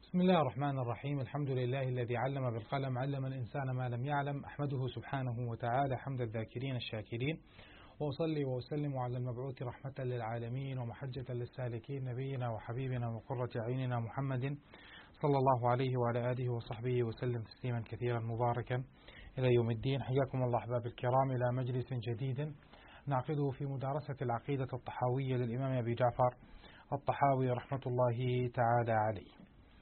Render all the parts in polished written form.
بسم الله الرحمن الرحيم. الحمد لله الذي علم بالقلم، علم الإنسان ما لم يعلم، أحمده سبحانه وتعالى حمد الذاكرين الشاكرين، وأصلي وأسلم على المبعوث رحمة للعالمين ومحجة للسالكين، نبينا وحبيبنا وقرة عيننا محمد صلى الله عليه وعلى آله وصحبه وسلم تسليما كثيرا مباركا إلى يوم الدين. حياكم الله أحباب الكرام إلى مجلس جديد نعقده في مدارسة العقيدة الطحاوية للإمام أبي جعفر الطحاوي رحمة الله تعالى عليه.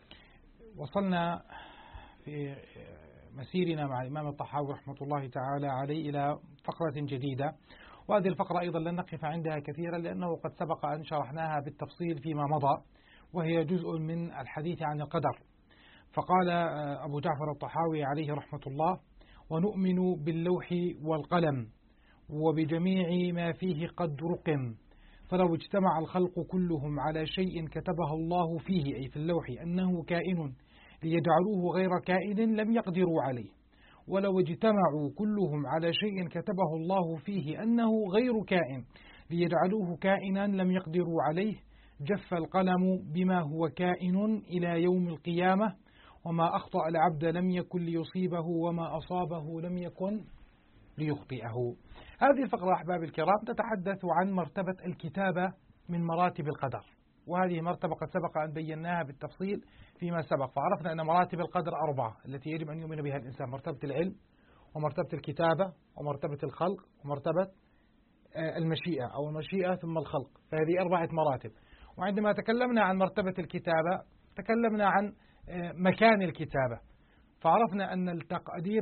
وصلنا في مسيرنا مع الإمام الطحاوي رحمة الله تعالى عليه إلى فقرة جديدة، وهذه الفقرة أيضا لن نقف عندها كثيرا لأنه قد سبق أن شرحناها بالتفصيل فيما مضى، وهي جزء من الحديث عن القدر. فقال أبو جعفر الطحاوي عليه رحمة الله: ونؤمن باللوح والقلم وبجميع ما فيه قد رقم، فلو اجتمع الخلق كلهم على شيء كتبه الله فيه، أي في اللوح، أنه كائن ليجعلوه غير كائن لم يقدروا عليه، ولو اجتمعوا كلهم على شيء كتبه الله فيه أنه غير كائن ليجعلوه كائنا لم يقدروا عليه، جف القلم بما هو كائن إلى يوم القيامة، وما أخطأ العبد لم يكن ليصيبه، وما أصابه لم يكن ليخطئه. هذه الفقرة أحباب الكرام تتحدث عن مرتبة الكتابة من مراتب القدر، وهذه مرتبة قد سبق أن بيناها بالتفصيل فيما سبق. فعرفنا أن مراتب القدر 4 التي يجب أن يؤمن بها الإنسان: مرتبة العلم، ومرتبة الكتابة، ومرتبة الخلق، ومرتبة المشيئة أو المشيئة ثم الخلق. فهذه 4 مراتب. وعندما تكلمنا عن مرتبة الكتابة تكلمنا عن مكان الكتابة، فعرفنا أن التقدير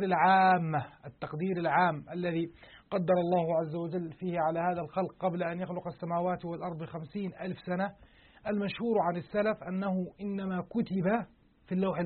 العام الذي قدر الله عز وجل فيه على هذا الخلق قبل أن يخلق السماوات والأرض 50,000 سنة، المشهور عن السلف أنه إنما كتب في اللوح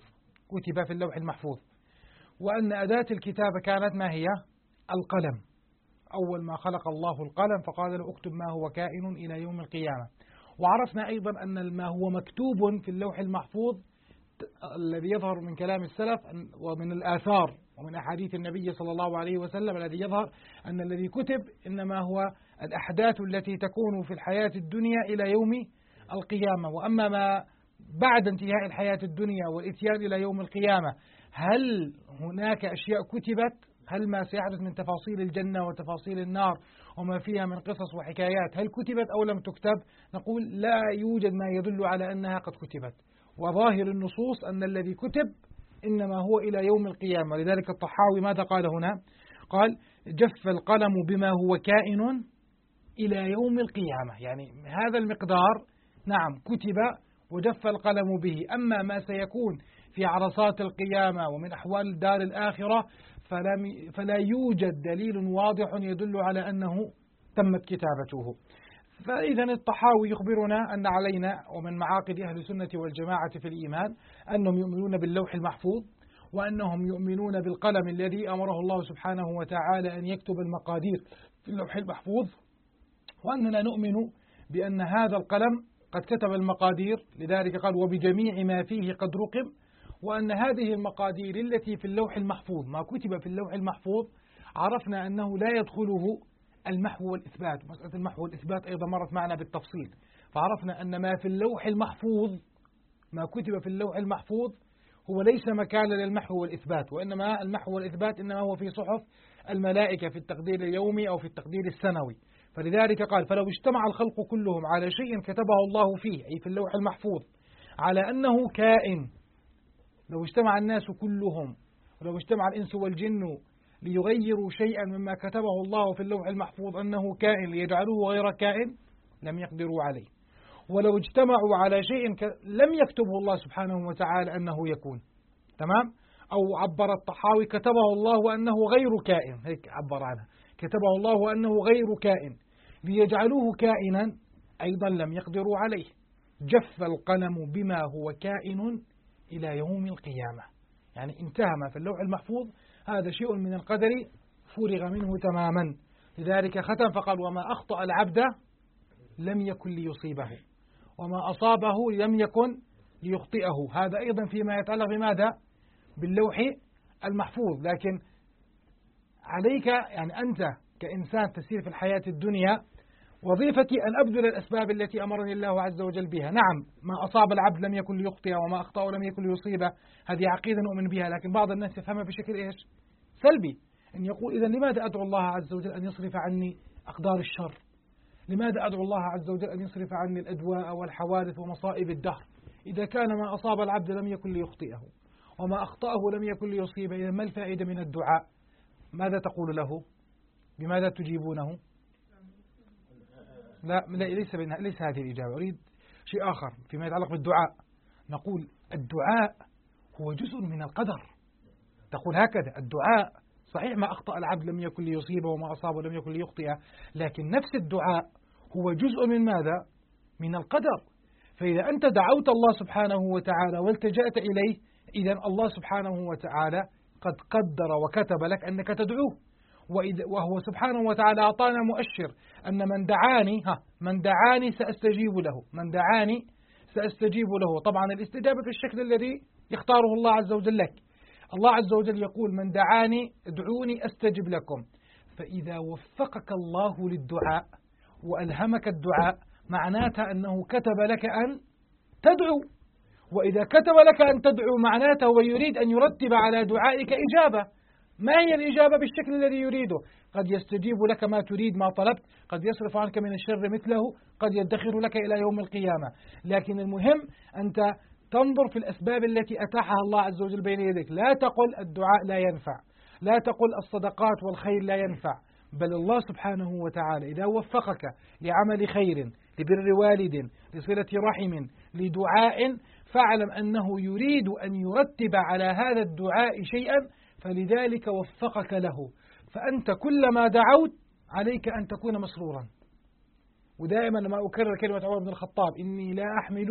المحفوظ، وأن أداة الكتابة كانت ما هي؟ القلم. أول ما خلق الله القلم فقال له اكتب ما هو كائن إلى يوم القيامة. وعرفنا أيضا أن ما هو مكتوب في اللوح المحفوظ الذي يظهر من كلام السلف ومن الآثار ومن أحاديث النبي صلى الله عليه وسلم، الذي يظهر أن الذي كتب إنما هو الأحداث التي تكون في الحياة الدنيا إلى يوم القيامة. وأما ما بعد انتهاء الحياة الدنيا والإتيان إلى يوم القيامة، هل هناك أشياء كتبت؟ هل ما سيحدث من تفاصيل الجنة وتفاصيل النار وما فيها من قصص وحكايات هل كتبت أو لم تكتب؟ نقول لا يوجد ما يدل على أنها قد كتبت، وظاهر النصوص أن الذي كتب إنما هو إلى يوم القيامة. لذلك الطحاوي ماذا قال هنا؟ قال: جف القلم بما هو كائن إلى يوم القيامة، يعني هذا المقدار نعم كتب وجف القلم به. أما ما سيكون في عرصات القيامة ومن أحوال دار الآخرة فلا يوجد دليل واضح يدل على أنه تمت كتابته. فإذا الطحاوي يخبرنا أن علينا ومن معاقد أهل السنة والجماعة في الإيمان أنهم يؤمنون باللوح المحفوظ، وأنهم يؤمنون بالقلم الذي أمره الله سبحانه وتعالى أن يكتب المقادير في اللوح المحفوظ، وأننا نؤمن بأن هذا القلم قد كتب المقادير، لذلك قال: وبجميع ما فيه قد رقم. وأن هذه المقادير التي في اللوح المحفوظ، ما كتب في اللوح المحفوظ، عرفنا أنه لا يدخله المحو والإثبات. مسألة المحو والإثبات أيضا مرت معنا بالتفصيل، فعرفنا أن ما في اللوح المحفوظ، ما كتب في اللوح المحفوظ هو ليس مكانا للمحو والإثبات، وإنما المحو والإثبات إنما هو في صحف الملائكة في التقدير اليومي أو في التقدير السنوي. فلذلك قال: فلو اجتمع الخلق كلهم على شيء كتبه الله فيه، أي في اللوح المحفوظ، على أنه كائن، لو اجتمع الناس كلهم ولو اجتمع الإنس والجن ليغيروا شيئا مما كتبه الله في اللوح المحفوظ أنه كائن ليجعلوه غير كائن لم يقدروا عليه. ولو اجتمعوا على شيء لم يكتبه الله سبحانه وتعالى أنه يكون، تمام؟ أو عبر الطحاوي: كتبه الله أنه غير كائن، هيك عبر عنها، كتبه الله أنه غير كائن ليجعلوه كائنا، أيضا لم يقدروا عليه. جف القلم بما هو كائن إلى يوم القيامة، يعني انتهى ما في اللوح المحفوظ، هذا شيء من القدر فرغ منه تماما. لذلك ختم فقال: وما أخطأ العبد لم يكن ليصيبه، وما أصابه لم يكن ليخطئه. هذا أيضا فيما يتعلق بماذا؟ باللوح المحفوظ. لكن عليك يعني أنت كإنسان تسير في الحياة الدنيا وظيفتي أن أبذل الأسباب التي أمرني الله عز وجل بها. نعم، ما أصاب العبد لم يكن ليخطئ، وما أخطأه لم يكن ليصيبه، هذه عقيدة نؤمن بها. لكن بعض الناس يفهمها بشكل إيش؟ سلبي، أن يقول إذا لماذا أدعو الله عز وجل أن يصرف عني أقدار الشر؟ لماذا أدعو الله عز وجل أن يصرف عني الأدواء والحوادث ومصائب الدهر إذا كان ما أصاب العبد لم يكن ليخطئه وما أخطأه لم يكن ليصيبه؟ إذا ما الفائدة من الدعاء؟ ماذا تقول له؟ بماذا تجيبونه؟ لا ليس هذه الإجابة. أريد شيء آخر فيما يتعلق بالدعاء. نقول الدعاء هو جزء من القدر. تقول هكذا: الدعاء صحيح ما أخطأ العبد لم يكن ليصيبه وما أصابه لم يكن ليخطئه، لكن نفس الدعاء هو جزء من ماذا؟ من القدر. فإذا أنت دعوت الله سبحانه وتعالى والتجأت إليه، إذن الله سبحانه وتعالى قد قدر وكتب لك أنك تدعوه. وهو سبحانه وتعالى أعطانا مؤشر أن من دعاني سأستجيب له، من دعاني سأستجيب له. طبعا الاستجابة في الشكل الذي يختاره الله عز وجل لك. الله عز وجل يقول: من دعاني ادعوني أستجب لكم. فإذا وفقك الله للدعاء وألهمك الدعاء، معناتها أنه كتب لك أن تدعو. وإذا كتب لك أن تدعو، معناته ويريد أن يرتب على دعائك إجابة. ما هي الإجابة بالشكل الذي يريده؟ قد يستجيب لك ما تريد، ما طلبت، قد يصرف عنك من الشر مثله، قد يدخر لك إلى يوم القيامة. لكن المهم أنت تنظر في الأسباب التي أتاحها الله عز وجل بين يديك. لا تقل الدعاء لا ينفع، لا تقل الصدقات والخير لا ينفع، بل الله سبحانه وتعالى إذا وفقك لعمل خير، لبر والد، لصلة رحم، لدعاء، فاعلم أنه يريد أن يرتب على هذا الدعاء شيئا، فلذلك وفقك له. فأنت كلما دعوت عليك أن تكون مسرورا. ودائما لما أكرر كلمة عمر بن الخطاب: إني لا أحمل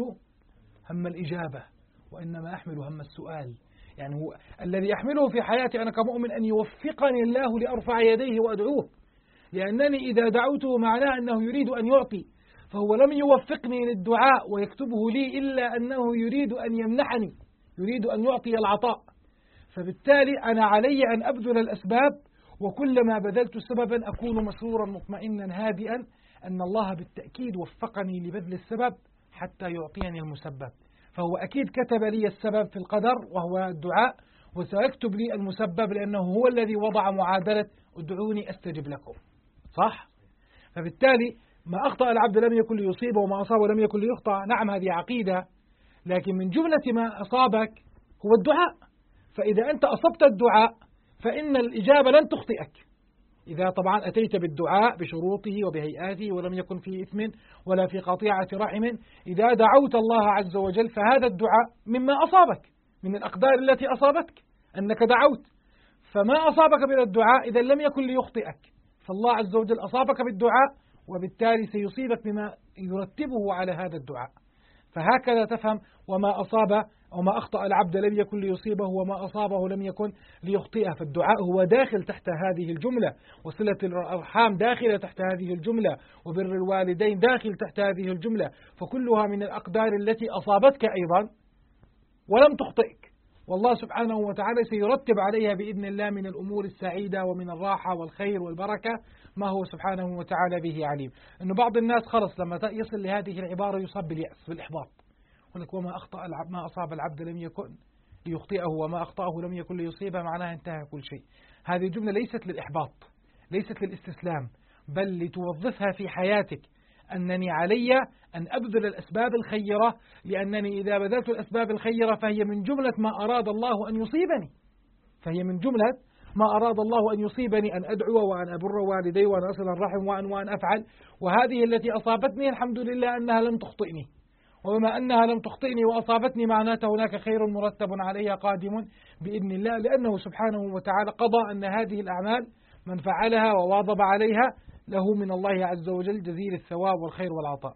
هم الإجابة وإنما أحمل هم السؤال. يعني هو الذي يحمله في حياتي أنا كمؤمن أن يوفقني الله لأرفع يديه وأدعوه، لأنني إذا دعوته معناه أنه يريد أن يعطي، فهو لم يوفقني للدعاء ويكتبه لي إلا أنه يريد أن يمنحني، يريد أن يعطي العطاء. فبالتالي أنا علي أن أبذل الأسباب، وكلما بذلت سببا أكون مسرورا مطمئنا هادئا أن الله بالتأكيد وفقني لبذل السبب حتى يعطيني المسبب. فهو أكيد كتب لي السبب في القدر وهو الدعاء، وسيكتب لي المسبب لأنه هو الذي وضع معادلة ادعوني أستجب لكم. صح؟ فبالتالي ما أخطأ العبد لم يكن ليصيبه وما أصابه لم يكن ليخطأ. نعم، هذه عقيدة، لكن من جملة ما أصابك هو الدعاء. فإذا أنت أصبت الدعاء فإن الإجابة لن تخطئك، إذا طبعا أتيت بالدعاء بشروطه وبهيئاته ولم يكن فيه إثم ولا في قطيعة رحم. إذا دعوت الله عز وجل فهذا الدعاء مما أصابك من الأقدار التي أصابتك، أنك دعوت، فما أصابك من الدعاء إذا لم يكن ليخطئك، فالله عز وجل أصابك بالدعاء وبالتالي سيصيبك بما يرتبه على هذا الدعاء. فهكذا تفهم: وما أصاب وما أخطأ العبد لم يكن ليصيبه وما أصابه لم يكن ليخطئه. فالدعاء هو داخل تحت هذه الجملة، وصلة الأرحام داخلة تحت هذه الجملة، وبر الوالدين داخل تحت هذه الجملة، فكلها من الأقدار التي أصابتك أيضا ولم تخطئك، والله سبحانه وتعالى سيرتب عليها بإذن الله من الأمور السعيدة ومن الراحة والخير والبركة ما هو سبحانه وتعالى به عليم. أنه بعض الناس خلص لما يصل لهذه العبارة يصاب باليأس والإحباط، يقول لك: وما أخطأ العبد ما أصاب العبد لم يكن ليخطئه وما أخطأه لم يكن ليصيبه، معناها انتهى كل شيء. هذه الجملة ليست للإحباط، ليست للاستسلام، بل لتوظفها في حياتك أنني علي أن أبذل الأسباب الخيرة، لأنني إذا بذلت الأسباب الخيرة فهي من جملة ما أراد الله أن يصيبني، فهي من جملة ما أراد الله أن يصيبني، أن أدعو وأن أبر والدي وأن أصل الرحم وأن أفعل. وهذه التي أصابتني الحمد لله أنها لم تخطئني، وبما أنها لم تخطئني وأصابتني معناته هناك خير مرتب عليها قادم بإذن الله، لأنه سبحانه وتعالى قضى أن هذه الأعمال من فعلها وواظب عليها له من الله عز وجل جزيل الثواب والخير والعطاء.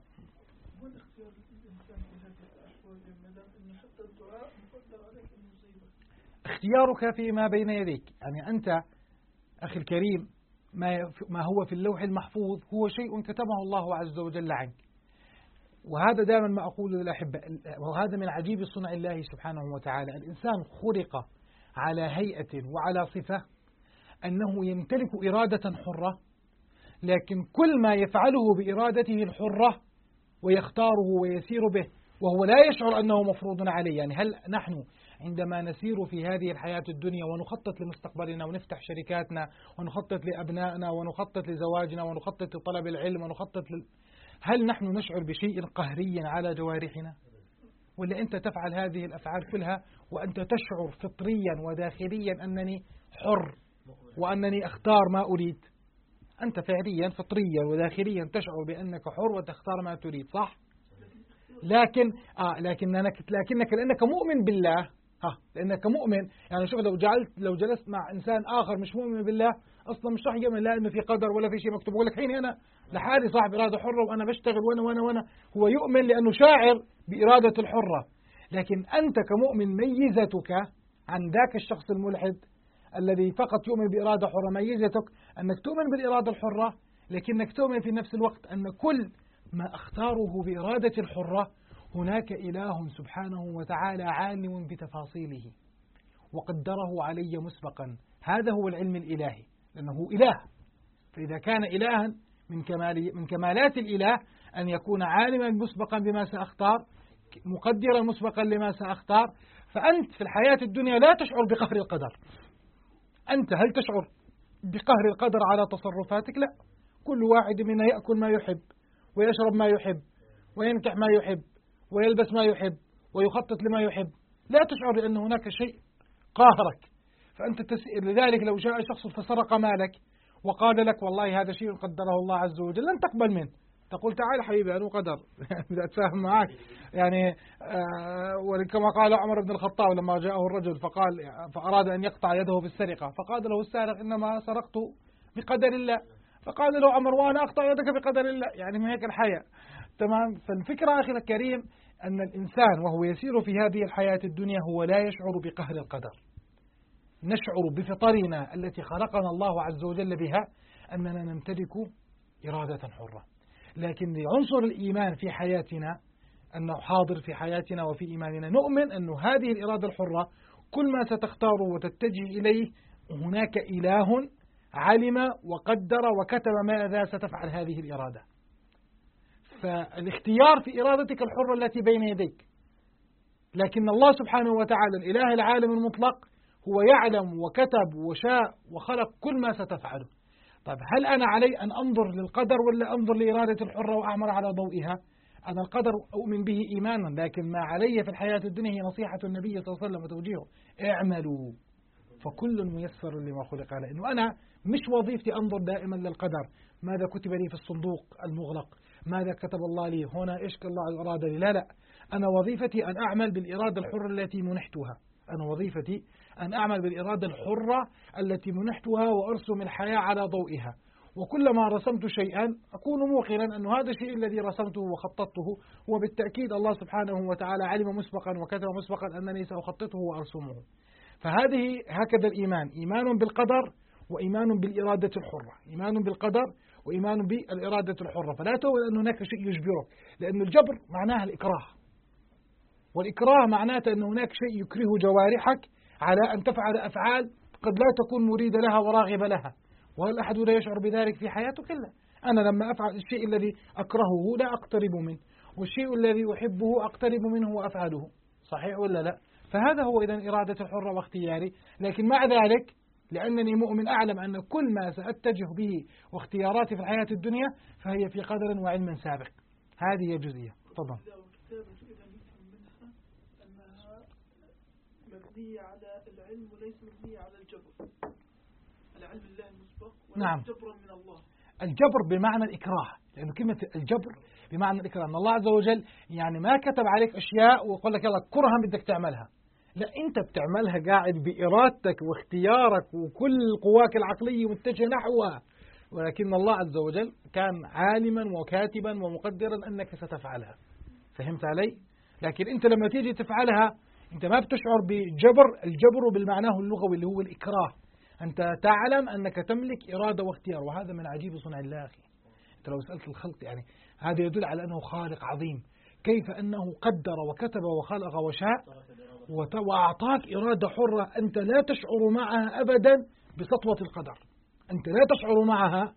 اختيارك فيما بين يديك، يعني أنت أخي الكريم ما هو في اللوح المحفوظ هو شيء كتبه الله عز وجل عنك. وهذا دائما ما أقول للأحبة، وهذا من عجيب صنع الله سبحانه وتعالى. الإنسان خلق على هيئة وعلى صفة أنه يمتلك إرادة حرة، لكن كل ما يفعله بإرادته الحرة ويختاره ويسير به وهو لا يشعر أنه مفروض عليه. يعني هل نحن عندما نسير في هذه الحياة الدنيا ونخطط لمستقبلنا ونفتح شركاتنا ونخطط لأبنائنا ونخطط لزواجنا ونخطط لطلب العلم هل نحن نشعر بشيء قهري على جوارحنا؟ ولا أنت تفعل هذه الأفعال كلها وأنت تشعر فطريا وداخليا أنني حر وأنني أختار ما أريد؟ أنت فعليا فطريا وداخليا تشعر بأنك حر وتختار ما تريد، صح؟ لكنك لأنك مؤمن بالله، لأنك مؤمن. يعني شوف، لو جلست مع إنسان آخر مش مؤمن بالله أصلا مش راح يؤمن لا إنه في قدر ولا في شيء مكتوب. يقول لك حيني أنا لحالي صاحب إرادة حرة وأنا بشتغل وأنا هو يؤمن لأنه شاعر بإرادة الحرة. لكن أنت كمؤمن ميزتك عن ذاك الشخص الملحد الذي فقط يؤمن بإرادة حرة، ميزتك أنك تؤمن بالإرادة الحرة، لكنك تؤمن في نفس الوقت أن كل ما أختاره بإرادة الحرة هناك إله سبحانه وتعالى عالم بتفاصيله وقدره علي مسبقا. هذا هو العلم الإلهي، لأنه إله. فإذا كان إلها من كمالات الإله أن يكون عالما مسبقا بما سأختار، مقدرا مسبقا لما سأختار. فأنت في الحياة الدنيا لا تشعر بقهر القدر. أنت هل تشعر بقهر القدر على تصرفاتك؟ لا. كل واحد منا يأكل ما يحب ويشرب ما يحب وينكح ما يحب ويلبس ما يحب ويخطط لما يحب. لا تشعر بأن هناك شيء قاهرك. لذلك لو جاء شخص فسرق مالك وقال لك والله هذا شيء قدره الله عز وجل، لن تقبل منه. تقول تعال حبيبي أنا قدر بدي أتفاهم معك. يعني وكما قال عمر بن الخطاب لما جاءه الرجل فأراد أن يقطع يده في السرقة، فقال له السارق إنما سرقت بقدر الله. فقال له عمر وأنا أقطع يدك بقدر الله. يعني من هيك الحياة. تمام. فالفكرة أخي الكريم أن الإنسان وهو يسير في هذه الحياة الدنيا هو لا يشعر بقهر القدر. نشعر بفطرنا التي خلقنا الله عز وجل بها أننا نمتلك إرادة حرة. لكن لعنصر الإيمان في حياتنا أنه حاضر في حياتنا وفي إيماننا، نؤمن أن هذه الإرادة الحرة كل ما ستختار وتتجه إليه هناك إله علم وقدر وكتب ماذا ستفعل هذه الإرادة. فالاختيار في إرادتك الحرة التي بين يديك. لكن الله سبحانه وتعالى الإله العالم المطلق هو يعلم وكتب وشاء وخلق كل ما ستفعله. طيب هل أنا علي أن أنظر للقدر ولا أنظر لإرادة الحرة وأعمل على ضوئها؟ أنا القدر أؤمن به إيمانا، لكن ما علي في الحياة الدنيا هي نصيحة النبي صلى الله عليه وسلم وتوجيهه: اعملوا فكل ميسر لما خلق له. إنه أنا مش وظيفتي أنظر دائما للقدر، ماذا كتب لي في الصندوق المغلق، ماذا كتب الله لي هنا، إيش الله أراد لي. لا، أنا وظيفتي أن أعمل بالإرادة الحرة التي منحتها. أنا وظيفتي أن أعمل بالإرادة الحرة التي منحتها وأرسم الحياة على ضوئها. وكلما رسمت شيئا أكون موقنا أن هذا الشيء الذي رسمته وخططته هو بالتأكيد الله سبحانه وتعالى علم مسبقا وكتب مسبقا أنني سأخططه وأرسمه. فهذه هكذا الإيمان، إيمان بالقدر وإيمان بالإرادة الحرة، إيمان بالقدر وإيمان بالإرادة الحرة. فلا تقول أن هناك شيء يجبرك، لأن الجبر معناها الإكراه، والإكراه معناته أن هناك شيء يكره جوارحك على أن تفعل أفعال قد لا تكون مريد لها وراغب لها. وهل أحد لا يشعر بذلك في حياته؟ كلا. أنا لما أفعل الشيء الذي أكرهه لا أقترب منه، والشيء الذي أحبه أقترب منه وأفعله. صحيح ولا لا؟ فهذا هو إذن إرادة الحرة واختياري. لكن مع ذلك لأنني مؤمن أعلم أن كل ما سأتجه به واختياراتي في الحياة الدنيا فهي في قدر وعلم سابق. هذه هي جزئية. تفضل. مبنية على العلم وليس مبنية على الجبر. العلم الله المسبق نعم. جبرا من الله. الجبر بمعنى الإكراه، لأن كلمة الجبر بمعنى الإكراه أن الله عز وجل يعني ما كتب عليك أشياء ويقول لك يلا كرها بدك تعملها. لا، أنت بتعملها قاعد بإرادتك واختيارك وكل قواك العقلية متجهة نحوها، ولكن الله عز وجل كان عالما وكاتبا ومقدرا أنك ستفعلها. فهمت علي؟ لكن أنت لما تيجي تفعلها أنت ما بتشعر بجبر. الجبر بالمعناه اللغوي اللي هو الإكراه. أنت تعلم أنك تملك إرادة واختيار، وهذا من عجيب صنع الله أخي. أنت لو سألت الخلق يعني هذا يدل على أنه خالق عظيم، كيف أنه قدر وكتب وخلق وشاء وأعطاك إرادة حرة أنت لا تشعر معها أبدا بسطوة القدر. أنت لا تشعر معها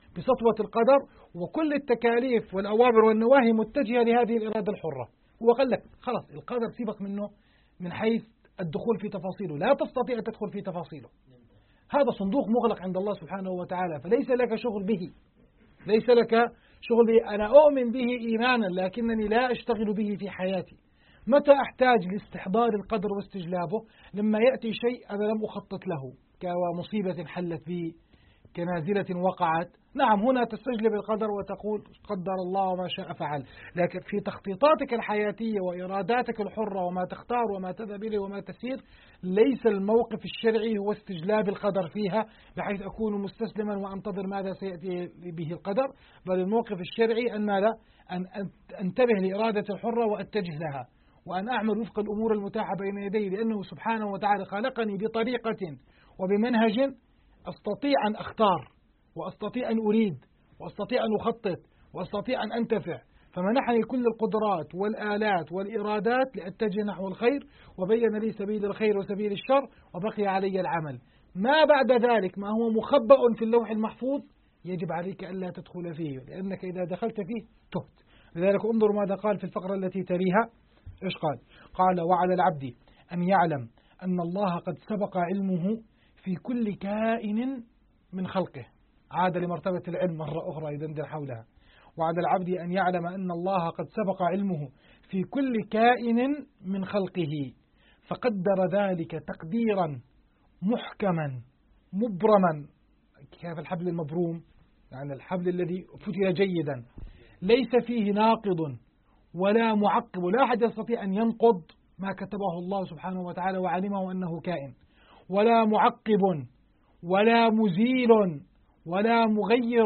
بسطوة القدر، وكل التكاليف والأوامر والنواهي متجهة لهذه الإرادة الحرة. هو قال لك خلاص القدر سيبك منه من حيث الدخول في تفاصيله، لا تستطيع أن تدخل في تفاصيله. هذا صندوق مغلق عند الله سبحانه وتعالى، فليس لك شغل به، ليس لك شغل به. أنا أؤمن به إيمانا لكنني لا أشتغل به في حياتي. متى أحتاج لاستحضار القدر واستجلابه؟ لما يأتي شيء أنا لم أخطط له، كمصيبة حلت بي، كنازلة وقعت، نعم هنا تستجلب القدر وتقول قدر الله وما شاء فعل. لكن في تخطيطاتك الحياتية وإراداتك الحرة وما تختار وما تذهب إليه وما تسير، ليس الموقف الشرعي هو استجلاب القدر فيها بحيث أكون مستسلما وأنتظر ماذا سيأتي به القدر، بل الموقف الشرعي أن ماذا؟ أن أنتبه لإرادة الحرة وأتجه لها، وأن أعمل وفق الأمور المتاحة بين يدي، لأنه سبحانه وتعالى خلقني بطريقة وبمنهج أستطيع أن أختار، وأستطيع أن أريد، وأستطيع أن أخطط، وأستطيع أن أنتفع. فمنحني كل القدرات والآلات والإرادات لأتجه نحو الخير، وبين لي سبيل الخير وسبيل الشر، وبقي علي العمل. ما بعد ذلك ما هو مخبأ في اللوح المحفوظ يجب عليك ألا تدخل فيه، لأنك إذا دخلت فيه تهت. لذلك انظر ماذا قال في الفقرة التي تليها. إيش قال؟ قال: وعلى العبد أن يعلم أن الله قد سبق علمه في كل كائن من خلقه. عاد لمرتبة العلم مرة أخرى يدندن حولها. وعلى العبد أن يعلم أن الله قد سبق علمه في كل كائن من خلقه، فقدر ذلك تقديرا محكما مبرما، كيف الحبل المبروم، يعني الحبل الذي فتل جيدا، ليس فيه ناقض ولا معقب، لا أحد يستطيع أن ينقض ما كتبه الله سبحانه وتعالى وعلمه أنه كائن، ولا معقب ولا مزيل ولا مغير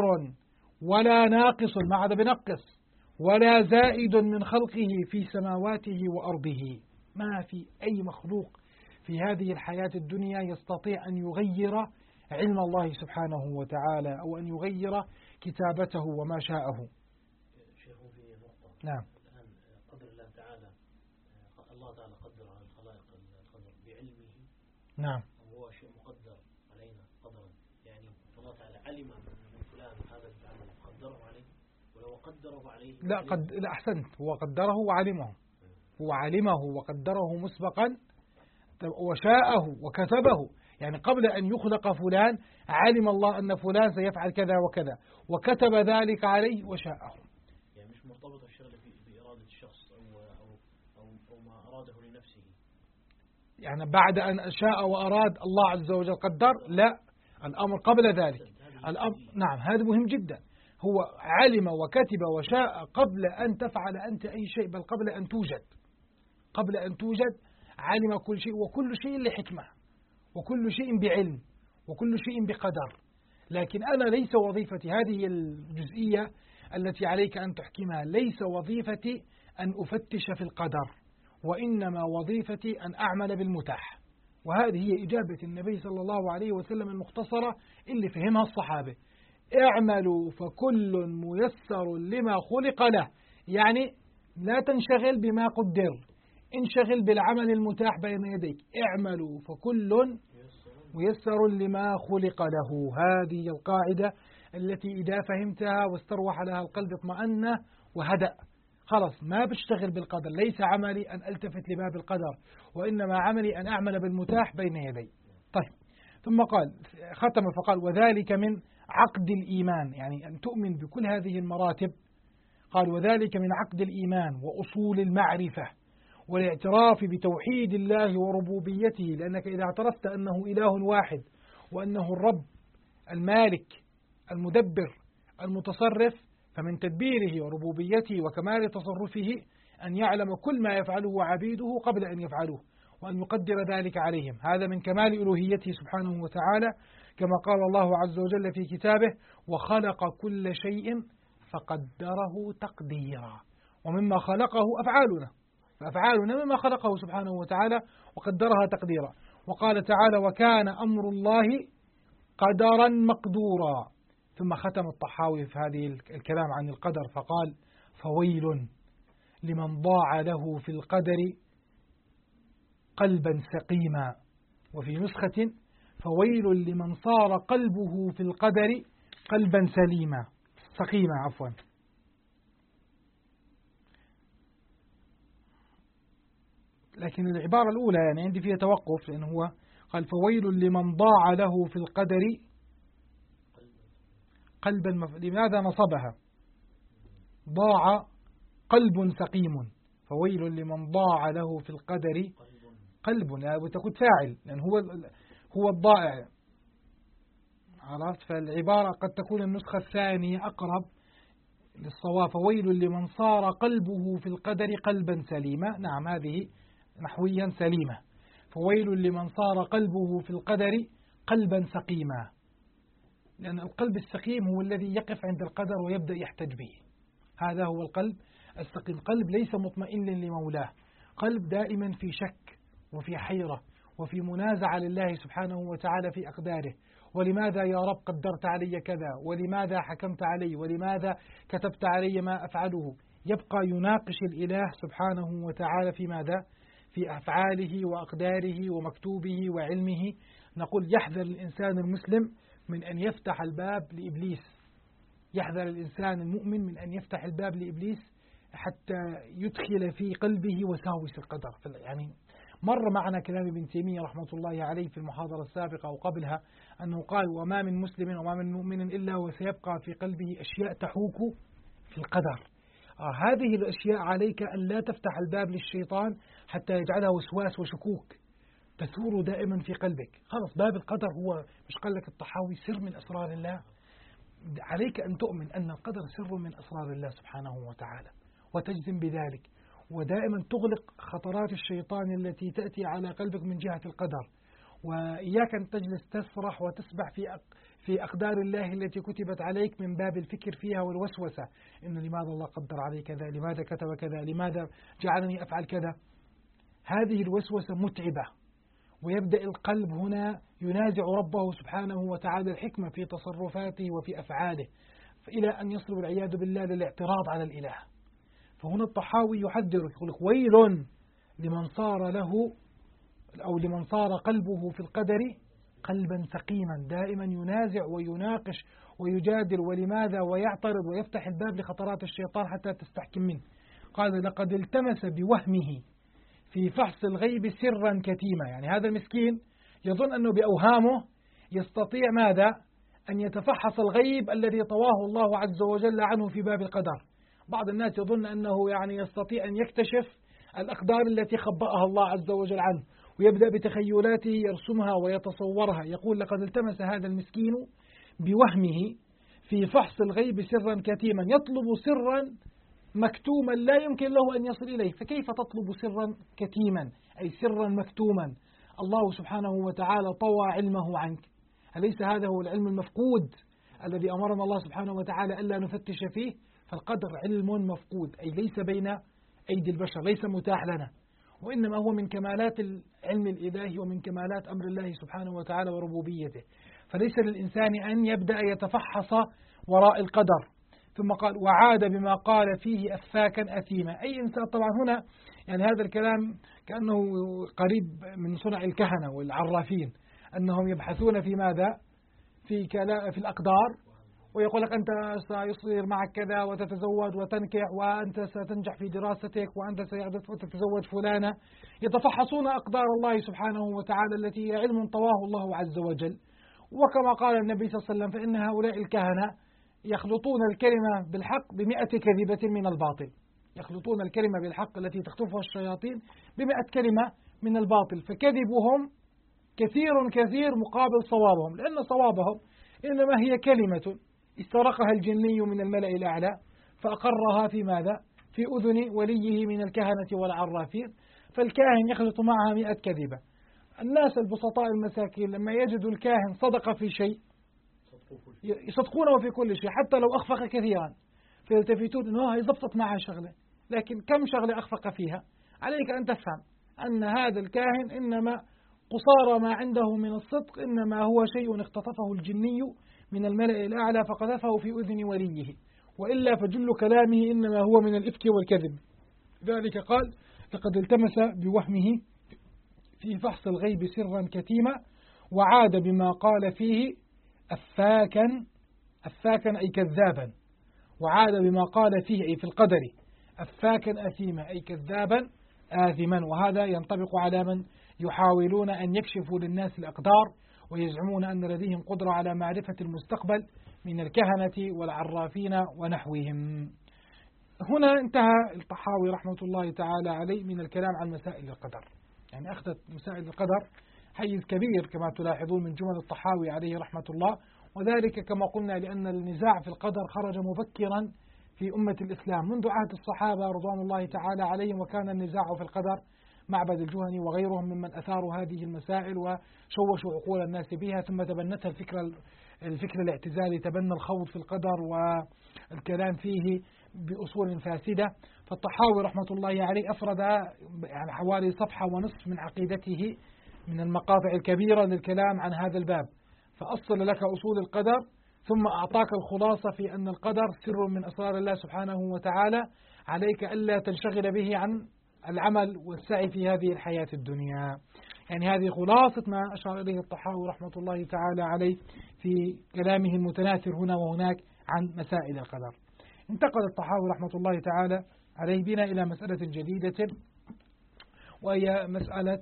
ولا ناقص، ما عاد بنقص، ولا زائد من خلقه في سماواته وأرضه. ما في أي مخلوق في هذه الحياة الدنيا يستطيع أن يغير علم الله سبحانه وتعالى أو أن يغير كتابته وما شاءه. نعم. الآن قدر الله تعالى، الله تعالى قدر على الخلائق القدر بعلمه. نعم. وهو شيء مقدر علينا قدرا، يعني الله تعالى علم من فلان هذا العمل قدره عليه، ولو قدره عليه لا أحسنت، هو قدره وعلمه، هو علمه وقدره مسبقا وشاءه وكتبه. يعني قبل أن يخلق فلان علم الله أن فلان سيفعل كذا وكذا، وكتب ذلك عليه وشاءه. يعني مش مرتبط الشغل بإرادة الشخص أو ما أراده لنفسه، يعني بعد أن شاء وأراد الله عز وجل قدر، لا، الأمر قبل ذلك. الأمر نعم، هذا مهم جدا. هو علم وكتب وشاء قبل أن تفعل أنت أي شيء، بل قبل أن توجد. قبل أن توجد علم كل شيء، وكل شيء لحكمة، وكل شيء بعلم، وكل شيء بقدر. لكن أنا ليس وظيفتي هذه الجزئية التي عليك أن تحكمها، ليس وظيفتي أن أفتش في القدر، وإنما وظيفتي أن أعمل بالمتاح. وهذه هي إجابة النبي صلى الله عليه وسلم المختصرة اللي فهمها الصحابة: اعملوا فكل ميسر لما خلق له. يعني لا تنشغل بما قدر، انشغل بالعمل المتاح بين يديك. اعملوا فكل ميسر لما خلق له. هذه القاعدة التي إذا فهمتها واستروح لها القلب اطمأن وهدأ. خلاص ما بشتغل بالقدر، ليس عملي أن ألتفت لباب القدر، وإنما عملي أن أعمل بالمتاح بين يدي. طيب، ثم قال ختم فقال: وذلك من عقد الإيمان، يعني أن تؤمن بكل هذه المراتب. قال: وذلك من عقد الإيمان وأصول المعرفة والاعتراف بتوحيد الله وربوبيته. لأنك إذا اعترفت أنه إله واحد، وأنه الرب المالك المدبر المتصرف، فمن تدبيره وربوبيته وكمال تصرفه أن يعلم كل ما يفعله عبيده قبل أن يفعلوه، وأن يقدر ذلك عليهم. هذا من كمال ألوهيته سبحانه وتعالى، كما قال الله عز وجل في كتابه: وخلق كل شيء فقدره تقديرا. ومما خلقه أفعالنا، فأفعالنا مما خلقه سبحانه وتعالى وقدرها تقديرا. وقال تعالى: وكان أمر الله قدرا مقدورا. ثم ختم الطحاوي في هذه الكلام عن القدر فقال: فويل لمن ضاع له في القدر قلبا سقيما. وفي نسخة: فويل لمن صار قلبه في القدر قلبا سليما سقيما عفوا. لكن العبارة الأولى يعني عندي فيها توقف، لأنه هو قال فويل لمن ضاع له في القدر قلبا لماذا نصبها؟ ضاع قلب سقيم، فويل لمن ضاع له في القدر قلب، يعني وتكون فاعل لأن هو الضائع. عرفت؟ فالعبارة قد تكون النسخة الثانية أقرب للصواب، فويل لمن صار قلبه في القدر قلبا سليما. نعم هذه نحويا سليمة. فويل لمن صار قلبه في القدر قلبا سقيما، لأن القلب السقيم هو الذي يقف عند القدر ويبدأ يحتج به. هذا هو القلب السقيم، قلب ليس مطمئن لمولاه، قلب دائما في شك وفي حيرة وفي منازعة لله سبحانه وتعالى في أقداره. ولماذا يا رب قدرت علي كذا؟ ولماذا حكمت علي؟ ولماذا كتبت علي ما أفعله؟ يبقى يناقش الإله سبحانه وتعالى في ماذا؟ في أفعاله وأقداره ومكتوبه وعلمه. نقول يحذر الإنسان المسلم من أن يفتح الباب لإبليس، يحذر الإنسان المؤمن من أن يفتح الباب لإبليس حتى يدخل في قلبه وساوس القدر. يعني مر معنا كلام ابن تيمية رحمة الله عليه في المحاضرة السابقة أو قبلها أنه قال وما من مسلم وما من مؤمن إلا وسيبقى في قلبه أشياء تحوك في القدر. هذه الأشياء عليك أن لا تفتح الباب للشيطان حتى يجعلها وسواس وشكوك تثور دائما في قلبك. خلاص باب القدر هو مش قال لك الطحاوي سر من أسرار الله. عليك أن تؤمن أن القدر سر من أسرار الله سبحانه وتعالى وتجزم بذلك، ودائما تغلق خطرات الشيطان التي تأتي على قلبك من جهة القدر. وإياك أن تجلس تسرح وتسبح في أقدار الله التي كتبت عليك من باب الفكر فيها والوسوسة، إن لماذا الله قدر علي كذا؟ لماذا كتب كذا؟ لماذا جعلني أفعل كذا؟ هذه الوسوسة متعبة، ويبدأ القلب هنا ينازع ربه سبحانه وتعالى الحكمة في تصرفاته وفي أفعاله، إلى أن يصل والعياذ بالله للاعتراض على الإله. فهنا الطحاوي يحذر يقول لك ويل لمن صار له أو لمن صار قلبه في القدر قلبا سقيما، دائما ينازع ويناقش ويجادل ولماذا ويعترض ويفتح الباب لخطرات الشيطان حتى تستحكم منه. قال لقد التمس بوهمه في فحص الغيب سرا كتيما، يعني هذا المسكين يظن أنه بأوهامه يستطيع ماذا؟ أن يتفحص الغيب الذي طواه الله عز وجل عنه في باب القدر. بعض الناس يظن أنه يعني يستطيع أن يكتشف الأقدار التي خبأها الله عز وجل عنه، ويبدأ بتخيلاته يرسمها ويتصورها. يقول لقد التمس هذا المسكين بوهمه في فحص الغيب سرا كتيما، يطلب سرا مكتوما لا يمكن له أن يصل إليه. فكيف تطلب سرا كتيما أي سرا مكتوما؟ الله سبحانه وتعالى طوى علمه عنك. أليس هذا هو العلم المفقود الذي أمرنا الله سبحانه وتعالى ألا نفتش فيه؟ فالقدر علم مفقود، أي ليس بين أيدي البشر، ليس متاح لنا، وإنما هو من كمالات العلم الإلهي ومن كمالات أمر الله سبحانه وتعالى وربوبيته. فليس للإنسان أن يبدأ يتفحص وراء القدر. ثم قال وعاد بما قال فيه أفاكا أثيما، أي إنسان. طبعا هنا يعني هذا الكلام كأنه قريب من صنع الكهنة والعرافين، أنهم يبحثون في ماذا؟ في الأقدار، ويقول لك أنت سيصير معك كذا وتتزوج وتنكح وأنت ستنجح في دراستك وأنت ستتزوج فلانة. يتفحصون أقدار الله سبحانه وتعالى التي هي علم طواه الله عز وجل. وكما قال النبي صلى الله عليه وسلم فإن هؤلاء الكهنة يخلطون الكلمة بالحق ب100 كذبة من الباطل، يخلطون الكلمة بالحق التي تخطفها الشياطين ب100 كلمة من الباطل. فكذبهم كثير مقابل صوابهم، لأن صوابهم إنما هي كلمة استرقها الجني من الملأ الأعلى فأقرها في ماذا؟ في أذن وليه من الكهنة والعرافين. فالكاهن يخلط معها 100 كذبة. الناس البسطاء المساكين لما يجدوا الكاهن صدق في شيء يصدقونه في كل شيء، حتى لو أخفق كثيرا فيلتفتون أنه هي ضبطت معها شغلة، لكن كم شغلة أخفق فيها؟ عليك أن تفهم أن هذا الكاهن إنما قصارى ما عنده من الصدق إنما هو شيء اختطفه الجني من الملأ الأعلى فقذفه في أذن وليه، وإلا فجل كلامه إنما هو من الإفك والكذب. ذلك قال لقد التمس بوهمه في فحص الغيب سرا كتيما، وعاد بما قال فيه أفاكا أفاكا أي كذابا، وعاد بما قال فيه أي في القدر أفاكا أثيما أي كذابا آثما. وهذا ينطبق على من يحاولون أن يكشفوا للناس الأقدار ويزعمون أن لديهم قدرة على معرفة المستقبل من الكهنة والعرافين ونحوهم. هنا انتهى الطحاوي رحمة الله تعالى عليه من الكلام عن مسائل القدر، يعني أخذت مسائل القدر حيز كبير كما تلاحظون من جمل الطحاوي عليه رحمة الله، وذلك كما قلنا لأن النزاع في القدر خرج مبكرا في أمة الإسلام منذ عهد الصحابة رضوان الله تعالى عليهم، وكان النزاع في القدر معبد الجهني وغيرهم ممن أثاروا هذه المسائل وشوشوا عقول الناس بها، ثم تبنتها الفكر الاعتزالي، تبنى الخوض في القدر والكلام فيه بأصول فاسدة. فالطحاوي رحمة الله عليه أفرد يعني حوالي صفحة ونصف من عقيدته من المقاطع الكبيرة للكلام عن هذا الباب، فأصل لك أصول القدر ثم أعطاك الخلاصة في أن القدر سر من أسرار الله سبحانه وتعالى، عليك ألا تنشغل به عن العمل والسعي في هذه الحياة الدنيا. يعني هذه خلاصة ما أشار إليه الطحاوي رحمة الله تعالى عليه في كلامه المتناثر هنا وهناك عن مسائل القدر. انتقل الطحاوي رحمة الله تعالى عليه بنا إلى مسألة جديدة، وهي مسألة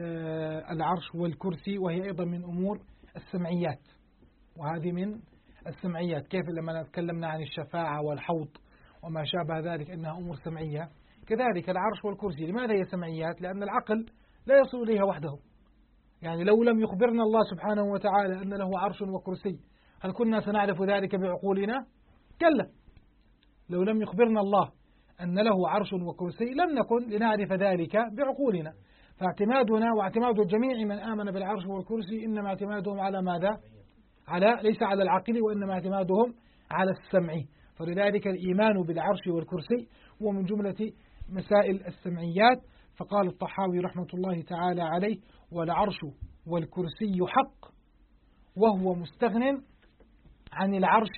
العرش والكرسي، وهي أيضا من أمور السمعيات، وهذه من السمعيات. كيف لما تكلمنا عن الشفاعة والحوض وما شابه ذلك أنها أمور سمعية، كذلك العرش والكرسي. لماذا هي سمعيات؟ لأن العقل لا يصل إليها وحده. يعني لو لم يخبرنا الله سبحانه وتعالى أن له عرش وكرسي، هل كنا سنعرف ذلك بعقولنا؟ كلا. لو لم يخبرنا الله أن له عرش وكرسي لم نكن لنعرف ذلك بعقولنا. فاعتمادنا واعتماد جميع من آمن بالعرش والكرسي إنما اعتمادهم على ماذا؟ ليس على العقل، وإنما اعتمادهم على السمع. فلذلك الإيمان بالعرش والكرسي هو من جملة مسائل السمعيات. فقال الطحاوي رحمة الله تعالى عليه: والعرش والكرسي حق وهو مستغن عن العرش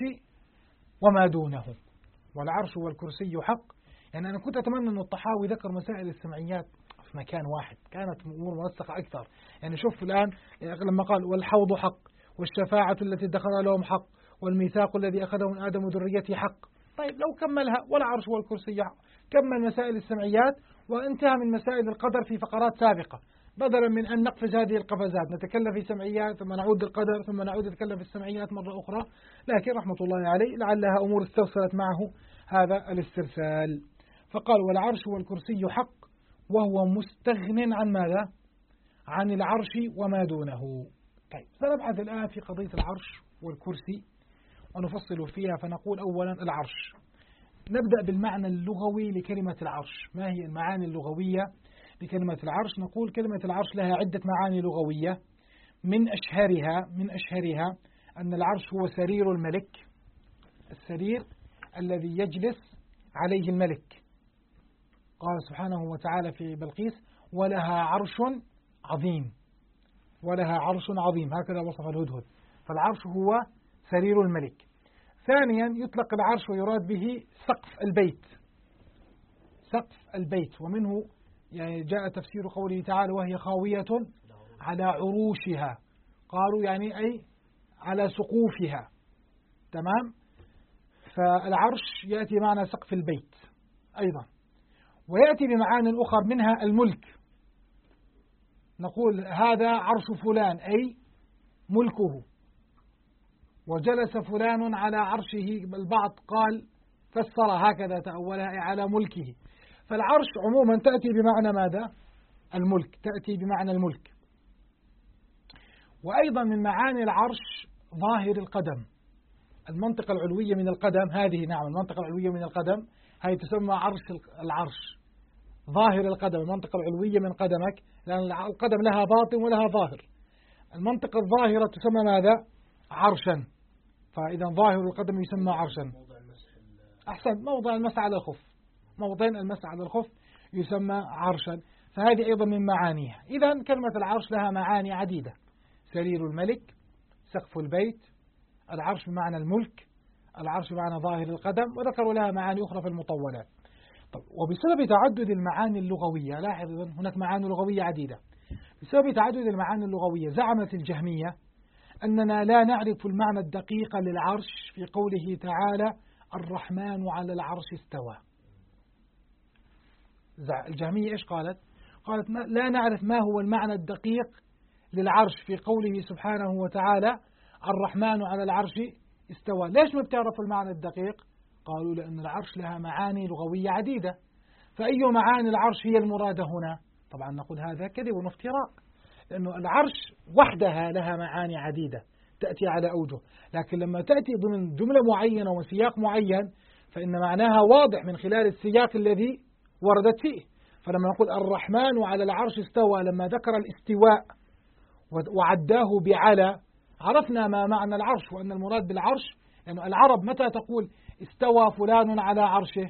وما دونه. والعرش والكرسي حق، يعني أنا كنت أتمنى أن الطحاوي ذكر مسائل السمعيات في مكان واحد، كانت أمور منسقة أكثر. يعني شوف الآن لما قال والحوض حق، والشفاعة التي دخلها لهم حق، والميثاق الذي أخذه من آدم وذريته حق. طيب لو كملها والعرش والكرسي حق، كمل مسائل السمعيات وانتهى من مسائل القدر في فقرات سابقة، بدلا من أن نقفز هذه القفزات نتكلم في سمعيات ثم نعود للقدر ثم نعود نتكلم في السمعيات مرة أخرى. لكن رحمة الله عليه لعلها أمور استرسلت معه هذا الاسترسال. فقال: والعرش والكرسي حق وهو مستغن عن ماذا؟ عن العرش وما دونه. طيب سنبحث الآن في قضية العرش والكرسي ونفصل فيها. فنقول أولا العرش. نبدأ بالمعنى اللغوي لكلمة العرش. ما هي المعاني اللغوية لكلمة العرش؟ نقول كلمة العرش لها عدة معاني لغوية، من أشهرها أن العرش هو سرير الملك، السرير الذي يجلس عليه الملك. قال سبحانه وتعالى في بلقيس: ولها عرش عظيم، ولها عرش عظيم، هكذا وصف الهدهد. فالعرش هو سرير الملك. ثانيا يطلق العرش ويراد به سقف البيت، سقف البيت، ومنه يعني جاء تفسير قوله تعالى: وهي خاوية على عروشها. قالوا يعني أي على سقوفها. تمام. فالعرش يأتي معنى سقف البيت أيضا، ويأتي بمعاني أخرى منها الملك. نقول هذا عرش فلان أي ملكه، وجلس فلان على عرشه. البعض قال فسر هكذا تأولها أي على ملكه. فالعرش عموما تأتي بمعنى ماذا؟ الملك، تأتي بمعنى الملك. وأيضا من معاني العرش ظاهر القدم، المنطقة العلوية من القدم. هذه نعم المنطقة العلوية من القدم هي تسمى عرش العرش. ظاهر القدم، المنطقة العلوية من قدمك، لأن القدم لها باطن ولها ظاهر. المنطقة الظاهرة تسمى ماذا؟ عرشا. فإذا ظاهر القدم يسمى عرشا. أحسن، موضع المسح على الخف، موضعين المسح على الخف يسمى عرشا. فهذه أيضا من معانيها. إذا كلمة العرش لها معاني عديدة: سرير الملك، سقف البيت، العرش بمعنى الملك، العرش بمعنى ظاهر القدم، وذكروا لها معاني أخرى في المطولات. طب وبسبب تعدد المعاني اللغوية، لاحظ هناك معاني لغوية عديدة، بسبب تعدد المعاني اللغوية زعمت الجهمية أننا لا نعرف المعنى الدقيق للعرش في قوله تعالى الرحمن على العرش استوى. الجهمية إيش قالت؟ قالت لا نعرف ما هو المعنى الدقيق للعرش في قوله سبحانه وتعالى الرحمن على العرش استوى. ليش ما بتعرفوا المعنى الدقيق؟ قالوا لأن العرش لها معاني لغوية عديدة، فأي معاني العرش هي المرادة هنا؟ طبعا نقول هذا كذب وافتراء، لأنه العرش وحدها لها معاني عديدة تأتي على أوجه، لكن لما تأتي ضمن جملة معينة وسياق معين فإن معناها واضح من خلال السياق الذي وردت فيه. فلما نقول الرحمن على العرش استوى، لما ذكر الاستواء وعداه بعلى عرفنا ما معنى العرش، وأن المراد بالعرش لأنه يعني العرب متى تقول استوى فلان على عرشه؟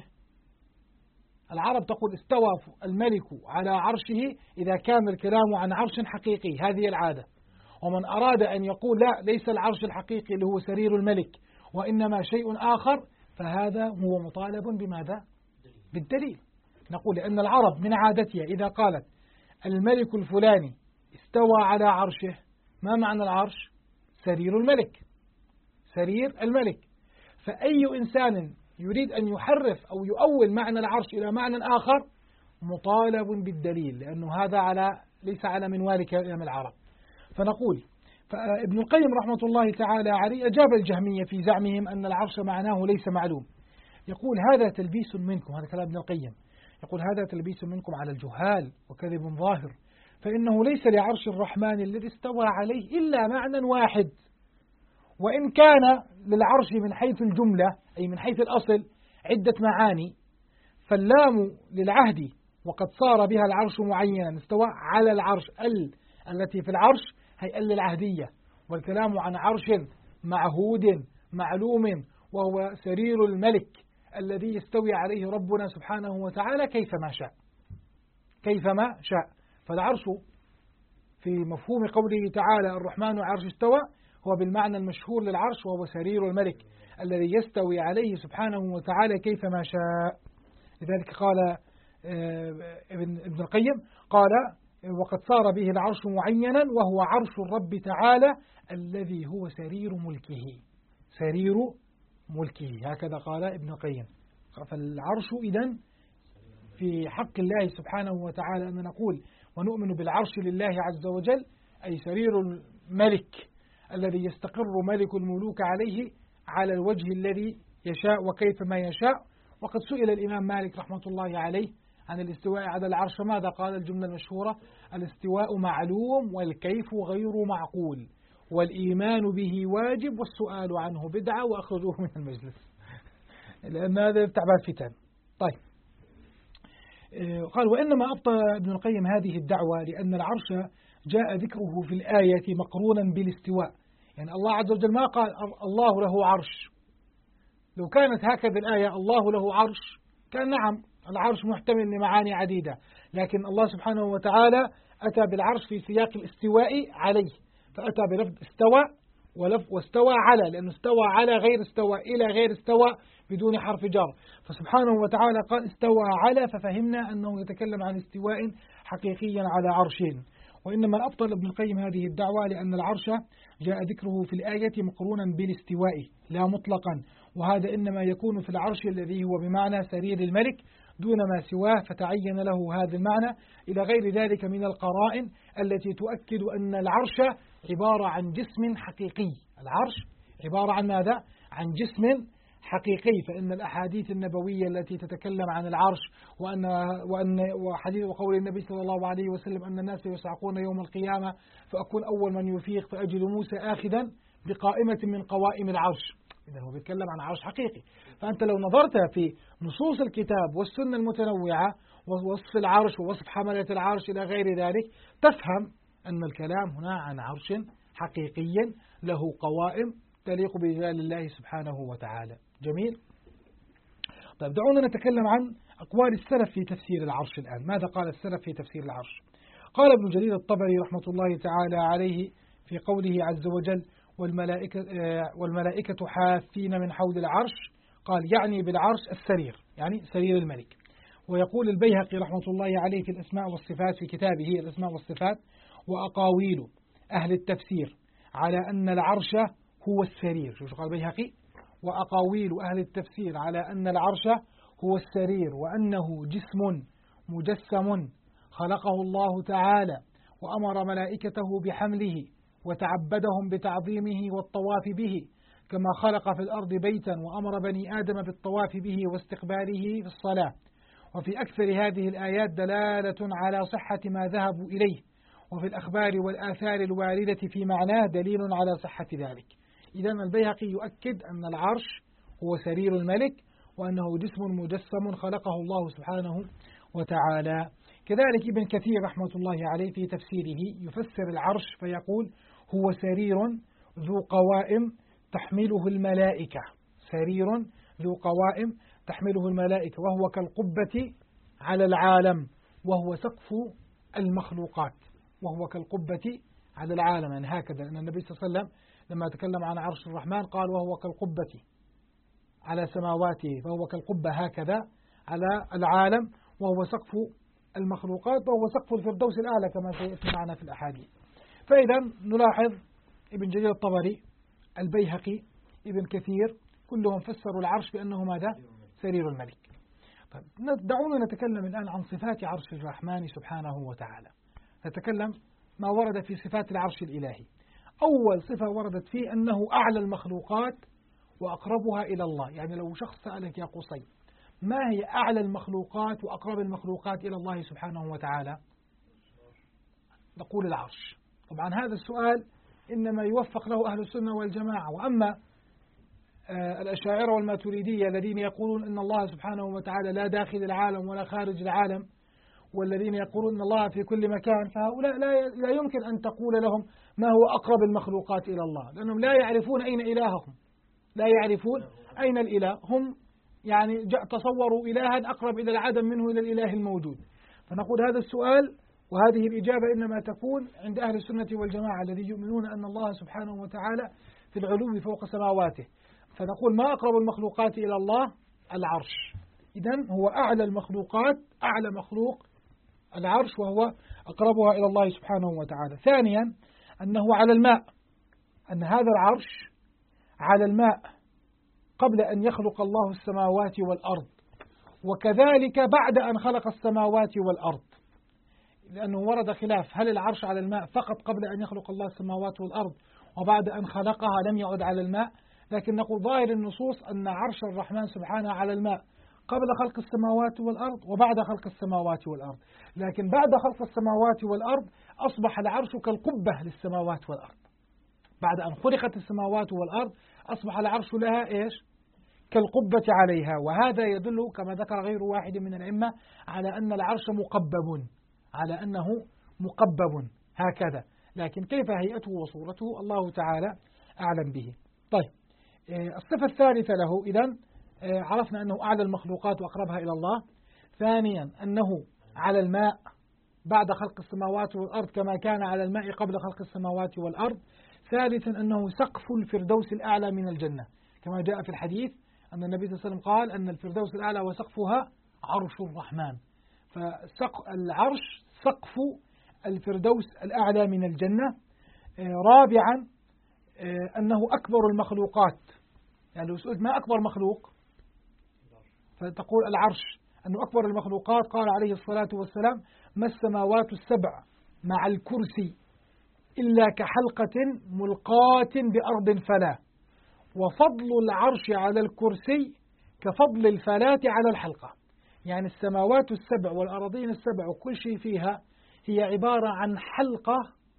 العرب تقول استوى الملك على عرشه إذا كان الكلام عن عرش حقيقي، هذه العادة. ومن أراد أن يقول لا ليس العرش الحقيقي اللي هو سرير الملك وإنما شيء آخر فهذا هو مطالب بماذا؟ بالدليل. نقول لأن العرب من عادتها إذا قالت الملك الفلاني استوى على عرشه، ما معنى العرش؟ سرير الملك، سرير الملك. فأي إنسان يريد أن يحرف أو يؤول معنى العرش إلى معنى آخر مطالب بالدليل، لأنه هذا ليس على منوال كلام العرب. فنقول فابن القيم رحمة الله تعالى عليه أجاب الجهمية في زعمهم أن العرش معناه ليس معلوم. يقول هذا تلبيس منكم، هذا كلام ابن القيم، يقول هذا تلبيس منكم على الجهال وكذب ظاهر، فإنه ليس لعرش الرحمن الذي استوى عليه إلا معنى واحد، وإن كان للعرش من حيث الجملة أي من حيث الأصل عدة معاني، فاللام للعهد وقد صار بها العرش معينا استوى على العرش، التي في العرش هي للعهدية، والكلام عن عرش معهود معلوم وهو سرير الملك الذي يستوي عليه ربنا سبحانه وتعالى كيفما شاء كيفما شاء. فالعرش في مفهوم قوله تعالى الرحمن على العرش استوى هو بالمعنى المشهور للعرش وهو سرير الملك الذي يستوي عليه سبحانه وتعالى كيفما شاء. لذلك قال ابن القيم قال وقد صار به العرش معينا وهو عرش الرب تعالى الذي هو سرير ملكه، سرير ملكه، هكذا قال ابن القيم. فالعرش إذن في حق الله سبحانه وتعالى أن نقول ونؤمن بالعرش لله عز وجل أي سرير الملك الذي يستقر ملك الملوك عليه على الوجه الذي يشاء وكيف ما يشاء. وقد سئل الإمام مالك رحمة الله عليه عن الاستواء على العرش، ماذا قال؟ الجملة المشهورة الاستواء معلوم والكيف غير معقول والإيمان به واجب والسؤال عنه بدعة وأخرجوه من المجلس، لأن هذا يفتح باب فتن. طيب قال وإنما أبطل ابن القيم هذه الدعوة لأن العرش جاء ذكره في الآية مقرونا بالاستواء، يعني الله عز وجل ما قال الله له عرش. لو كانت هكذا الآية الله له عرش كان نعم العرش محتمل لمعاني عديدة، لكن الله سبحانه وتعالى أتى بالعرش في سياق الاستواء عليه، فأتى بلفظ استوى واستوى على، لأنه استوى على غير استوى إلى غير استوى بدون حرف جر، فسبحانه وتعالى قال استوى على، ففهمنا أنه يتكلم عن استواء حقيقيا على عرشين. وإنما أبطل ابن القيم هذه الدعوة لأن العرش جاء ذكره في الآية مقرونا بالاستواء لا مطلقا، وهذا إنما يكون في العرش الذي هو بمعنى سرير الملك دون ما سواه، فتعين له هذا المعنى إلى غير ذلك من القرائن التي تؤكد أن العرش عبارة عن جسم حقيقي. العرش عبارة عن ماذا؟ عن جسم حقيقي. فإن الأحاديث النبوية التي تتكلم عن العرش وحديث وقول النبي صلى الله عليه وسلم أن الناس يصعقون يوم القيامة فأكون أول من يفيق فأجد موسى آخذا بقائمة من قوائم العرش، إذا هو بيتكلم عن عرش حقيقي. فأنت لو نظرت في نصوص الكتاب والسنة المتنوعة ووصف العرش ووصف حملة العرش إلى غير ذلك تفهم أن الكلام هنا عن عرش حقيقي له قوائم تليق بجلال الله سبحانه وتعالى. جميل. طيب دعونا نتكلم عن أقوال السلف في تفسير العرش الآن. ماذا قال السلف في تفسير العرش؟ قال ابن جرير الطبري رحمة الله تعالى عليه في قوله عز وجل والملائكة حافين من حول العرش، قال يعني بالعرش السرير، يعني سرير الملك. ويقول البيهقي رحمة الله عليه في الأسماء والصفات في كتابه الأسماء والصفات وأقاويل أهل التفسير على أن العرش هو السرير. شو قال البيهقي؟ وأقاويل أهل التفسير على أن العرش هو السرير، وأنه جسم مجسم خلقه الله تعالى وأمر ملائكته بحمله وتعبدهم بتعظيمه والطواف به، كما خلق في الأرض بيتا وأمر بني آدم بالطواف به واستقباله في الصلاة. وفي أكثر هذه الآيات دلالة على صحة ما ذهبوا إليه، وفي الأخبار والآثار الواردة في معناه دليل على صحة ذلك. إذا البيهقي يؤكد أن العرش هو سرير الملك، وأنه جسم مجسم خلقه الله سبحانه وتعالى. كذلك ابن كثير رحمة الله عليه في تفسيره يفسر العرش فيقول: هو سرير ذو قوائم تحمله الملائكة، سرير ذو قوائم تحمله الملائكة، وهو كالقبة على العالم، وهو سقف المخلوقات، وهو كالقبة على العالم. يعني هكذا أن النبي صلى الله عليه وسلم لما تكلم عن عرش الرحمن قال: وهو كالقبة على سماواته، فهو كالقبة هكذا على العالم، وهو سقف المخلوقات، وهو سقف الفردوس الأعلى كما سيأتي معنا في الأحاديث. فإذا نلاحظ ابن جرير الطبري، البيهقي، ابن كثير، كلهم فسروا العرش بأنه ماذا؟ سرير الملك. طيب دعونا نتكلم الآن عن صفات عرش الرحمن سبحانه وتعالى. نتكلم ما ورد في صفات العرش الإلهي. أول صفة وردت فيه أنه أعلى المخلوقات وأقربها إلى الله. يعني لو شخص سألك يا قصي ما هي أعلى المخلوقات وأقرب المخلوقات إلى الله سبحانه وتعالى، نقول العرش. طبعا هذا السؤال إنما يوفق له أهل السنة والجماعة. وأما الأشاعرة والماتريدية الذين يقولون إن الله سبحانه وتعالى لا داخل العالم ولا خارج العالم، والذين يقولون إن الله في كل مكان، فهؤلاء لا يمكن أن تقول لهم ما هو أقرب المخلوقات إلى الله، لأنهم لا يعرفون أين إلههم، لا يعرفون أين الإله. هم يعني تصوروا إلها أقرب إلى العدم منه إلى الإله الموجود. فنقول هذا السؤال وهذه الإجابة إنما تكون عند أهل السنة والجماعة الذي يؤمنون أن الله سبحانه وتعالى في العلو فوق سماواته. فنقول ما أقرب المخلوقات إلى الله؟ العرش. إذن هو أعلى المخلوقات، أعلى مخلوق العرش، وهو أقربها إلى الله سبحانه وتعالى. ثانيا أنه على الماء، أن هذا العرش على الماء قبل أن يخلق الله السماوات والأرض، وكذلك بعد أن خلق السماوات والأرض، لأنه ورد خلاف هل العرش على الماء فقط قبل أن يخلق الله السماوات والأرض وبعد أن خلقها لم يعد على الماء. لكن نقول ظاهر النصوص أن عرش الرحمن سبحانه على الماء قبل خلق السماوات والأرض وبعد خلق السماوات والأرض. لكن بعد خلق السماوات والأرض أصبح العرش كالقبة للسماوات والأرض. بعد أن خلقت السماوات والأرض أصبح العرش لها إيش؟ كالقبة عليها. وهذا يدل كما ذكر غير واحد من الأئمة على أن العرش مقبب، على أنه مقبب هكذا، لكن كيف هيئته وصورته الله تعالى أعلم به. طيب الصفة الثالثة له إذن عرفنا أنه أعلى المخلوقات وأقربها إلى الله. ثانيا أنه على الماء بعد خلق السماوات والأرض كما كان على الماء قبل خلق السماوات والأرض. ثالثا أنه سقف الفردوس الأعلى من الجنة، كما جاء في الحديث أن النبي صلى الله عليه وسلم قال أن الفردوس الأعلى وسقفها عرش الرحمن. فالعرش سقف الفردوس الأعلى من الجنة. رابعا أنه أكبر المخلوقات. يعني لو سئلت ما أكبر مخلوق فتقول العرش، أنه أكبر المخلوقات. قال عليه الصلاة والسلام: ما السماوات السبع مع الكرسي إلا كحلقة ملقاة بأرض فلا، وفضل العرش على الكرسي كفضل الفلاة على الحلقة. يعني السماوات السبع والأراضين السبع وكل شيء فيها هي عبارة عن حلقة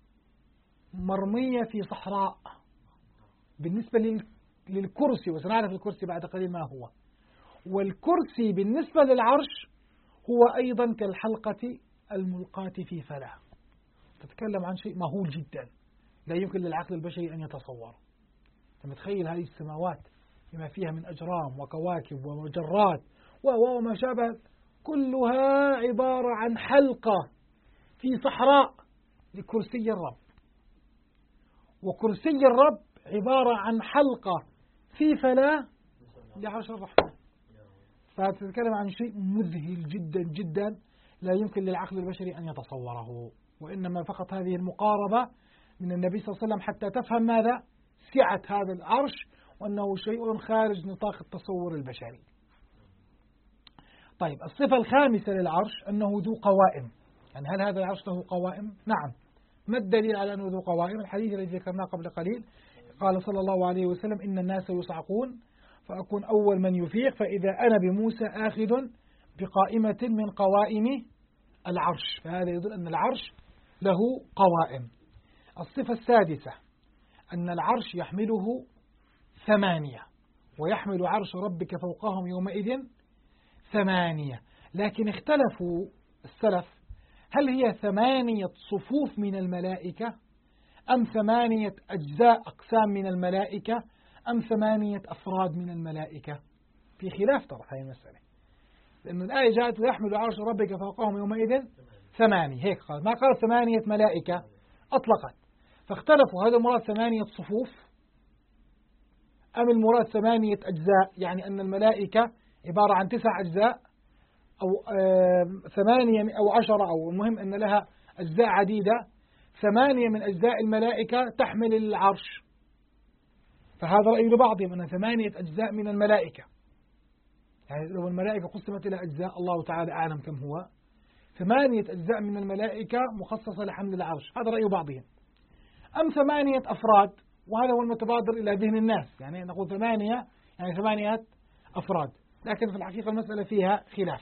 مرمية في صحراء بالنسبة للكرسي، وسنعرف الكرسي بعد قليل ما هو. والكرسي بالنسبة للعرش هو أيضا كالحلقة الملقاة في فلاة. تتكلم عن شيء مهول جدا لا يمكن للعقل البشري أن يتصوره. تتخيل هذه السماوات بما فيها من أجرام وكواكب ومجرات وما شابه، كلها عبارة عن حلقة في صحراء لكرسي الرب، وكرسي الرب عبارة عن حلقة في فلاة لعرش الرحمن. فتتكلم عن شيء مذهل جدا جدا لا يمكن للعقل البشري أن يتصوره. وإنما فقط هذه المقاربة من النبي صلى الله عليه وسلم حتى تفهم ماذا؟ سعة هذا العرش وأنه شيء خارج نطاق التصور البشري. طيب الصفة الخامسة للعرش أنه ذو قوائم. يعني هل هذا العرش له قوائم؟ نعم. ما الدليل على أنه ذو قوائم؟ الحديث الذي ذكرناه قبل قليل، قال صلى الله عليه وسلم إن الناس يصعقون فأكون أول من يفيق فإذا أنا بموسى آخذ بقائمة من قوائم العرش. فهذا يدل أن العرش له قوائم. الصفة السادسة أن العرش يحمله 8، ويحمل عرش ربك فوقهم يومئذ 8. لكن اختلفوا السلف هل هي 8 صفوف من الملائكة أم 8 أجزاء أقسام من الملائكة أم 8 أفراد من الملائكة؟ في خلاف طرح هذه المسألة، لأن الآية جاءت ويحمل عرش ربك فوقهم يومئذ 8، هيك قال، ما قال 8 ملائكة أطلقت. فاختلفوا هذا المراد 8 صفوف أم المراد 8 أجزاء، يعني أن الملائكة عبارة عن 9 أجزاء أو 8 أو 10، أو المهم أن لها أجزاء عديدة، 8 من أجزاء الملائكة تحمل العرش. فهذا رأي لبعضهم أن 8 أجزاء من الملائكة، يعني لو الملائكة قسمت إلى أجزاء الله تعالى أعلم كم هو، 8 أجزاء من الملائكة مخصصة لحمل العرش، هذا رأي بعضهم. أم 8 أفراد، وهذا هو المتبادر إلى ذهن الناس، يعني نقول 8 يعني 8 أفراد، لكن في الحقيقة المسألة فيها خلاف.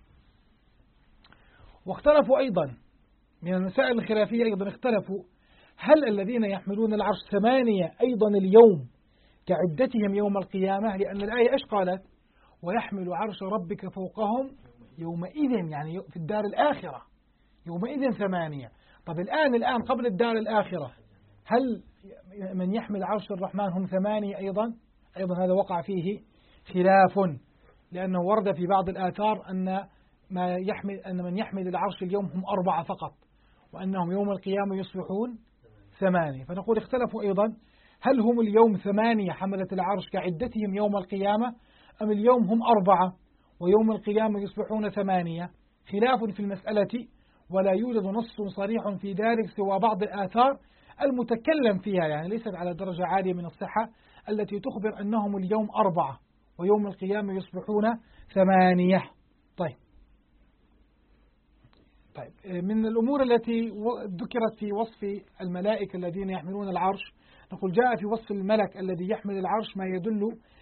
واختلفوا أيضا من المسائل الخلافية، أيضا اختلفوا هل الذين يحملون العرش 8 أيضا اليوم كعدتهم يوم القيامة، لأن الآية إيش قالت؟ ويحمل عرش ربك فوقهم يومئذ، يعني في الدار الآخرة يومئذ 8. طب الآن قبل الدار الآخرة هل من يحمل عرش الرحمن هم 8 أيضا؟ هذا وقع فيه خلاف، لأنه ورد في بعض الآثار أن من يحمل العرش اليوم هم 4 فقط، وأنهم يوم القيامة يصبحون 8. فنقول اختلفوا أيضا هل هم اليوم 8 حملة العرش كعدتهم يوم القيامة أم اليوم هم 4 ويوم القيامة يصبحون 8؟ خلاف في المسألة، ولا يوجد نص صريح في ذلك سوى بعض الآثار المتكلم فيها، يعني ليست على درجة عالية من الصحة، التي تخبر أنهم اليوم 4 ويوم القيامة يصبحون 8. طيب من الأمور التي ذكرت في وصف الملائكة الذين يحملون العرش، نقول جاء في وصف الملك الذي يحمل العرش ما يدل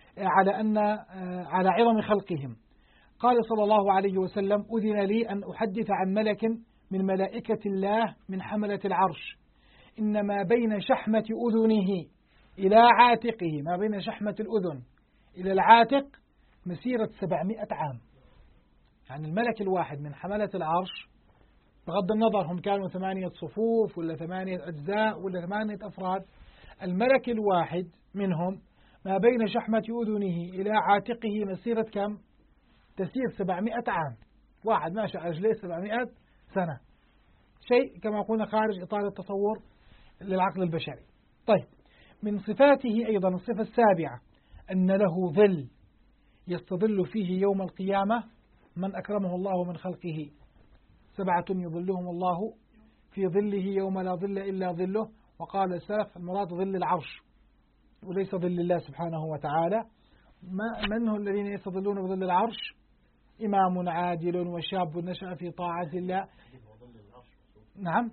على عظم خلقهم. قال صلى الله عليه وسلم أذن لي أن أحدث عن ملك من ملائكة الله من حملة العرش إنما بين شحمة أذنه إلى عاتقه، ما بين شحمة الأذن إلى العاتق مسيرة 700 عام. يعني الملك الواحد من حملة العرش بغض النظر هم كانوا 8 صفوف ولا 8 أجزاء ولا 8 أفراد، الملك الواحد منهم ما بين شحمة أذنه إلى عاتقه مسيرة كم؟ تسير 700 عام، واحد ماشي على رجليه 700 سنة، شيء كما قلنا خارج إطار التصور للعقل البشري. طيب من صفاته أيضا الصفة السابعة أن له ظل يستظل فيه يوم القيامة من أكرمه الله من خلقه، 7 يظلهم الله في ظله يوم لا ظل إلا ظله. وقال السلف المراد ظل العرش وليس ظل الله سبحانه وتعالى. من هو الذين يستظلون بظل العرش؟ إمام عادل وشاب نشأ في طاعة الله. نعم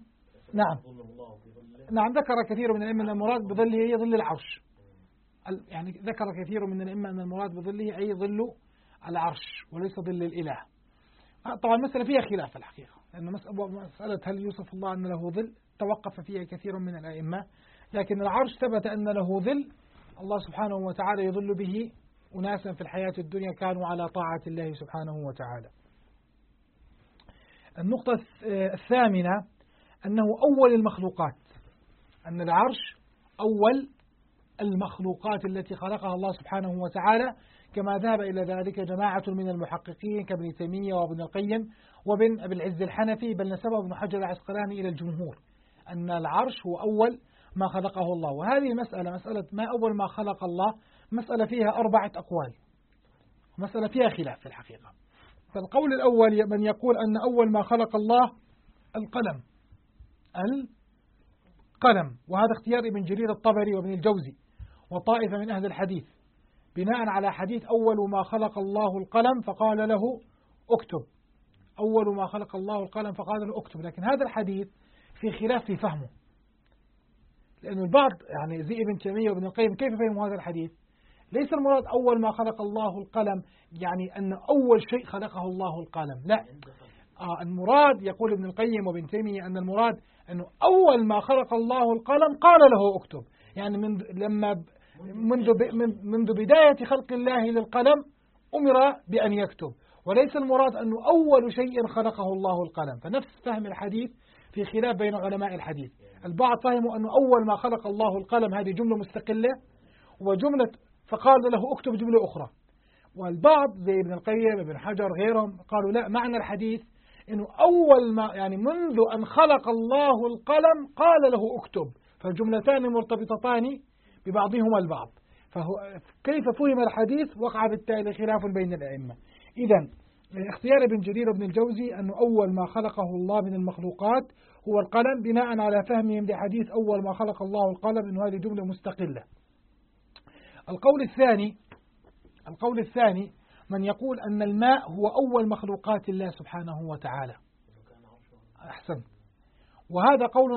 ذكر كثير من الأئمة أن المراد بظله هي ظل العرش، يعني ذكر كثير من الأئمة أن المراد بظله أي ظل العرش وليس ظل الإله. طبعا المسألة فيها خلاف الحقيقة، لأن مسألة هل يوصف الله أن له ظل توقف فيها كثير من الأئمة، لكن العرش ثبت أن له ظل، الله سبحانه وتعالى يظل به أناسا في الحياة الدنيا كانوا على طاعة الله سبحانه وتعالى. النقطة الثامنة أنه أول المخلوقات، أن العرش أول المخلوقات التي خلقها الله سبحانه وتعالى، كما ذهب إلى ذلك جماعة من المحققين كابن تيمية وابن القيم وابن أبي العز الحنفي، بل نسبه ابن حجر العسقلاني إلى الجمهور أن العرش هو أول ما خلقه الله. وهذه مسألة ما أول ما خلق الله مسألة فيها 4 أقوال، مسألة فيها خلاف في الحقيقة. فالقول الأول من يقول أن أول ما خلق الله القلم، وهذا اختيار ابن جرير الطبري وابن الجوزي وطائفة من أهل الحديث، بناء على حديث أول ما خلق الله القلم فقال له اكتب، أول ما خلق الله القلم فقال له اكتب. لكن هذا الحديث في خلاف في فهمه، لأن البعض يعني زي ابن تيمية وابن القيم كيف فهموا هذا الحديث؟ ليس المراد أول ما خلق الله القلم يعني أن أول شيء خلقه الله القلم، لا، المراد يقول ابن القيم وابن تيمية أن المراد أنه أول ما خلق الله القلم قال له اكتب، يعني منذ بداية خلق الله للقلم أمر بأن يكتب، وليس المراد أنه أول شيء خلقه الله القلم. فنفس فهم الحديث في خلاف بين علماء الحديث، البعض فهموا أنه أول ما خلق الله القلم هذه جملة مستقلة، وجملة فقال له اكتب جملة أخرى، والبعض زي ابن القيم ابن حجر غيرهم قالوا لا، معنى الحديث أنه أول ما يعني منذ أن خلق الله القلم قال له اكتب، فالجملتان مرتبطتان ببعضهما البعض. كيف فهم الحديث وقع بالتالي خلاف بين الأئمة. إذن اختيار ابن جرير وابن الجوزي أنه أول ما خلقه الله من المخلوقات هو القلم، بناء على فهمهم لحديث أول ما خلق الله القلم أنه هذه جملة مستقلة. القول الثاني من يقول أن الماء هو أول مخلوقات الله سبحانه وتعالى. أحسن. وهذا قول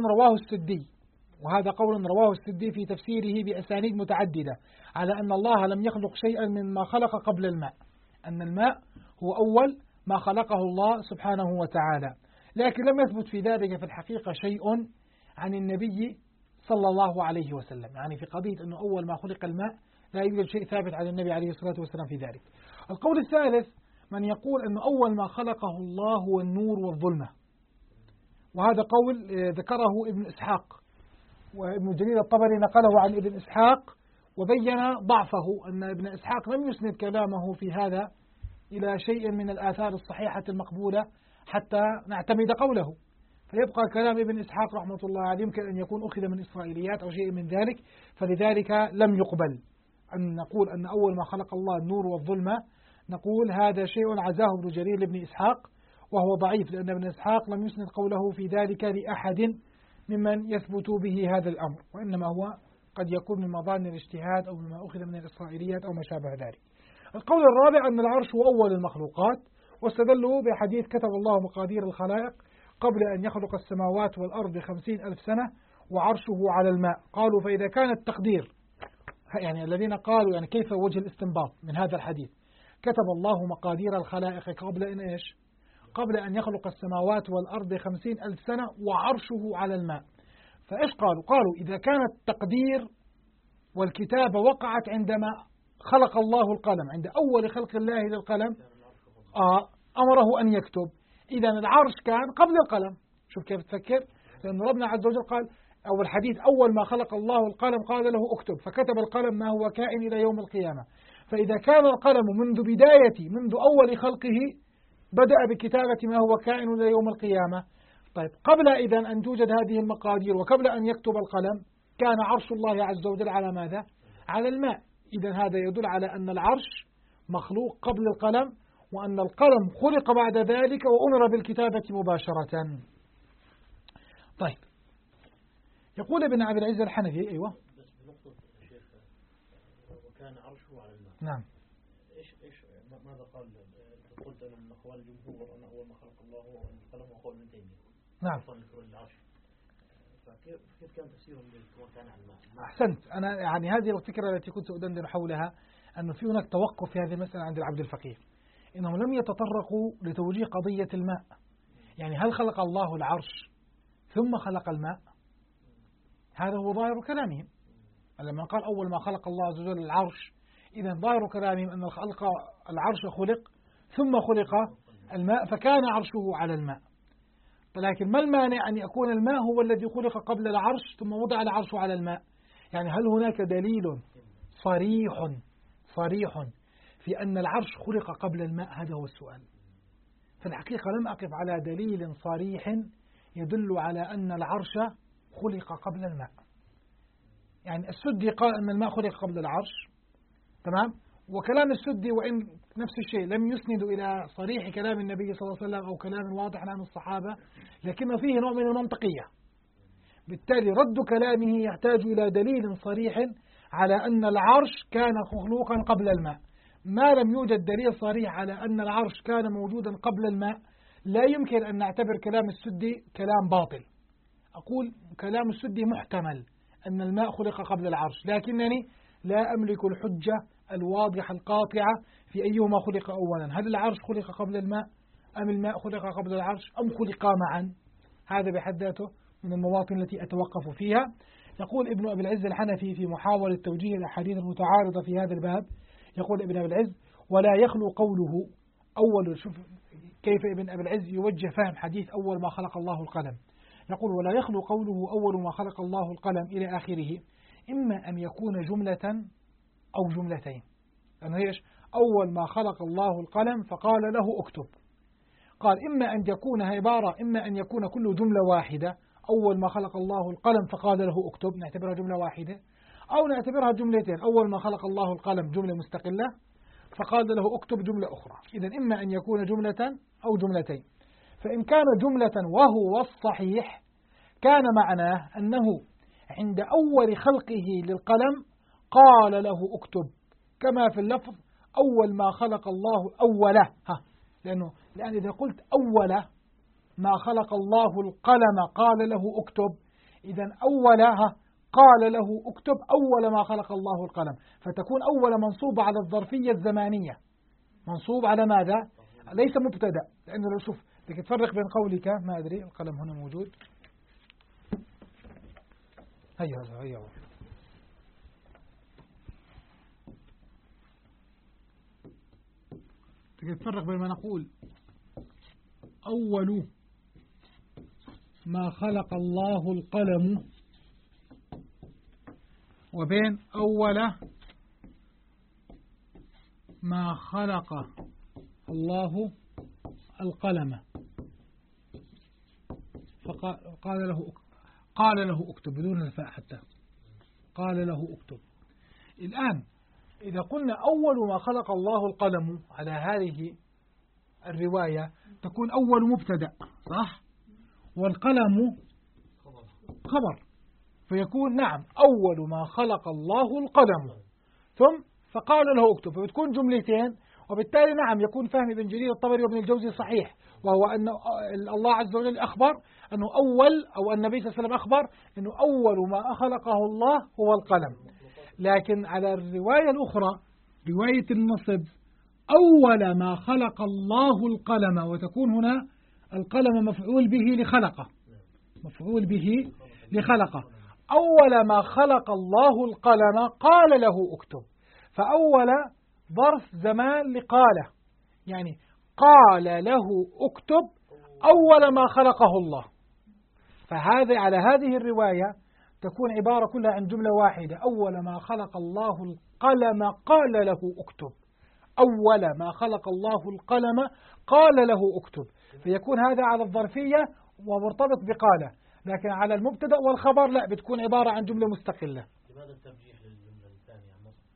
رواه السدي في تفسيره بأسانيد متعددة على أن الله لم يخلق شيئا مما خلق قبل الماء، أن الماء هو أول ما خلقه الله سبحانه وتعالى، لكن لم يثبت في ذلك في الحقيقة شيء عن النبي صلى الله عليه وسلم، يعني في قضية أنه أول ما خلق الماء لا يوجد شيء ثابت عن النبي عليه الصلاة والسلام في ذلك. القول الثالث من يقول أنه أول ما خلقه الله هو النور والظلمة، وهذا قول ذكره ابن إسحاق، وابن جرير الطبري نقله عن ابن إسحاق وبين ضعفه، أن ابن إسحاق لم يسند كلامه في هذا إلى شيء من الآثار الصحيحة المقبولة حتى نعتمد قوله، فيبقى كلام ابن إسحاق رحمة الله عليه يمكن أن يكون أخذ من إسرائيليات أو شيء من ذلك، فلذلك لم يقبل أن نقول أن أول ما خلق الله النور والظلمة، نقول هذا شيء عزاه ابن جرير لابن إسحاق وهو ضعيف، لأن ابن إسحاق لم يسند قوله في ذلك لأحد ممن يثبت به هذا الأمر، وإنما هو قد يكون من مظان الاجتهاد أو مما أخذ من الإسرائيليات أو ما شابه ذلك. القول الرابع أن العرش هو أول المخلوقات، واستدلوا بحديث كتب الله مقادير الخلائق قبل أن يخلق السماوات والأرض 50,000 سنة وعرشه على الماء. قالوا فإذا كان التقدير، يعني الذين قالوا يعني كيف وجه الاستنباط من هذا الحديث، كتب الله مقادير الخلائق قبل أن إيش؟ قبل أن يخلق السماوات والأرض 50,000 سنة وعرشه على الماء. فإيش قالوا؟ قالوا إذا كان التقدير والكتابة وقعت عندما خلق الله القلم، عند أول خلق الله للقلم أمره أن يكتب، إذا العرش كان قبل القلم. شوف كيف تفكر، لأن ربنا عز وجل قال أو الحديث أول ما خلق الله القلم قال له اكتب، فكتب القلم ما هو كائن إلى يوم القيامة. فإذا كان القلم منذ أول خلقه بدأ بكتابة ما هو كائن إلى يوم القيامة، طيب قبل إذن أن توجد هذه المقادير وقبل أن يكتب القلم كان عرش الله عز وجل على ماذا؟ على الماء. إذن هذا يدل على أن العرش مخلوق قبل القلم، وأن القلم خلق بعد ذلك وأمر بالكتابة مباشرة. طيب يقول ابن عبد العزيز الحنفي أيوة بس بنقطة شيخ وكان عرشه على الماء، نعم إيش ماذا قال؟ قلت أنا من أقوال الجمهور أن أول ما خلق الله هو القلم وقول ابن تيمية، نعم، العرش، فكيف كان تفسيرهم كان على الماء؟ أحسنت. أنا يعني هذه الفكرة التي كنت أدندن حولها، أنه في هناك توقف في هذه المسألة عند العبد الفقيه، إنهم لم يتطرقوا لتوجيه قضية الماء، يعني هل خلق الله العرش ثم خلق الماء؟ هذا هو ظاهر كلامهم، لما قال أول ما خلق الله عز وجل العرش، إذا ظاهر كلامهم أن العرش خلق ثم خلق الماء فكان عرشه على الماء. لكن ما المانع أن يكون الماء هو الذي خلق قبل العرش ثم وضع العرش على الماء؟ يعني هل هناك دليل صريح في أن العرش خلق قبل الماء؟ هذا هو السؤال. في الحقيقة لم أقف على دليل صريح يدل على أن العرش خلق قبل الماء. يعني السدي قال أن الماء خلق قبل العرش، تمام، وكلام السدي وإن نفس الشيء لم يسند إلى صريح كلام النبي صلى الله عليه وسلم أو كلام واضح عن الصحابة، لكنه فيه نوع من المنطقية، بالتالي رد كلامه يحتاج إلى دليل صريح على أن العرش كان مخلوقا قبل الماء. ما لم يوجد دليل صريح على أن العرش كان موجودا قبل الماء لا يمكن أن نعتبر كلام السدي كلام باطل. أقول كلام السدي محتمل أن الماء خلق قبل العرش، لكنني لا أملك الحجة الواضحة القاطعة في أيهما خلق أولا، هل العرش خلق قبل الماء أم الماء خلق قبل العرش أم خلقا معا. هذا بحد ذاته من المواطن التي أتوقف فيها. يقول ابن أبي العز الحنفي في محاولة توجيه الأحاديث المتعارضة في هذا الباب، يقول ابن أبي العز: ولا يخلو قوله أول. شوف كيف ابن أبي العز يوجه فهم حديث أول ما خلق الله القلم. يقول: ولا يخلو قوله أول ما خلق الله القلم إلى آخره إما أن يكون جملة أو جملتين. لأنه إيش؟ أول ما خلق الله القلم فقال له اكتب. قال إما أن يكون عبارة، إما أن يكون كل جملة واحدة، أول ما خلق الله القلم فقال له اكتب، نعتبرها جملة واحدة، أو نعتبرها جملتين، أول ما خلق الله القلم جملة مستقلة فقال له اكتب جملة أخرى. إذن إما أن يكون جملة أو جملتين. فإن كان جملة وهو الصحيح كان معناه أنه عند أول خلقه للقلم قال له اكتب، كما في اللفظ أول ما خلق الله أوله. لأن إذا قلت أول ما خلق الله القلم قال له اكتب، إذن أولها قال له اكتب أول ما خلق الله القلم، فتكون أول منصوبة على الظرفية الزمانية، منصوب على ماذا؟ ليس مبتدأ. لأنه لو شوف بدك تفرق بين قولك، ما أدري القلم هنا موجود، هيا بدك تفرق بين ما نقول أول ما خلق الله القلم وبين أول ما خلق الله القلم قال له اكتب بدون الفاء حتى، قال له اكتب. الآن إذا قلنا أول ما خلق الله القلم على هذه الرواية تكون أول مبتدأ، صح؟ والقلم خبر، فيكون نعم أول ما خلق الله القلم ثم فقال له اكتب، فبتكون جملتين. وبالتالي نعم يكون فهم ابن جرير الطبري وابن الجوزي صحيح، وهو أن الله عز وجل أخبر أنه أول، أو النبي صلى الله عليه وسلم أخبر أنه أول ما خلقه الله هو القلم. لكن على الرواية الأخرى رواية النصب أول ما خلق الله القلم، وتكون هنا القلم مفعول به لخلقه، مفعول به لخلقه. أول ما خلق الله القلم قال له اكتب، فأول ظرف زمان لقاله، يعني قال له اكتب أول ما خلقه الله. فهذا على هذه الرواية تكون عبارة كلها عن جملة واحدة: أول ما خلق الله القلم قال له اكتب، أول ما خلق الله القلم قال له اكتب، فيكون هذا على الظرفية ومرتبط بقاله. لكن على المبتدأ والخبر لا، بتكون عبارة عن جملة مستقلة. لماذا الترجيح للجملة الثانية عن نص؟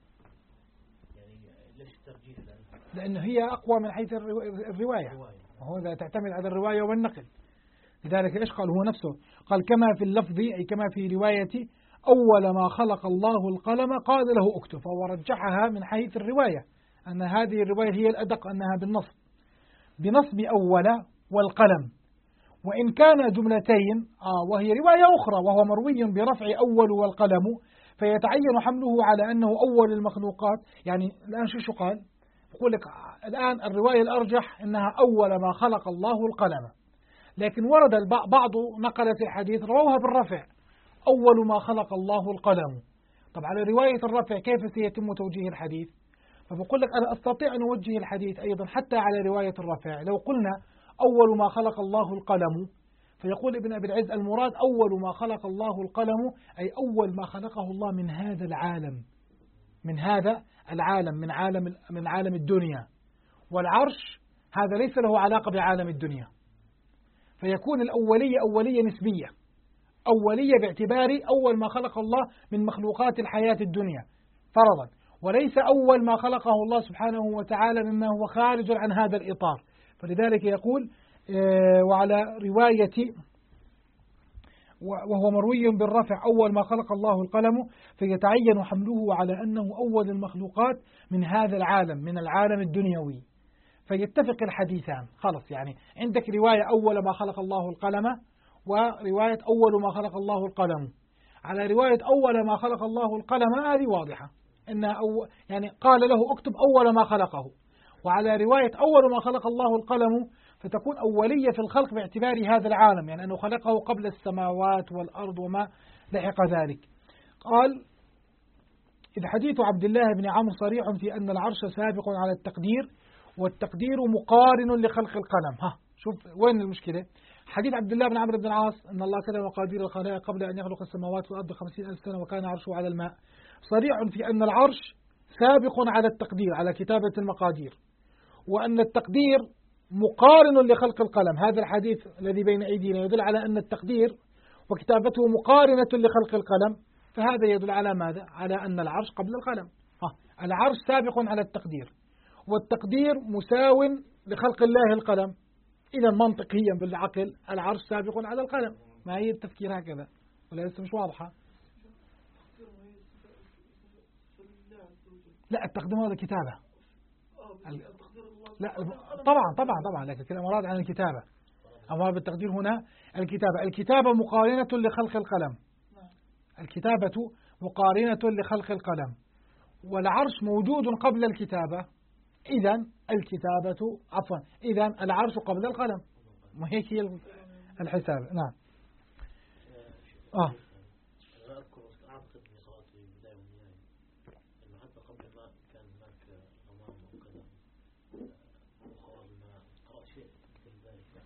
يعني ليش الترجيح؟ لأنه هي أقوى من حيث الرواية، وهذا تعتمد على الرواية والنقل. لذلك إيش قال هو نفسه؟ قال كما في اللفظ، أي كما في رواية أول ما خلق الله القلم قال له اكتب، فهو رجحها من حيث الرواية، أن هذه الرواية هي الأدق أنها بالنصب، بنصب أول والقلم. وإن كان جملتين وهي رواية أخرى وهو مروي برفع أول والقلم، فيتعين حمله على أنه أول المخلوقات. يعني الآن شو قال؟ يقول لك الآن الرواية الأرجح أنها أول ما خلق الله القلم، لكن ورد بعض نقلة الحديث رووها بالرفع أول ما خلق الله القلم. طب على رواية الرفع كيف سيتم توجيه الحديث؟ فبقول لك أنا أستطيع أن أوجه الحديث أيضا حتى على رواية الرفع. لو قلنا أول ما خلق الله القلم، فيقول ابن أبي العز المراد أول ما خلق الله القلم أي أول ما خلقه الله من هذا العالم، من هذا العالم، من عالم الدنيا. والعرش هذا ليس له علاقة بعالم الدنيا، فيكون الأولية أولية نسبية، أولية باعتبار أول ما خلق الله من مخلوقات الحياة الدنيا فرضا، وليس أول ما خلقه الله سبحانه وتعالى مما هو خارج عن هذا الإطار. فلذلك يقول وعلى رواية وهو مروي بالرفع أول ما خلق الله القلم، فيتعين حمله على أنه أول المخلوقات من هذا العالم، من العالم الدنيوي، فيتفق الحديثان. خلص يعني عندك رواية أول ما خلق الله القلم، ورواية أول ما خلق الله القلم. على رواية أول ما خلق الله القلم هذه واضحة، إن يعني قال له اكتب أول ما خلقه. وعلى رواية أول ما خلق الله القلم فتكون أولية في الخلق باعتبار هذا العالم، يعني أنه خلقه قبل السماوات والأرض وما لحق ذلك. قال: إذ حديث عبد الله بن عمرو صريح في أن العرش سابق على التقدير، والتقدير مقارن لخلق القلم. شوف وين المشكلة. حديث عبد الله بن عمرو بن العاص أن الله كتب مقادير الخلائق قبل أن يخلق السماوات والأرض 50,000 سنة وكان عرشه على الماء، صريح في أن العرش سابق على التقدير، على كتابة المقادير، وأن التقدير مقارن لخلق القلم. هذا الحديث الذي بين أيدينا يدل على أن التقدير وكتابته مقارنة لخلق القلم، فهذا يدل على ماذا؟ على أن العرش قبل القلم. العرش سابق على التقدير، والتقدير مساو لخلق الله القلم. إذا منطقيا بالعقل العرش سابق على القلم. ما هي التفكير هكذا ولا لسه مش واضحة؟ لا، التقديم هذا كتابة. لا طبعا لكن الكلام مراد عن الكتابة. أما بالتقدير هنا الكتابة مقارنة لخلق القلم. الكتابة مقارنة لخلق القلم، والعرش موجود قبل الكتابة. إذا العرش قبل القلم، وهيك هي الحساب. نعم. أنا أذكر أعتقد في صلاة البداية والنهاية أنه حتى قبل ما كان هناك غمام وكذا وخوار الماء، قرأت شيء مثل ذلك.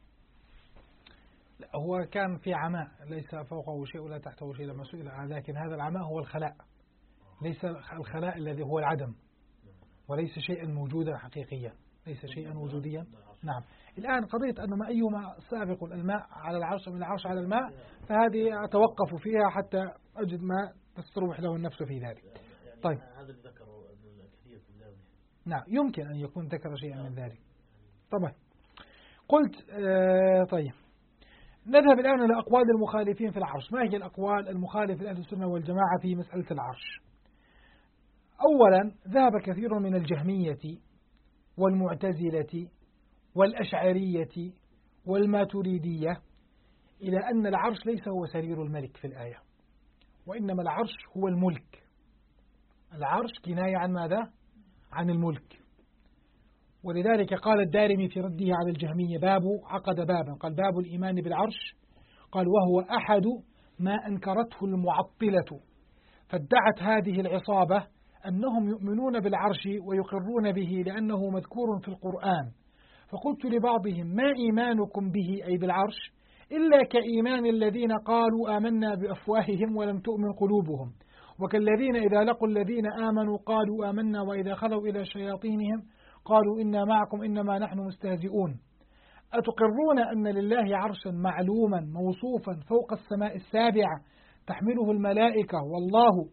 لا، هو كان في عماء ليس فوقه شيء ولا تحته شيء لما سئل، لكن هذا العماء هو الخلاء، ليس الخلاء الذي هو العدم، وليس شيئا موجودا حقيقيا، ليس شيئا وجوديا. نعم. الآن قضية أنه ما أيما سابق الماء على العرش من العرش على الماء، فهذه أتوقف فيها حتى أجد ما تستروح له النفس في ذلك. طيب. هذا ذكر كثير في الله. نعم، يمكن أن يكون ذكر شيئا من ذلك. طبعا. قلت طيب، نذهب الآن إلى أقوال المخالفين في العرش. ما هي الأقوال المخالفة لأهل السنة والجماعة في مسألة العرش؟ أولا، ذهب كثير من الجهمية والمعتزلة والأشعرية والماتريدية إلى أن العرش ليس هو سرير الملك في الآية، وإنما العرش هو الملك. العرش كناية عن ماذا؟ عن الملك. ولذلك قال الدارمي في رده على الجهمية عقد بابا، قال: باب الإيمان بالعرش، قال: وهو أحد ما أنكرته المعطلة، فادعت هذه العصابة أنهم يؤمنون بالعرش ويقرون به لأنه مذكور في القرآن. فقلت لبعضهم: ما إيمانكم به أي بالعرش إلا كإيمان الذين قالوا آمنا بأفواههم ولم تؤمن قلوبهم، وكالذين إذا لقوا الذين آمنوا قالوا آمنا وإذا خلوا إلى شياطينهم قالوا إنا معكم إنما نحن مستهزئون. أتقرون أن لله عرشا معلوما موصوفا فوق السماء السابعة تحمله الملائكة والله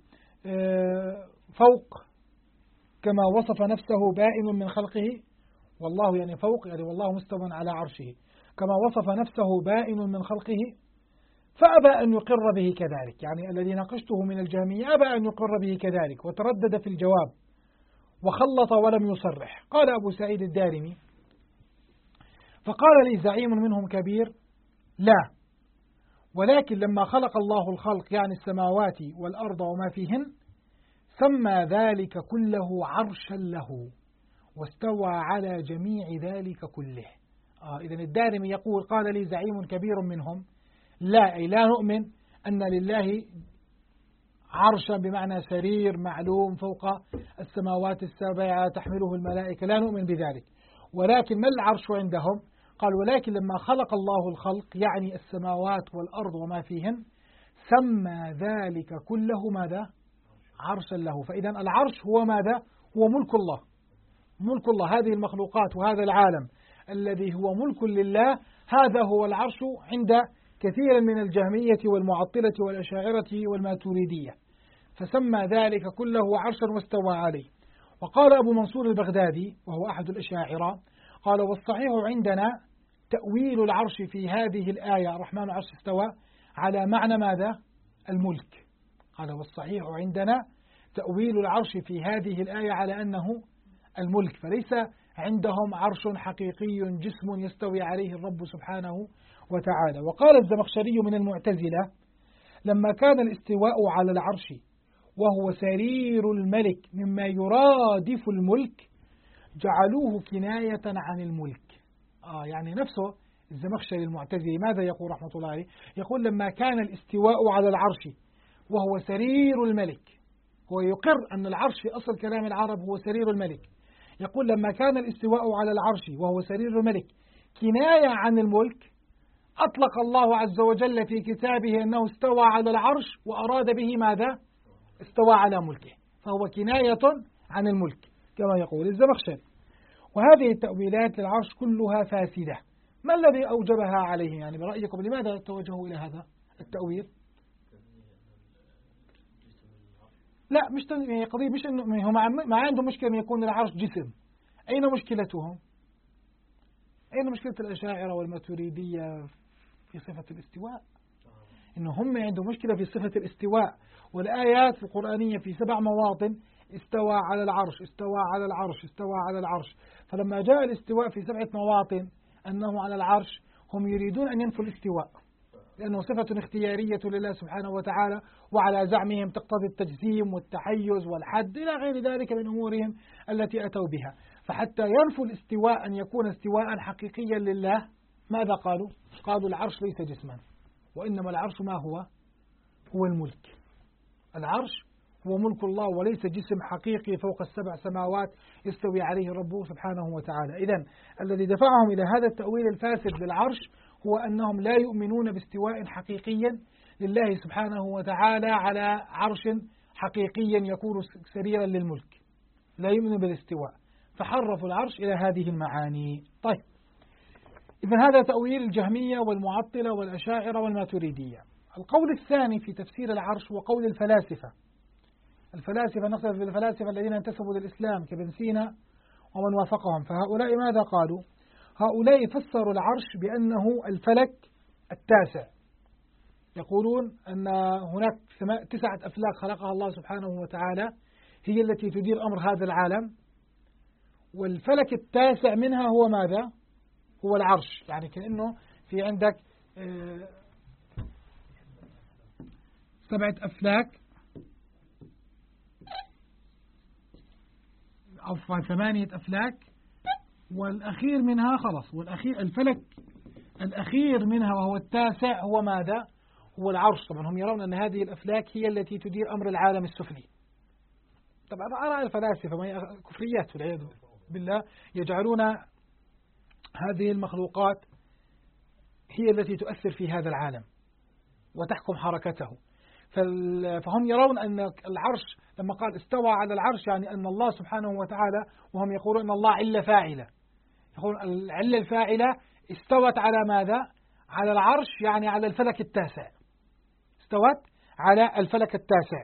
فوق كما وصف نفسه بائن من خلقه، والله يعني فوق، يعني والله مستوى على عرشه كما وصف نفسه بائن من خلقه، فأبى أن يقر به كذلك. يعني الذي ناقشته من الجهمية أبى أن يقر به كذلك، وتردد في الجواب وخلط ولم يصرح. قال أبو سعيد الدارمي: فقال لي زعيم منهم كبير: لا، ولكن لما خلق الله الخلق يعني السماوات والأرض وما فيهن سمى ذلك كله عرشا له واستوى على جميع ذلك كله. إذن الدارمي يقول: قال لي زعيم كبير منهم: لا، أي لا نؤمن أن لله عرشا بمعنى سرير معلوم فوق السماوات السبع تحمله الملائكة، لا نؤمن بذلك. ولكن ما العرش عندهم؟ قال: ولكن لما خلق الله الخلق يعني السماوات والأرض وما فيهن سمى ذلك كله ماذا؟ عرشا له. فإذا العرش هو ماذا؟ هو ملك الله، ملك الله. هذه المخلوقات وهذا العالم الذي هو ملك لله، هذا هو العرش عند كثير من الجهمية والمعطلة والأشاعرة والماتريدية، فسمى ذلك كله عرشا واستوى عليه. وقال أبو منصور البغدادي وهو أحد الأشاعرة قال: والصحيح عندنا تأويل العرش في هذه الآية الرحمن عرش استوى على معنى ماذا؟ الملك. قال والصحيح عندنا تأويل العرش في هذه الآية على أنه الملك، فليس عندهم عرش حقيقي جسم يستوي عليه الرب سبحانه وتعالى. وقال الزمخشري من المعتزلة لما كان الاستواء على العرش وهو سرير الملك مما يرادف الملك جعلوه كناية عن الملك. يعني نفسه الزمخشري المعتزلي ماذا يقول رحمة الله عليه؟ يقول لما كان الاستواء على العرش وهو سرير الملك، هو يقر أن العرش في أصل كلام العرب هو سرير الملك، يقول لما كان الاستواء على العرش وهو سرير الملك كناية عن الملك أطلق الله عز وجل في كتابه أنه استوى على العرش وأراد به ماذا؟ استوى على ملكه، فهو كناية عن الملك كما يقول الزمخشري. وهذه التأويلات للعرش كلها فاسدة. ما الذي أوجبها عليه؟ يعني برأيكم لماذا توجهوا إلى هذا التأويل؟ لا مش قضية، مش إنه هم ما عندهم مشكلة أن يكون العرش جسم. أين مشكلتهم؟ أين مشكلة الأشاعرة والماتريدية في صفة الاستواء؟ إنه هم عندهم مشكلة في صفة الاستواء، والآيات القرآنية في 7 مواطن استوى على العرش استوى على العرش استوى على العرش. فلما جاء الاستواء في 7 مواطن أنه على العرش هم يريدون أن ينفوا الاستواء لأنه صفة اختيارية لله سبحانه وتعالى، وعلى زعمهم تقتضي التجسيم والتحيز والحد إلى غير ذلك من أمورهم التي أتوا بها. فحتى ينفوا الاستواء أن يكون استواء حقيقيا لله ماذا قالوا؟ قالوا العرش ليس جسما، وإنما العرش ما هو؟ هو الملك. العرش هو ملك الله وليس جسم حقيقي فوق 7 سماوات يستوي عليه ربه سبحانه وتعالى. إذن الذي دفعهم إلى هذا التأويل الفاسد للعرش هو أنهم لا يؤمنون باستواء حقيقي لله سبحانه وتعالى على عرش حقيقي يكون سريرا للملك، لا يؤمنون بالاستواء، فحرفوا العرش إلى هذه المعاني. طيب، إذن هذا تأويل الجهمية والمعطلة والأشاعرة والماتريدية. القول الثاني في تفسير العرش وقول الفلاسفة. الفلاسفة نقصد بالفلاسفة الذين انتسبوا للإسلام كابن سينا ومن وافقهم. فهؤلاء ماذا قالوا؟ هؤلاء فسروا العرش بأنه الفلك التاسع. يقولون أن هناك 9 أفلاك خلقها الله سبحانه وتعالى هي التي تدير أمر هذا العالم، والفلك التاسع منها هو ماذا؟ هو العرش. يعني كأنه في عندك 7 أفلاك أو 8 أفلاك، والأخير منها خلص، والأخير الفلك الأخير منها وهو التاسع هو ماذا؟ هو العرش. طبعا هم يرون أن هذه الأفلاك هي التي تدير أمر العالم السفلي. طبعا آراء الفلاسفة ما هي كفريات والعياذ بالله، يجعلون هذه المخلوقات هي التي تؤثر في هذا العالم وتحكم حركته. فهم يرون أن العرش لما قال استوى على العرش يعني أن الله سبحانه وتعالى، وهم يقولون أن الله علة فاعلة، يقولون العلة الفاعلة استوت على ماذا؟ على العرش، يعني على الفلك التاسع، استوت على الفلك التاسع.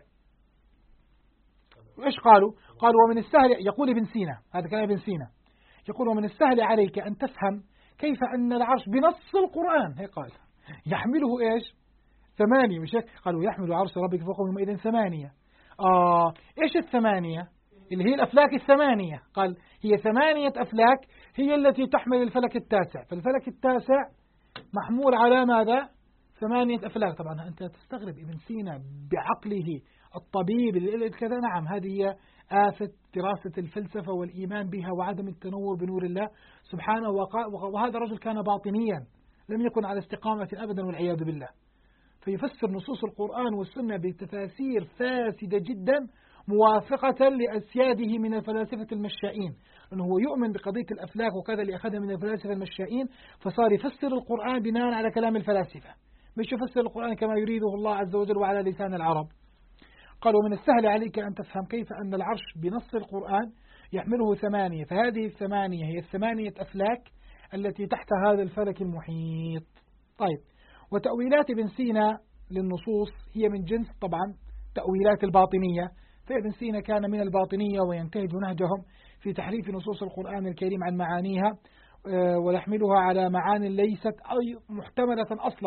وإيش قالوا؟ قالوا ومن السهل، يقول ابن سينا، هذا كلام ابن سينا، يقول ومن السهل عليك أن تفهم كيف أن العرش بنص القرآن هي قال يحمله إيش؟ 8، مش هيك؟ قالوا يحمل عرش ربك فوقهم يومئذ 8. إيش 8 اللي هي الأفلاك 8؟ قال هي 8 أفلاك هي التي تحمل الفلك التاسع، فالفلك التاسع محمول على ماذا؟ 8 أفلاك. طبعا أنت تستغرب ابن سينا بعقله الطبيب كذا. نعم، هذه هي آفة دراسة الفلسفة والإيمان بها وعدم التنور بنور الله سبحانه. وهذا الرجل كان باطنيا لم يكن على استقامة أبدا والعياذ بالله، فيفسر نصوص القرآن والسنة بتفاسير فاسدة جدا موافقة لأسياده من الفلاسفة المشائين، لأنه هو يؤمن بقضية الأفلاك وكذا اللي أخذها من الفلاسفة المشائين، فصار يفسر القرآن بناء على كلام الفلاسفة، مش يفسر القرآن كما يريده الله عز وجل وعلى لسان العرب. قالوا من السهل عليك أن تفهم كيف أن العرش بنص القرآن يحمله 8، فهذه 8 هي 8 أفلاك التي تحت هذا الفلك المحيط. طيب، وتأويلات ابن سينا للنصوص هي من جنس طبعا تأويلات الباطنية، فابن سينا كان من الباطنية وينتهج نهجهم في تحريف نصوص القرآن الكريم عن معانيها ويحملها على معان ليست أي محتملة أصلا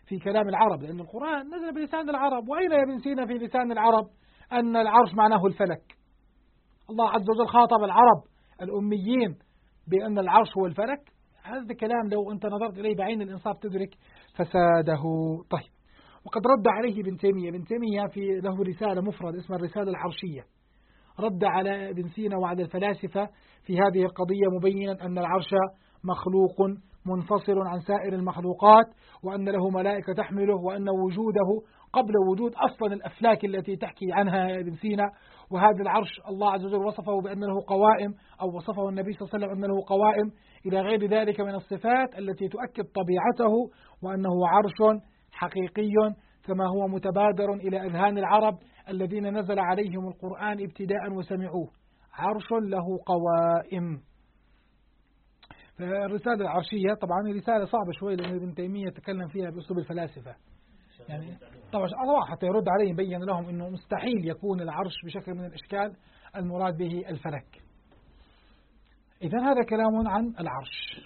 في كلام العرب، لأن القرآن نزل بلسان العرب. وأين يا ابن سينا في لسان العرب أن العرش معناه الفلك؟ الله عز وجل خاطب العرب الأميين بأن العرش هو الفلك. هذا كلام لو أنت نظرت إليه بعين الإنصاف تدرك فساده. طيب، وقد رد عليه ابن تيمية. ابن تيمية له رسالة مفرد اسمها الرسالة العرشية، رد على ابن سينا وعلى الفلاسفة في هذه القضية مبينا أن العرش مخلوق منفصل عن سائر المخلوقات، وأن له ملائكة تحمله، وأن وجوده قبل وجود أصلا الأفلاك التي تحكي عنها ابن سينا. وهذا العرش الله عز وجل وصفه بأن له قوائم، أو وصفه النبي صلى الله عليه وسلم أن له قوائم إلى غير ذلك من الصفات التي تؤكد طبيعته، وأنه عرش حقيقي كما هو متبادر إلى أذهان العرب الذين نزل عليهم القرآن ابتداء وسمعوه، عرش له قوائم. فالرسالة العرشية طبعا رسالة صعبة شوي، لأن ابن تيمية يتكلم فيها بأسلوب الفلاسفة، يعني طبعا حتى يرد عليهم بين لهم أنه مستحيل يكون العرش بشكل من الإشكال المراد به الفلك. إذن هذا كلام عن العرش.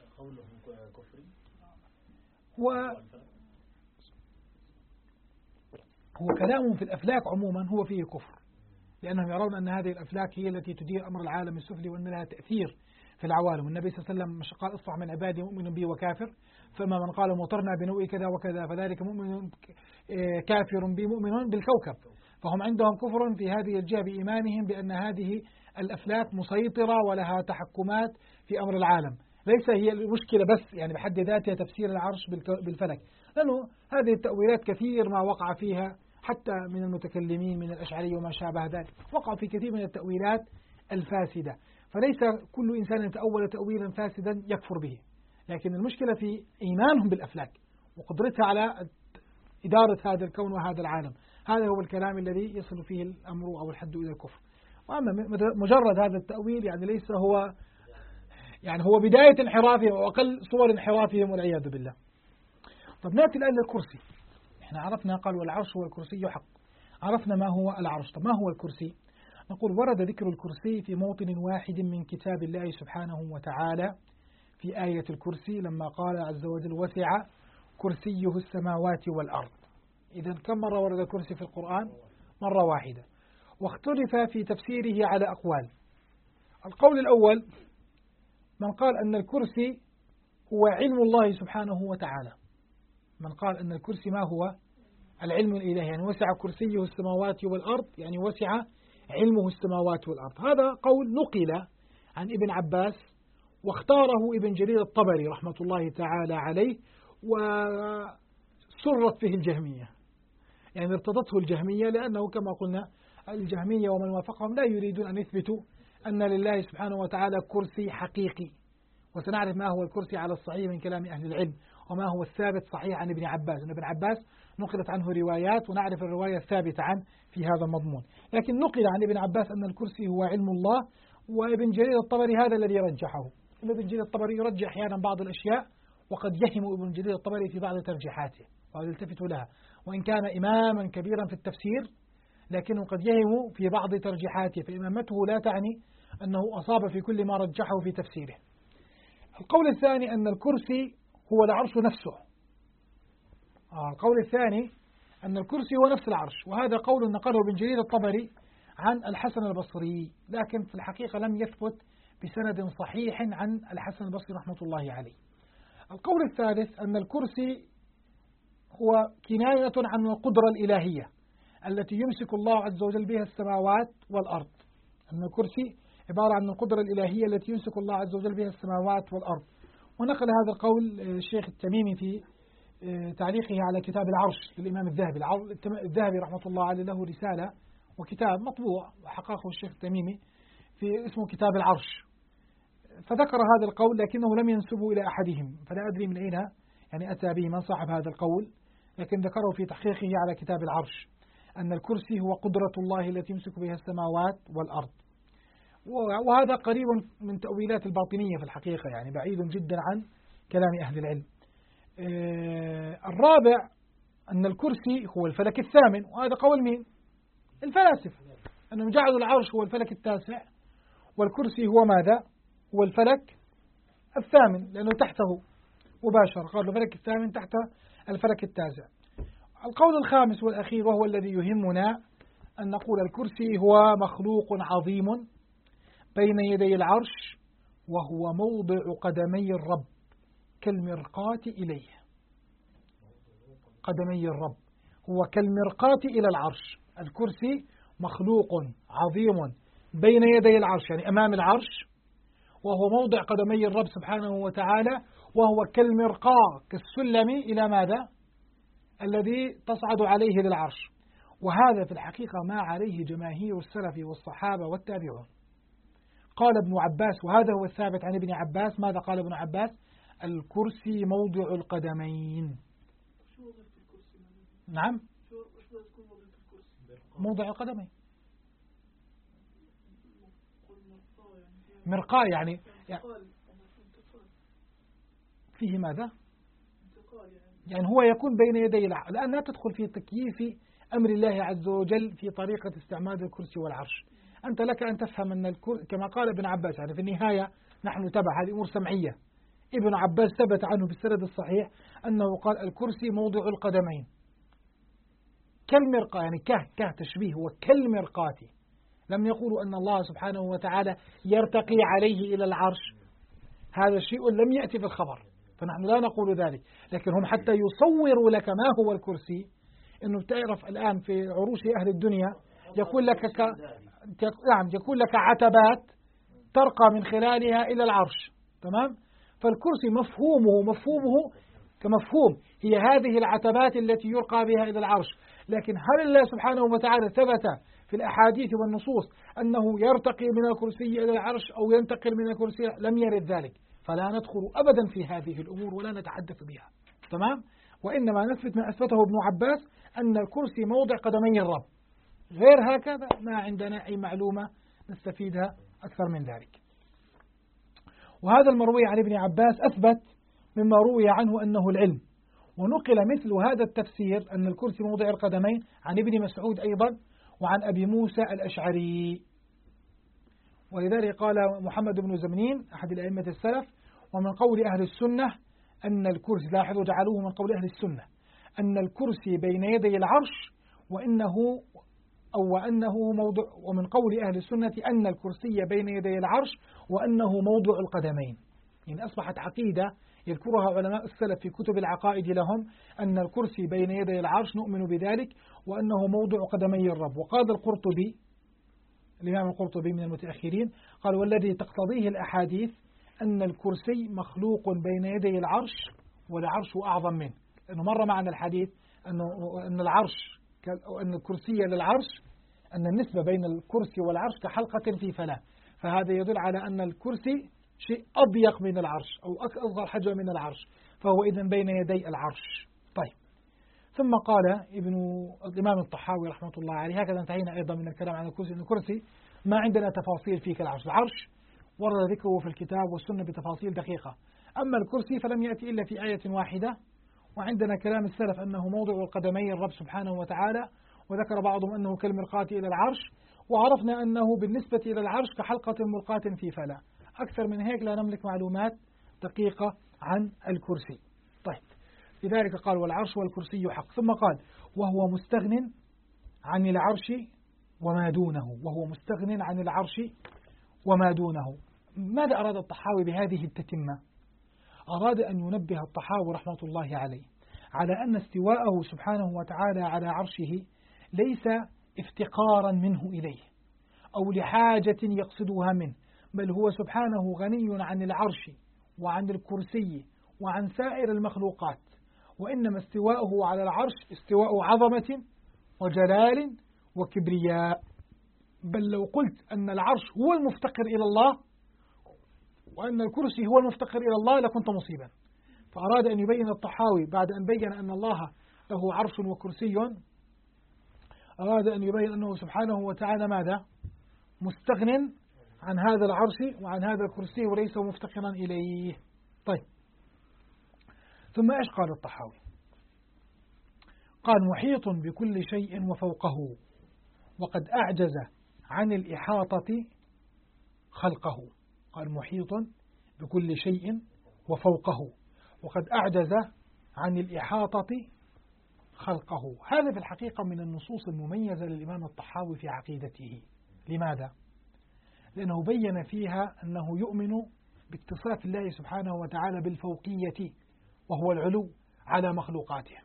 هو كلام في الأفلاك عموما هو فيه كفر، لأنهم يرون أن هذه الأفلاك هي التي تدير أمر العالم السفلي، وأن لها تأثير في العوالم. النبي صلى الله عليه وسلم قال اصفح من عبادي مؤمن بي وكافر، فما من قال مطرنا بنوء كذا وكذا فذلك مؤمن كافر بي مؤمن بالكوكب. فهم عندهم كفر في هذه الجهة بإيمانهم بأن هذه الأفلاك مسيطرة ولها تحكمات في أمر العالم. ليس هي المشكلة بس يعني بحد ذاتها تفسير العرش بالفلك، لأنه هذه التأويلات كثير ما وقع فيها حتى من المتكلمين من الأشعري وما شابه ذلك، وقع في كثير من التأويلات الفاسدة. فليس كل إنسان يتأول تأويلا فاسدا يكفر به، لكن المشكلة في إيمانهم بالأفلاك وقدرتها على إدارة هذا الكون وهذا العالم. هذا هو الكلام الذي يصل فيه الأمر أو الحد إلى الكفر. وأما مجرد هذا التأويل يعني ليس هو، يعني هو بداية انحرافهم وأقل صور انحرافهم والعياذ بالله. طب نأتي الآن للكرسي. احنا عرفنا قال والعرش هو الكرسي حق، عرفنا ما هو العرش. طب ما هو الكرسي؟ نقول ورد ذكر الكرسي في موطن واحد من كتاب الله سبحانه وتعالى في آية الكرسي لما قال عز وجل وسع كرسيه السماوات والأرض. إذن كم مرة ورد الكرسي في القرآن؟ مرة واحدة. واختلف في تفسيره على أقوال. القول الأول من قال أن الكرسي هو علم الله سبحانه وتعالى، من قال أن الكرسي ما هو؟ العلم الإلهي، يعني وسع كرسيه السماوات والأرض، يعني وسع علمه السماوات والأرض. هذا قول نقل عن ابن عباس واختاره ابن جرير الطبري رحمة الله تعالى عليه، وسرت به الجهمية، يعني ارتضته الجهمية، لأنه كما قلنا الجهمية ومن وافقهم لا يريدون أن يثبتوا أن لله سبحانه وتعالى كرسي حقيقي. وسنعرف ما هو الكرسي على الصحيح من كلام أهل العلم، وما هو الثابت صحيح عن ابن عباس. ابن عباس نقلت عنه روايات ونعرف الرواية الثابتة عنه في هذا المضمون، لكن نقل عن ابن عباس أن الكرسي هو علم الله. وابن جرير الطبري هذا الذي رجحه. ابن جرير الطبري يرجح أحيانا بعض الأشياء، وقد يهم ابن جرير الطبري في بعض ترجيحاته وهذا التفتوا لها، وإن كان إماما كبيرا في التفسير لكنه قد يهم في بعض ترجيحاته، فإمامته لا تعني أنه أصاب في كل ما رجحه في تفسيره. القول الثاني أن الكرسي هو العرش نفسه. القول الثاني أن الكرسي هو نفس العرش، وهذا قول نقله ابن جرير الطبري عن الحسن البصري، لكن في الحقيقة لم يثبت بسند صحيح عن الحسن البصري رحمة الله عليه. القول الثالث أن الكرسي هو كناية عن القدرة الإلهية التي يمسك الله عز وجل بها السماوات والأرض، أن الكرسي عبارة عن القدرة الإلهية التي يمسك الله عز وجل بها السماوات والأرض. ونقل هذا القول الشيخ التميمي في تعليقه على كتاب العرش للإمام الذهبي رحمة الله عليه، له رسالة وكتاب مطبوع وحققه الشيخ التميمي في اسمه كتاب العرش، فذكر هذا القول لكنه لم ينسبه إلى أحدهم، فلا أدري من أين يعني أتى به من صاحب هذا القول، لكن ذكره في تحقيقه على كتاب العرش أن الكرسي هو قدرة الله التي يمسك بها السماوات والأرض. وهذا قريب من تأويلات الباطنية في الحقيقة، يعني بعيد جدا عن كلام أهل العلم. الرابع أن الكرسي هو الفلك الثامن، وهذا قول مين؟ الفلاسفة، أنهم جعلوا العرش هو الفلك التاسع والكرسي هو ماذا؟ هو الفلك الثامن، لأنه تحته مباشرة، قالوا الفلك الثامن تحت الفلك التاسع. القول الخامس والأخير وهو الذي يهمنا أن نقول الكرسي هو مخلوق عظيم بين يدي العرش، وهو موضع قدمي الرب كالمرقاة إليه. قدمي الرب هو كالمرقاة إلى العرش. الكرسي مخلوق عظيم بين يدي العرش، يعني أمام العرش، وهو موضع قدمي الرب سبحانه وتعالى، وهو كالمرقاة كالسلم إلى ماذا؟ الذي تصعد عليه للعرش. وهذا في الحقيقة ما عليه جماهير السلف والصحابة والتابعون. قال ابن عباس، وهذا هو الثابت عن ابن عباس، ماذا قال ابن عباس؟ الكرسي موضع القدمين. نعم، موضع القدمين. مرقاة يعني فيه ماذا؟ يعني هو يكون بين يدي العرش. الآن لا تدخل في تكييف أمر الله عز وجل في طريقة استعمال الكرسي والعرش. أنت لك أن تفهم أن كما قال ابن عباس، يعني في النهاية نحن تبع هذه أمور سمعية. ابن عباس ثبت عنه بالسند الصحيح أنه قال الكرسي موضع القدمين كالمرقاة، يعني كه تشبيه، هو كالمرقاة. لم يقولوا أن الله سبحانه وتعالى يرتقي عليه إلى العرش، هذا شيء لم يأتي في الخبر، فنحن لا نقول ذلك. لكن هم حتى يصوروا لك ما هو الكرسي، أنه تعرف الآن في عروش أهل الدنيا يقول لك يقول لك عتبات ترقى من خلالها إلى العرش، تمام؟ فالكرسي مفهومه كمفهوم هي هذه العتبات التي يرقى بها إلى العرش. لكن هل الله سبحانه وتعالى ثبت في الأحاديث والنصوص أنه يرتقي من الكرسي إلى العرش أو ينتقل من الكرسي؟ لم يرد ذلك، فلا ندخل أبدا في هذه الأمور ولا نتحدث بها، تمام؟ وإنما نثبت ما أثبته ابن عباس أن الكرسي موضع قدمي الرب. غير هكذا ما عندنا أي معلومة نستفيدها أكثر من ذلك. وهذا المروي عن ابن عباس أثبت مما روي عنه أنه العلم. ونقل مثل هذا التفسير أن الكرسي موضع القدمين عن ابن مسعود أيضا وعن أبي موسى الأشعري. ولذلك قال محمد بن زمنين أحد الأئمة السلف: ومن قول أهل السنة أن الكرسي، لاحظوا جعلوه من قول أهل السنة، أن الكرسي بين يدي العرش وأنه موضع، ومن قول أهل السنة أن الكرسي بين يدي العرش وأنه موضع القدمين. يعني أصبحت عقيدة يذكرها علماء السلف في كتب العقائد لهم أن الكرسي بين يدي العرش نؤمن بذلك وأنه موضع قدمي الرب. وقال القرطبي، الإمام القرطبي من المتأخرين، قال: والذي تقتضيه الأحاديث أن الكرسي مخلوق بين يدي العرش والعرش أعظم منه. لأنه مر معنا الحديث أن العرش أو أن الكرسي للعرش، أن النسبة بين الكرسي والعرش كحلقة في فلاة، فهذا يدل على أن الكرسي شيء أضيق من العرش أو أصغر حجم من العرش، فهو إذن بين يدي العرش. طيب، ثم قال الإمام الطحاوي رحمة الله عليه: هكذا انتهينا أيضا من الكلام عن الكرسي. أن الكرسي ما عندنا تفاصيل فيه كالعرش. العرش ورد ذكره في الكتاب والسنة بتفاصيل دقيقة، أما الكرسي فلم يأتي إلا في آية واحدة. وعندنا كلام السلف أنه موضع القدمي الرب سبحانه وتعالى، وذكر بعضهم أنه كالمرقاة إلى العرش، وعرفنا أنه بالنسبة إلى العرش كحلقة ملقاة في فلاة. أكثر من هيك لا نملك معلومات دقيقة عن الكرسي. طيب، لذلك قال: والعرش والكرسي حق. ثم قال: وهو مستغن عن العرش وما دونه. وهو مستغن عن العرش وما دونه. ماذا أراد الطحاوي بهذه التتمة؟ أراد أن ينبه الطحاوي رحمة الله عليه على أن استواءه سبحانه وتعالى على عرشه ليس افتقارا منه إليه أو لحاجة يقصدها منه، بل هو سبحانه غني عن العرش وعن الكرسي وعن سائر المخلوقات، وإنما استواءه على العرش استواء عظمة وجلال وكبرياء. بل لو قلت أن العرش هو المفتقر إلى الله وأن الكرسي هو المفتقر إلى الله لكنت مصيبا. فأراد أن يبين الطحاوي بعد أن بين أن الله له عرش وكرسي، أراد أن يبين أنه سبحانه وتعالى ماذا؟ مستغن عن هذا العرش وعن هذا الكرسي وليس مفتقرا إليه. طيب، ثم إيش قال الطحاوي؟ قال: محيط بكل شيء وفوقه، وقد أعجز عن الإحاطة خلقه. قال: محيط بكل شيء وفوقه، وقد أعجز عن الإحاطة خلقه. هذا في الحقيقة من النصوص المميزة للإمام الطحاوي في عقيدته. لماذا؟ لأنه بين فيها أنه يؤمن باتصاف الله سبحانه وتعالى بالفوقية وهو العلو على مخلوقاته،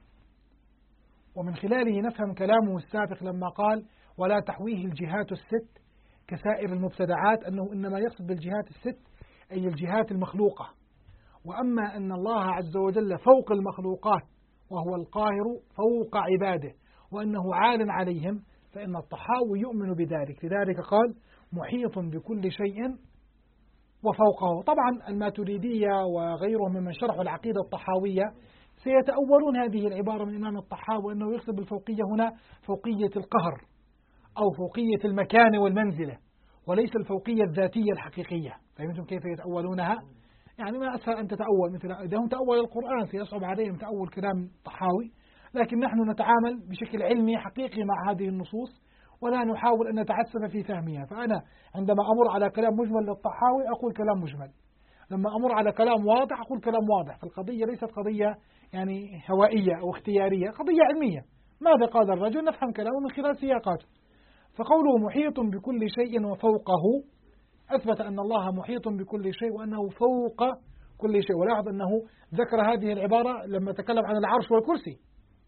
ومن خلاله نفهم كلامه السابق لما قال ولا تحويه الجهات الست كسائر المبتدعات، أنه إنما يقصد بالجهات الست أي الجهات المخلوقة، وأما أن الله عز وجل فوق المخلوقات وهو القاهر فوق عباده وأنه عال عليهم، فإن الطحاوي يؤمن بذلك. لذلك قال محيط بكل شيء وفوقه. طبعا الماتريدية وغيرهم ممن شرحوا العقيدة الطحاوية سيتأولون هذه العبارة من الإمام الطحاوي أنه يقصد بالفوقية هنا فوقية القهر أو فوقية المكان والمنزلة، وليس الفوقية الذاتية الحقيقية. فهمتم كيف يتأولونها؟ يعني ما أسهل أن تتأول مثل إذا هم تأول القرآن سيصعب عليهم تأول كلام طحاوي، لكن نحن نتعامل بشكل علمي حقيقي مع هذه النصوص ولا نحاول أن نتعسف في فهمها. فأنا عندما أمر على كلام مجمل للطحاوي أقول كلام مجمل، لما أمر على كلام واضح أقول كلام واضح. فالقضية ليست قضية يعني هوائية أو اختيارية، قضية علمية. ماذا قال الرجل نفهم كلامه من خلال سياقاته. فقوله محيط بكل شيء وفوقه أثبت أن الله محيط بكل شيء وأنه فوق كل شيء. ولاحظ أنه ذكر هذه العبارة لما تكلم عن العرش والكرسي،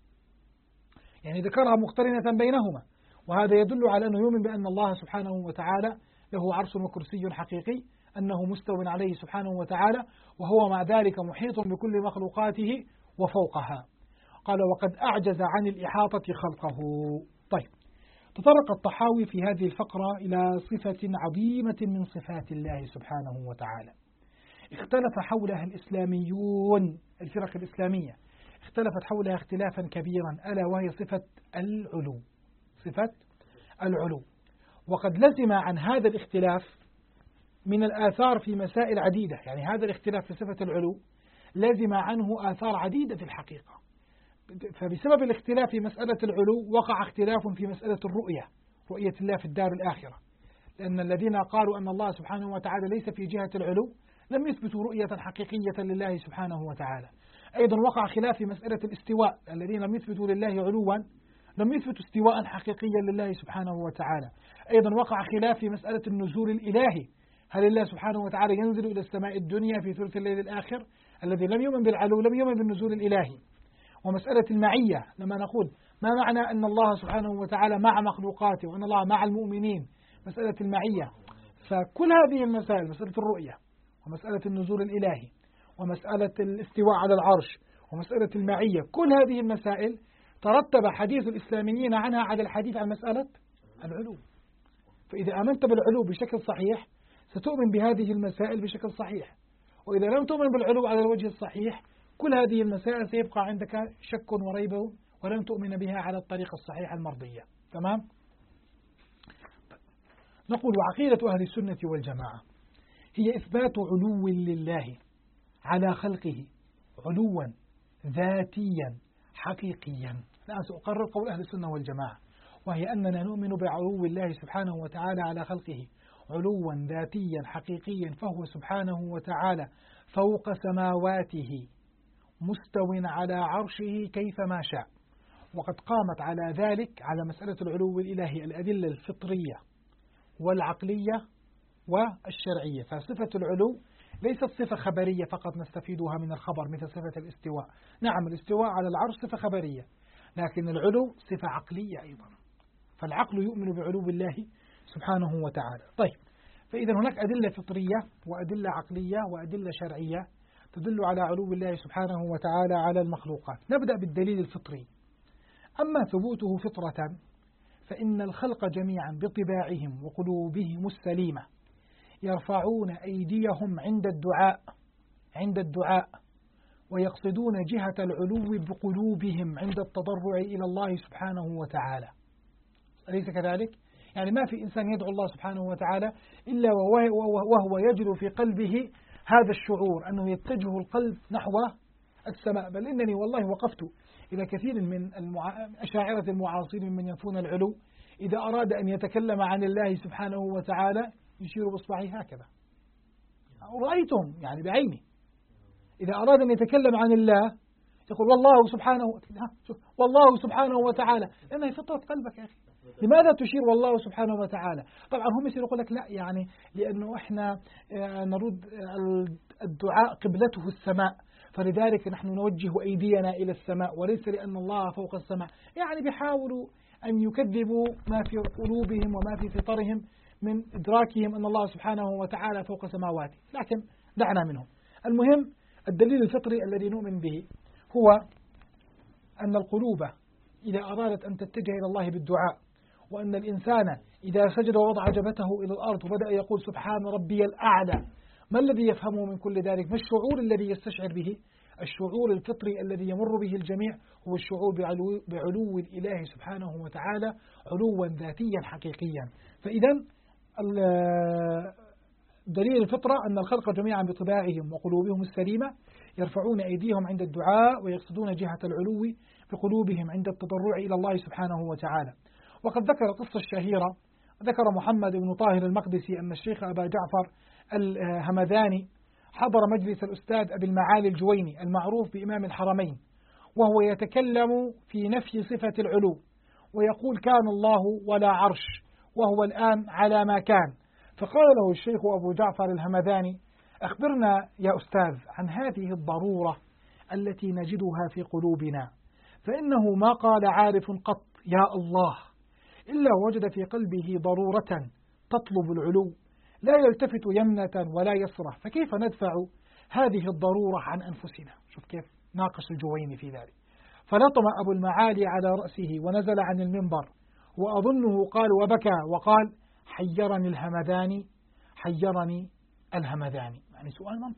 يعني ذكرها مقترنة بينهما، وهذا يدل على أنه يؤمن بأن الله سبحانه وتعالى له عرش وكرسي حقيقي، أنه مستو عليه سبحانه وتعالى، وهو مع ذلك محيط بكل مخلوقاته وفوقها. قال وقد أعجز عن الإحاطة خلقه. طيب، تطرق الطحاوي في هذه الفقرة إلى صفة عظيمة من صفات الله سبحانه وتعالى اختلف حولها الإسلاميون، الفرق الإسلامية اختلفت حولها اختلافا كبيرا، ألا وهي صفة العلو. صفة العلو، وقد لزم عن هذا الاختلاف من الآثار في مسائل عديدة. يعني هذا الاختلاف في صفة العلو لزم عنه آثار عديدة في الحقيقة. فبسبب الاختلاف في مسألة العلو وقع اختلاف في مسألة الرؤية، رؤية الله في الدار الآخرة، لأن الذين قالوا أن الله سبحانه وتعالى ليس في جهة العلو لم يثبتوا رؤية حقيقية لله سبحانه وتعالى. أيضا وقع خلاف في مسألة الاستواء، الذين لم يثبتوا لله علوا لم يثبتوا استواء حقيقيا لله سبحانه وتعالى. أيضا وقع خلاف في مسألة النزول الإلهي، هل الله سبحانه وتعالى ينزل إلى السماء الدنيا في ثلث الليل الآخر؟ الذي لم يؤمن بالعلو لم يؤمن بالنزول الإلهي. ومسألة المعية، لما نقول ما معنى أن الله سبحانه وتعالى مع مخلوقاته وأن الله مع المؤمنين، مسألة المعية. فكل هذه المسائل، مسألة الرؤية ومسألة النزول الإلهي ومسألة الاستواء على العرش ومسألة المعية، كل هذه المسائل ترتب حديث الإسلاميين عنها على الحديث عن مسألة العلو. فإذا آمنت بالعلو بشكل صحيح ستؤمن بهذه المسائل بشكل صحيح، وإذا لم تؤمن بالعلو على الوجه الصحيح كل هذه المسائل سيبقى عندك شك وريب ولن تؤمن بها على الطريقة الصحيحة المرضية. تمام؟ نقول وعقيدة أهل السنة والجماعة هي إثبات علو لله على خلقه، علوا ذاتيا حقيقيا. الآن سأقرر قول أهل السنة والجماعة، وهي أننا نؤمن بعلو الله سبحانه وتعالى على خلقه علوا ذاتيا حقيقيا، فهو سبحانه وتعالى فوق سماواته مستو على عرشه كيفما شاء. وقد قامت على ذلك، على مسألة العلو الإلهي، الأدلة الفطرية والعقلية والشرعية. فصفة العلو ليست صفة خبرية فقط نستفيدها من الخبر مثل صفة الاستواء. نعم، الاستواء على العرش صفة خبرية، لكن العلو صفة عقلية أيضا، فالعقل يؤمن بعلو الله سبحانه وتعالى. طيب، فإذا هناك أدلة فطرية وأدلة عقلية وأدلة شرعية تدل على علو الله سبحانه وتعالى على المخلوقات. نبدأ بالدليل الفطري. أما ثبوته فطرة فإن الخلق جميعا بطباعهم وقلوبهم السليمة يرفعون أيديهم عند الدعاء ويقصدون جهة العلو بقلوبهم عند التضرع إلى الله سبحانه وتعالى. أليس كذلك؟ يعني ما في إنسان يدعو الله سبحانه وتعالى إلا وهو يجد في قلبه هذا الشعور أنه يتجه القلب نحو السماء. بل إنني والله وقفت إلى كثير من أشاعرة المعاصرين من ينفون العلو، إذا أراد أن يتكلم عن الله سبحانه وتعالى يشير بإصبعه هكذا، رأيتهم يعني بعيني. إذا أراد أن يتكلم عن الله يقول والله سبحانه وتعالى، لأنها فطرة قلبك يا أخي. لماذا تشير والله سبحانه وتعالى؟ طبعا هم يصير يقول لك لا، يعني لأنه إحنا نرد الدعاء قبلته السماء، فلذلك نحن نوجه أيدينا إلى السماء وليس لأن الله فوق السماء. يعني بيحاولوا أن يكذبوا ما في قلوبهم وما في فطرهم من إدراكهم أن الله سبحانه وتعالى فوق سماواته، لكن دعنا منهم. المهم الدليل الفطري الذي نؤمن به هو أن القلوب إذا أرادت أن تتجه إلى الله بالدعاء، وأن الإنسان إذا سجد ووضع جبهته إلى الأرض وبدأ يقول سبحان ربي الأعلى، ما الذي يفهمه من كل ذلك؟ ما الشعور الذي يستشعر به؟ الشعور الفطري الذي يمر به الجميع هو الشعور بعلو الإله سبحانه وتعالى علوا ذاتيا حقيقيا. فإذا دليل الفطرة أن الخلق جميعا بطباعهم وقلوبهم السليمة يرفعون أيديهم عند الدعاء ويقصدون جهة العلو بقلوبهم عند التضرع إلى الله سبحانه وتعالى. وقد ذكر القصة الشهيرة، ذكر محمد بن طاهر المقدسي أن الشيخ أبا جعفر الهمذاني حضر مجلس الأستاذ أبي المعالي الجويني المعروف بإمام الحرمين، وهو يتكلم في نفي صفة العلو ويقول كان الله ولا عرش وهو الآن على ما كان. فقال له الشيخ أبو جعفر الهمذاني أخبرنا يا أستاذ عن هذه الضرورة التي نجدها في قلوبنا، فإنه ما قال عارف قط يا الله إلا وجد في قلبه ضرورة تطلب العلو لا يلتفت يمنة ولا يسرة، فكيف ندفع هذه الضرورة عن أنفسنا؟ شوف كيف ناقش الجويني في ذلك. فلطم أبو المعالي على رأسه ونزل عن المنبر، وأظنه قال وبكى وقال حيرني الهمذاني. يعني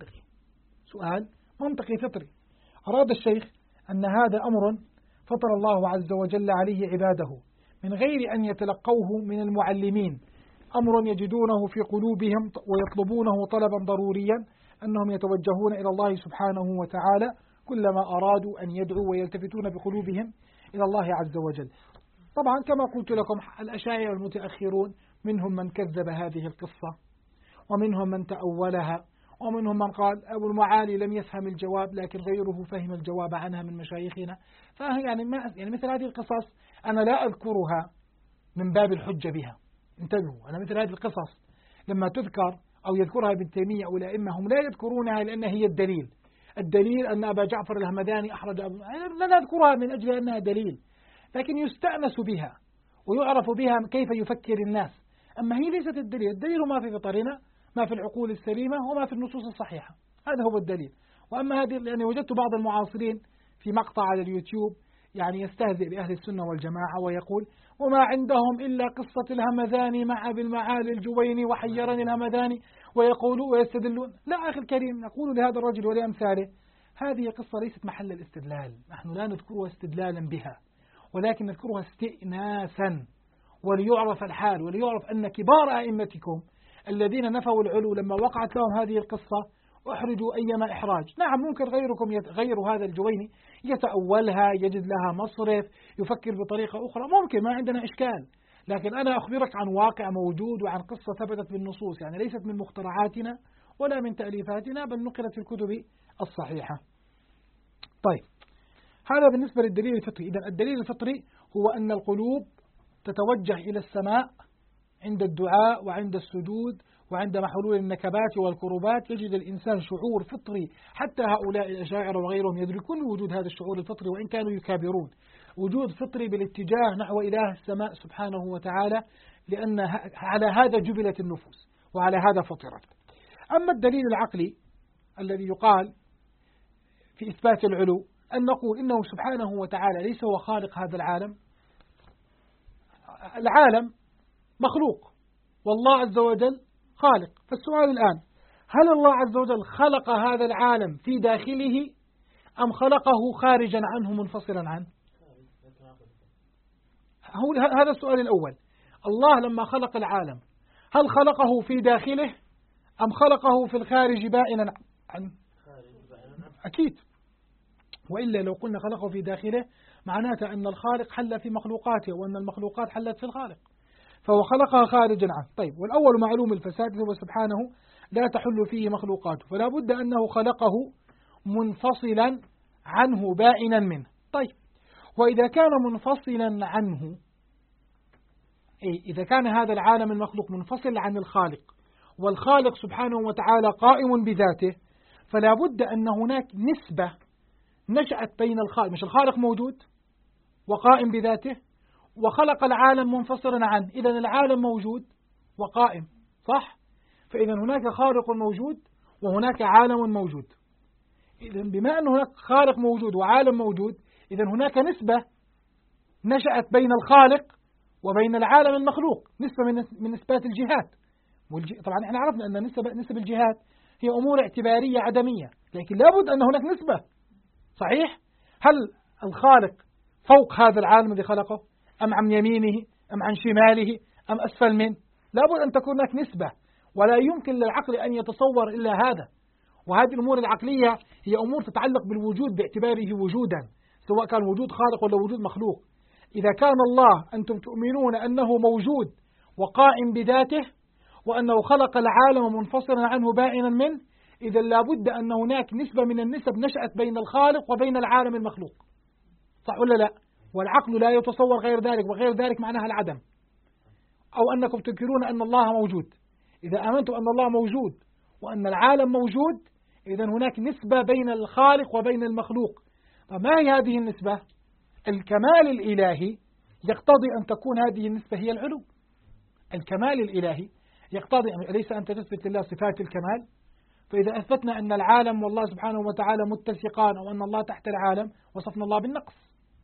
سؤال منطقي فطري. أراد الشيخ أن هذا أمر فطر الله عز وجل عليه عباده من غير أن يتلقوه من المعلمين، أمر يجدونه في قلوبهم ويطلبونه طلبا ضروريا، أنهم يتوجهون إلى الله سبحانه وتعالى كلما أرادوا أن يدعوا ويلتفتون بقلوبهم إلى الله عز وجل. طبعا كما قلت لكم الأشاعرة المتأخرون منهم من كذب هذه القصة ومنهم من تأولها ومنهم من قال أبو المعالي لم يفهم الجواب لكن غيره فهم الجواب عنها من مشايخنا. يعني مثل هذه القصص أنا لا أذكرها من باب الحجة بها، انتبهوا، أنا مثل هذه القصص لما تذكر أو يذكرها ابن تيمية أو الأئمة هم لا يذكرونها لأنها هي الدليل أن أبا جعفر الهمذاني أحرج لا نذكرها من أجل أنها دليل، لكن يستأنس بها ويعرف بها كيف يفكر الناس. أما هي ليست الدليل ما في فطرنا، ما في العقول السليمة وما في النصوص الصحيحة، هذا هو الدليل. وأما هذه لأني وجدت بعض المعاصرين في مقطع على اليوتيوب يعني يستهزئ بأهل السنة والجماعة ويقول وما عندهم إلا قصة الهمذاني مع أبي المعالي الجويني وحيرني الهمذاني ويقولوا ويستدلون. لا أخي الكريم، نقول لهذا الرجل ولأمثاله هذه قصة ليست محل الاستدلال، نحن لا نذكرها استدلالا بها ولكن نذكرها استئناسا وليعرف الحال وليعرف أن كبار أئمتكم الذين نفوا العلو لما وقعت لهم هذه القصة أحرجوا أيما إحراج. نعم ممكن غيركم غير هذا الجويني يتأولها، يجد لها مصرف، يفكر بطريقة أخرى، ممكن، ما عندنا إشكال، لكن أنا أخبرك عن واقع موجود وعن قصة ثبتت بالنصوص، يعني ليست من مخترعاتنا ولا من تأليفاتنا بل نقلت في الكتب الصحيحة. طيب هذا بالنسبة للدليل الفطري. إذن الدليل الفطري هو أن القلوب تتوجه إلى السماء عند الدعاء وعند السجود وعندما حلول النكبات والكربات يجد الإنسان شعور فطري. حتى هؤلاء الأشاعرة وغيرهم يدركون وجود هذا الشعور الفطري وإن كانوا يكابرون، وجود فطري بالاتجاه نحو إله السماء سبحانه وتعالى، لأن على هذا جبلت النفوس وعلى هذا فطرت. أما الدليل العقلي الذي يقال في إثبات العلو أن نقول إنه سبحانه وتعالى ليس هو خالق هذا العالم، العالم مخلوق والله عز وجل خالق. فالسؤال الآن هل الله عز وجل خلق هذا العالم في داخله أم خلقه خارجا عنه منفصلا عنه؟ هذا السؤال الأول. الله لما خلق العالم هل خلقه في داخله أم خلقه في الخارج بائنا عنه؟ أكيد، وإلا لو قلنا خلقه في داخله معناته أن الخالق حل في مخلوقاته وأن المخلوقات حلت في الخالق، فهو خلقها خارجا عنه. طيب والأول معلوم الفساد هو سبحانه لا تحل فيه مخلوقاته، فلا بد أنه خلقه منفصلا عنه بائنا منه. طيب، وإذا كان منفصلا عنه، أي إذا كان هذا العالم المخلوق منفصل عن الخالق، والخالق سبحانه وتعالى قائم بذاته، فلا بد أن هناك نسبة نشأت بين الخالق، مش الخالق موجود وقائم بذاته وخلق العالم منفصلا عنه، إذا العالم موجود وقائم، صح؟ فإذا هناك خالق موجود وهناك عالم موجود. إذا بما أن هناك خالق موجود وعالم موجود، إذا هناك نسبة نشأت بين الخالق وبين العالم المخلوق، نسبة من نسبات الجهات. طبعا احنا عرفنا أن نسب الجهات هي أمور اعتبارية عدمية، لكن لابد أن هناك نسبة، صحيح؟ هل الخالق فوق هذا العالم الذي خلقه، أم عن يمينه، أم عن شماله، أم أسفل منه؟ لابد أن تكون هناك نسبة، ولا يمكن للعقل أن يتصور إلا هذا. وهذه الأمور العقلية هي أمور تتعلق بالوجود باعتباره وجودا، سواء كان وجود خالق ولا وجود مخلوق. إذا كان الله أنتم تؤمنون أنه موجود وقائم بذاته، وأنه خلق العالم منفصلا عنه بائنا منه، إذا لابد أن هناك نسبة من النسب نشأت بين الخالق وبين العالم المخلوق، صح ولا لا؟ والعقل لا يتصور غير ذلك، وغير ذلك معناها العدم، أو أنكم تنكرون أن الله موجود. إذا آمنتم أن الله موجود وأن العالم موجود، إذا هناك نسبة بين الخالق وبين المخلوق. فما هي هذه النسبة؟ الكمال الإلهي يقتضي أن تكون هذه النسبة هي العلو. الكمال الإلهي يقتضي أليس أن تثبت لله صفات الكمال؟ فإذا أثبتنا أن العالم والله سبحانه وتعالى متسقان، أو أن الله تحت العالم، وصفنا الله بالنقص.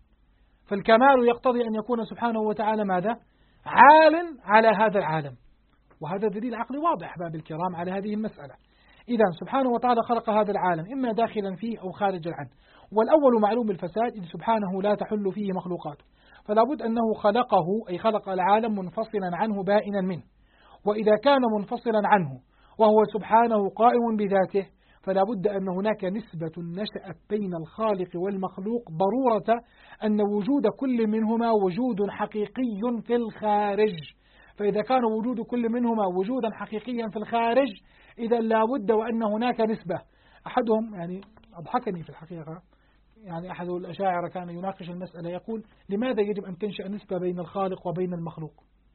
فالكمال يقتضي أن يكون سبحانه وتعالى ماذا؟ عال على هذا العالم، وهذا دليل عقلي واضح أحباب الكرام على هذه المسألة. إذا سبحانه وتعالى خلق هذا العالم إما داخلا فيه أو خارجا عنه، والأول معلوم الفساد، إذ سبحانه لا تحل فيه مخلوقاته، فلا بد أنه خلقه، أي خلق العالم منفصلا عنه بائنا منه. وإذا كان منفصلا عنه وهو سبحانه قائم بذاته، فلا بد أن هناك نسبة نشأت بين الخالق والمخلوق، ضرورة أن وجود كل منهما وجود حقيقي في الخارج. فإذا كان وجود كل منهما وجودا حقيقيا في الخارج، إذا لا بد وأن هناك نسبة. أحدهم يعني أضحكني في الحقيقة، يعني أحد الأشاعرة كان يناقش المسألة، يقول لماذا يجب أن تنشأ نسبة بين الخالق وبين المخلوق؟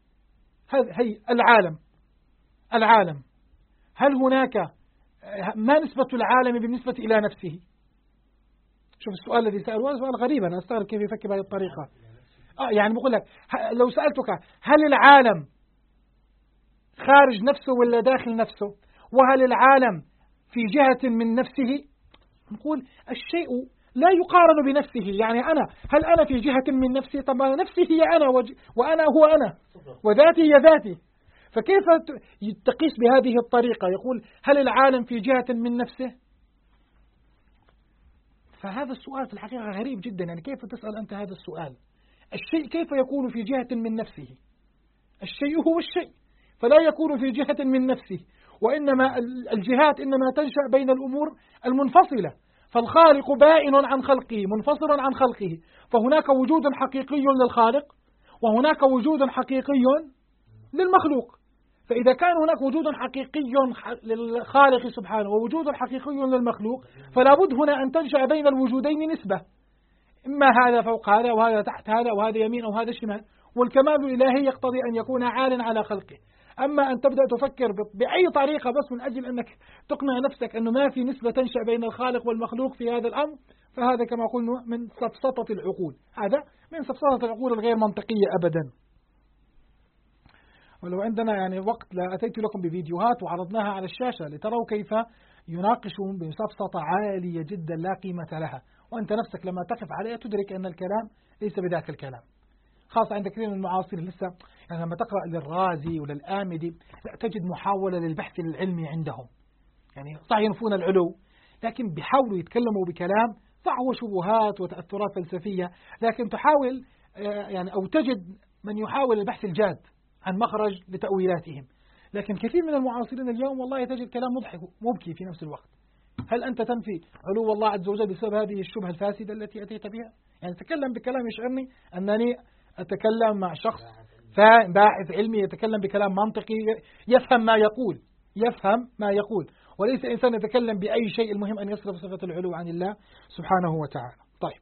هي العالم هل هناك ما نسبة العالم بالنسبة إلى نفسه؟ شوف السؤال الذي سأله، هذا سؤال غريب، أنا أستغرب كيف يفكر بهذه الطريقة. يعني بقول لك لو سألتك هل العالم خارج نفسه ولا داخل نفسه، وهل العالم في جهة من نفسه، نقول الشيء لا يقارن بنفسه. يعني هل أنا في جهة من نفسي؟ طب نفسي هي أنا، وأنا هو أنا، وذاتي هي ذاتي. فكيف تقيس بهذه الطريقة؟ يقول هل العالم في جهة من نفسه؟ فهذا السؤال في الحقيقة غريب جدا. يعني كيف تسأل أنت هذا السؤال؟ الشيء كيف يكون في جهة من نفسه؟ الشيء هو الشيء، فلا يكون في جهة من نفسه، وإنما الجهات إنما تنشأ بين الأمور المنفصلة. فالخالق بائن عن خلقه، منفصل عن خلقه، فهناك وجود حقيقي للخالق وهناك وجود حقيقي للمخلوق. فإذا كان هناك وجود حقيقي للخالق سبحانه ووجود حقيقي للمخلوق، فلا بد هنا أن تنشأ بين الوجودين نسبة، إما هذا فوق هذا وهذا تحت هذا وهذا يمين أو هذا شمال. والكمال الإلهي يقتضي أن يكون عالا على خلقه. أما أن تبدأ تفكر بأي طريقة بس من أجل أنك تقنع نفسك أنه ما في نسبة تنشأ بين الخالق والمخلوق في هذا الأمر، فهذا كما قلنا من سفسطة العقول، هذا من سفسطة العقول الغير منطقية أبدا. ولو عندنا يعني وقت لأتيت لكم بفيديوهات وعرضناها على الشاشة لتروا كيف يناقشون بسفسطة عالية جدا لا قيمة لها، وأنت نفسك لما تقف عليها تدرك أن الكلام ليس بذاك الكلام. خاصة عند كثير من المعاصرين لسه، يعني لما تقرأ للرازي وللآمدي لا تجد محاولة للبحث العلمي عندهم. يعني صح ينفون العلو، لكن بيحاولوا يتكلموا بكلام صح هو شبهات وتأثرات فلسفية، لكن تحاول يعني أو تجد من يحاول البحث الجاد عن مخرج لتأويلاتهم. لكن كثير من المعاصرين اليوم والله تجد كلام مضحك مبكي في نفس الوقت. هل أنت تنفي علو الله عز وجل بسبب هذه الشبهة الفاسدة التي أتيت بها؟ يعني تكلم بكلام يشعرني أنني أتكلم مع شخص باحث علمي يتكلم بكلام منطقي، يفهم ما يقول، وليس إنسان يتكلم بأي شيء، المهم أن يصرف صفة العلو عن الله سبحانه وتعالى. طيب،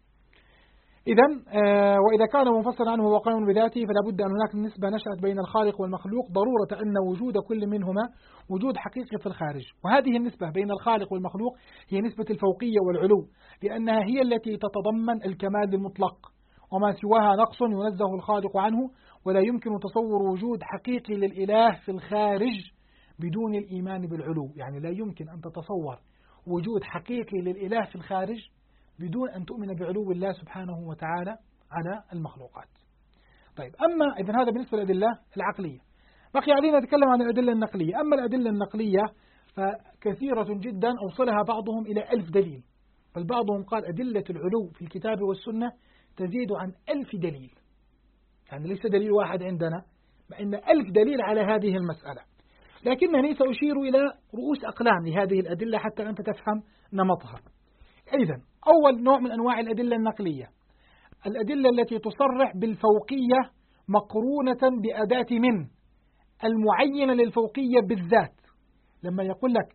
إذا وإذا كان منفصلا عنه وقائم بذاته فلا بد أن هناك نسبة نشأت بين الخالق والمخلوق، ضرورة أن وجود كل منهما وجود حقيقي في الخارج، وهذه النسبة بين الخالق والمخلوق هي نسبة الفوقية والعلو، لأنها هي التي تتضمن الكمال المطلق، وما سواها نقص ينزه الخالق عنه، ولا يمكن تصور وجود حقيقي للإله في الخارج بدون الإيمان بالعلو. يعني لا يمكن أن تتصور وجود حقيقي للإله في الخارج بدون أن تؤمن بعلو الله سبحانه وتعالى على المخلوقات. طيب، أما إذن هذا بالنسبة للأدلة العقلية. بقي علينا نتكلم عن الأدلة النقلية. أما الأدلة النقلية فكثيرة جدا، أوصلها بعضهم إلى 1000 دليل، بل بعضهم قال أدلة العلو في الكتاب والسنة تزيد عن 1000 دليل، يعني ليس دليل واحد عندنا، مع أن 1000 دليل على هذه المسألة. لكنني سأشير إلى رؤوس أقلام لهذه الأدلة حتى أنت تفهم نمطها. إذن أول نوع من أنواع الأدلة النقلية الأدلة التي تصرح بالفوقية مقرونة بأداة من المعينة للفوقية بالذات. لما يقول لك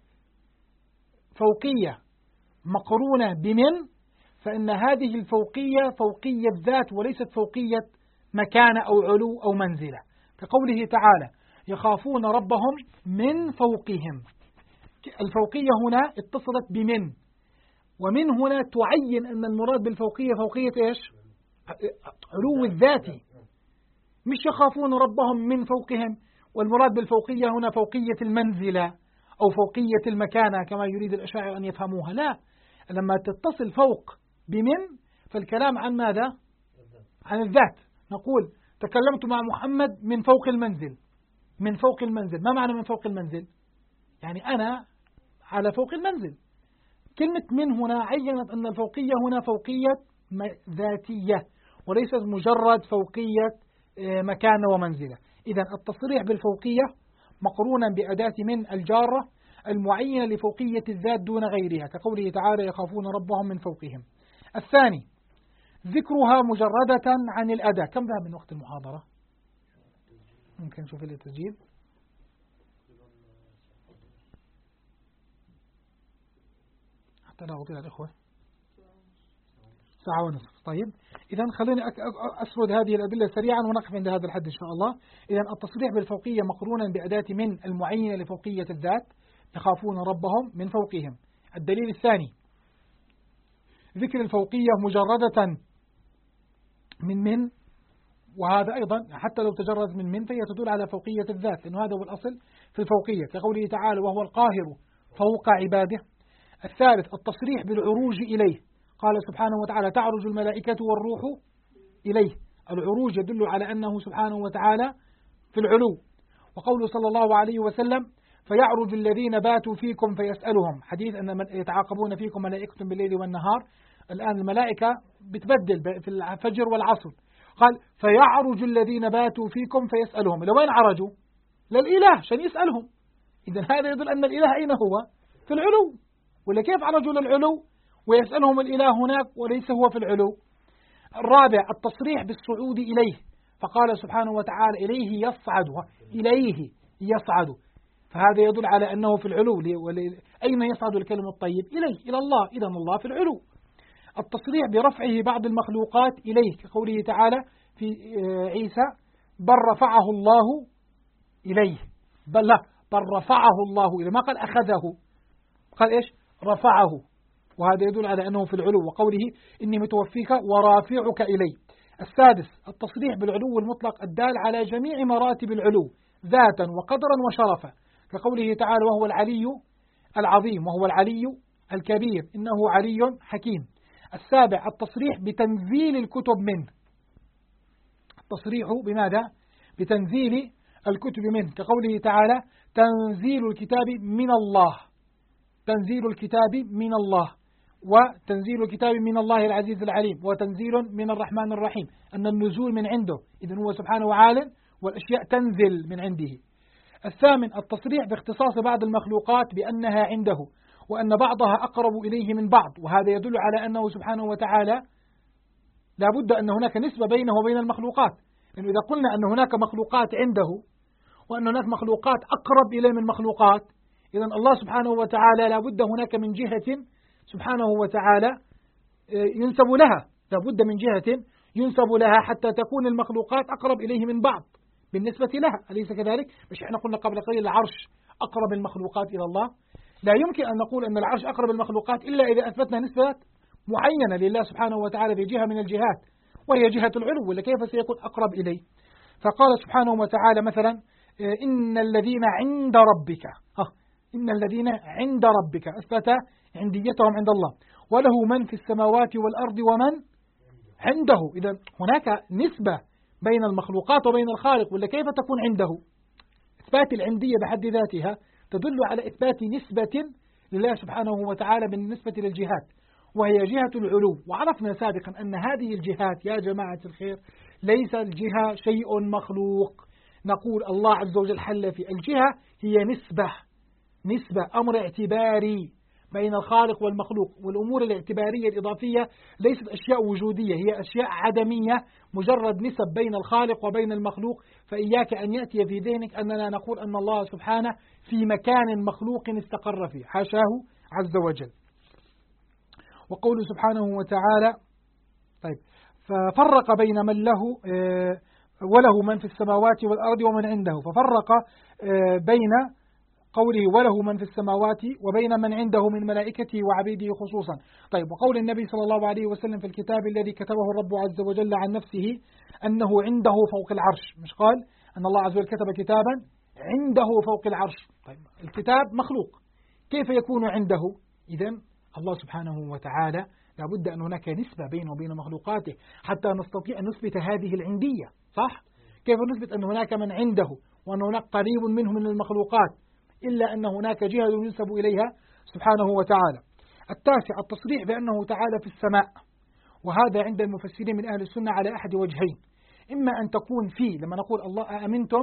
فوقية مقرونة بمن، فإن هذه الفوقية فوقية ذات وليست فوقية مكان أو علو أو منزلة، كقوله تعالى يخافون ربهم من فوقهم. الفوقية هنا اتصلت بمن، ومن هنا تعين أن المراد بالفوقية فوقية إيش؟ علو الذاتي، مش يخافون ربهم من فوقهم، والمراد بالفوقية هنا فوقية المنزلة أو فوقية المكانة كما يريد الأشاعرة أن يفهموها. لا، لما تتصل فوق بمن فالكلام عن ماذا؟ عن الذات. نقول تكلمت مع محمد من فوق المنزل. من فوق المنزل، ما معنى من فوق المنزل؟ يعني أنا على فوق المنزل. كلمة من هنا عينت أن الفوقية هنا فوقية ذاتية وليست مجرد فوقية مكان ومنزلة. إذن التصريح بالفوقية مقرونا بأداة من الجارة المعينة لفوقية الذات دون غيرها، كقوله تعالى يخافون ربهم من فوقهم. الثاني ذكرها مجردة عن الأداة. كم ذهب من وقت المحاضرة؟ ممكن نشوف التسجيل. حتى لا أطيل الإخوة. ساعة ونصف. طيب، إذا خليني أسرد هذه الأدلة سريعا ونقف عند هذا الحد إن شاء الله. إذا التصريح بالفوقية مقرونا بأداة من المعينة لفوقية الذات، يخافون ربهم من فوقهم. الدليل الثاني ذكر الفوقية مجردة من، وهذا أيضا حتى لو تجرد من فهي تدل على فوقية الذات، لأنه هذا هو الأصل في الفوقية، كقوله تعالى وهو القاهر فوق عباده. الثالث التصريح بالعروج إليه، قال سبحانه وتعالى تعرج الملائكة والروح إليه. العروج يدل على أنه سبحانه وتعالى في العلو. وقوله صلى الله عليه وسلم فيعرج الذين باتوا فيكم فيسألهم، حديث أن يتعاقبون فيكم ملائكة بالليل والنهار. الآن الملائكة بتبدل في الفجر والعصر، قال فيعرج الذين باتوا فيكم فيسألهم. لوين عرجوا؟ للإله عشان يسألهم. إذن هذا يدل أن الإله أين هو؟ في العلو. ولا كيف عرجوا للعلو ويسألهم الإله هناك وليس هو في العلو؟ الرابع التصريح بالصعود إليه، فقال سبحانه وتعالى إليه يصعد، إليه يصعد، فهذا يدل على أنه في العلو. أين يصعد الكلم الطيب؟ إليه، إلى الله. إذن الله في العلو. التصريح برفعه بعض المخلوقات إليه، كقوله تعالى في عيسى بل رفعه الله إليه، بل رفعه الله إليه، ما قال أخذه، قال إيش؟ رفعه، وهذا يدل على أنه في العلو. وقوله إني متوفيك ورافعك إلي. السادس التصريح بالعلو المطلق الدال على جميع مراتب العلو ذاتا وقدرا وشرفا، كقوله تعالى وهو العلي العظيم وهو العلي الكبير إنه علي حكيم. السابع التصريح بتنزيل الكتب منه، التصريح بماذا؟ بتنزيل الكتب منه، كقوله تعالى تنزيل الكتاب من الله، تنزيل الكتاب من الله، وتنزيل الكتاب من الله العزيز العليم، وتنزيل من الرحمن الرحيم، أن النزول من عنده، إذن هو سبحانه وعال والأشياء تنزل من عنده. الثامن التصريح باختصاص بعض المخلوقات بأنها عنده، وأن بعضها أقرب إليه من بعض، وهذا يدل على أنه سبحانه وتعالى لا بد أن هناك نسبة بينه وبين المخلوقات، لأنه إذا قلنا أن هناك مخلوقات عنده وأن هناك مخلوقات أقرب إليه من مخلوقات، إذن الله سبحانه وتعالى لا بد هناك من جهة سبحانه وتعالى ينسب لها، لا بد من جهة ينسب لها حتى تكون المخلوقات أقرب إليه من بعض بالنسبة لها، أليس كذلك؟ مش إحنا قلنا قبل قليل العرش أقرب المخلوقات إلى الله؟ لا يمكن أن نقول أن العرش أقرب المخلوقات إلا إذا أثبتنا نسبة معينة لله سبحانه وتعالى بجهة من الجهات، وهي جهة العلو، ولا كيف سيكون أقرب إليه؟ فقال سبحانه وتعالى مثلا إن الذين عند ربك، إن الذين عند ربك، أثبت عنديتهم عند الله، وله من في السماوات والأرض ومن عنده. إذا هناك نسبة بين المخلوقات وبين الخالق، ولا كيف تكون عنده؟ إثبات العندية بحد ذاتها تدل على إثبات نسبة لله سبحانه وتعالى بالنسبة للجهات، وهي جهة العلو. وعرفنا سابقا أن هذه الجهات يا جماعة الخير ليس الجهة شيء مخلوق نقول الله عز وجل حل في الجهة، هي نسبة أمر اعتباري بين الخالق والمخلوق. والأمور الاعتبارية الإضافية ليست أشياء وجودية، هي أشياء عدمية، مجرد نسب بين الخالق وبين المخلوق. فإياك أن يأتي في ذهنك أننا نقول أن الله سبحانه في مكان مخلوق استقر فيه، حاشاه عز وجل. وقوله سبحانه وتعالى طيب ففرق بين من له وله من في السماوات والأرض ومن عنده، ففرق بين قوله وله من في السماوات وبين من عنده من ملائكته وعبيده خصوصا. طيب وقول النبي صلى الله عليه وسلم في الكتاب الذي كتبه الرب عز وجل عن نفسه أنه عنده فوق العرش، مش قال أن الله عز وجل كتب كتابا عنده فوق العرش؟ طيب الكتاب مخلوق، كيف يكون عنده؟ إذن الله سبحانه وتعالى لابد أن هناك نسبة بينه وبين مخلوقاته حتى نستطيع أن نثبت هذه العندية، صح؟ كيف نثبت أن هناك من عنده وأن هناك قريب منه من المخلوقات إلا أن هناك جهة ينسب إليها سبحانه وتعالى. التاسع التصريح بأنه تعالى في السماء، وهذا عند المفسرين من أهل السنة على أحد وجهين، إما أن تكون فيه لما نقول الله أأمنتم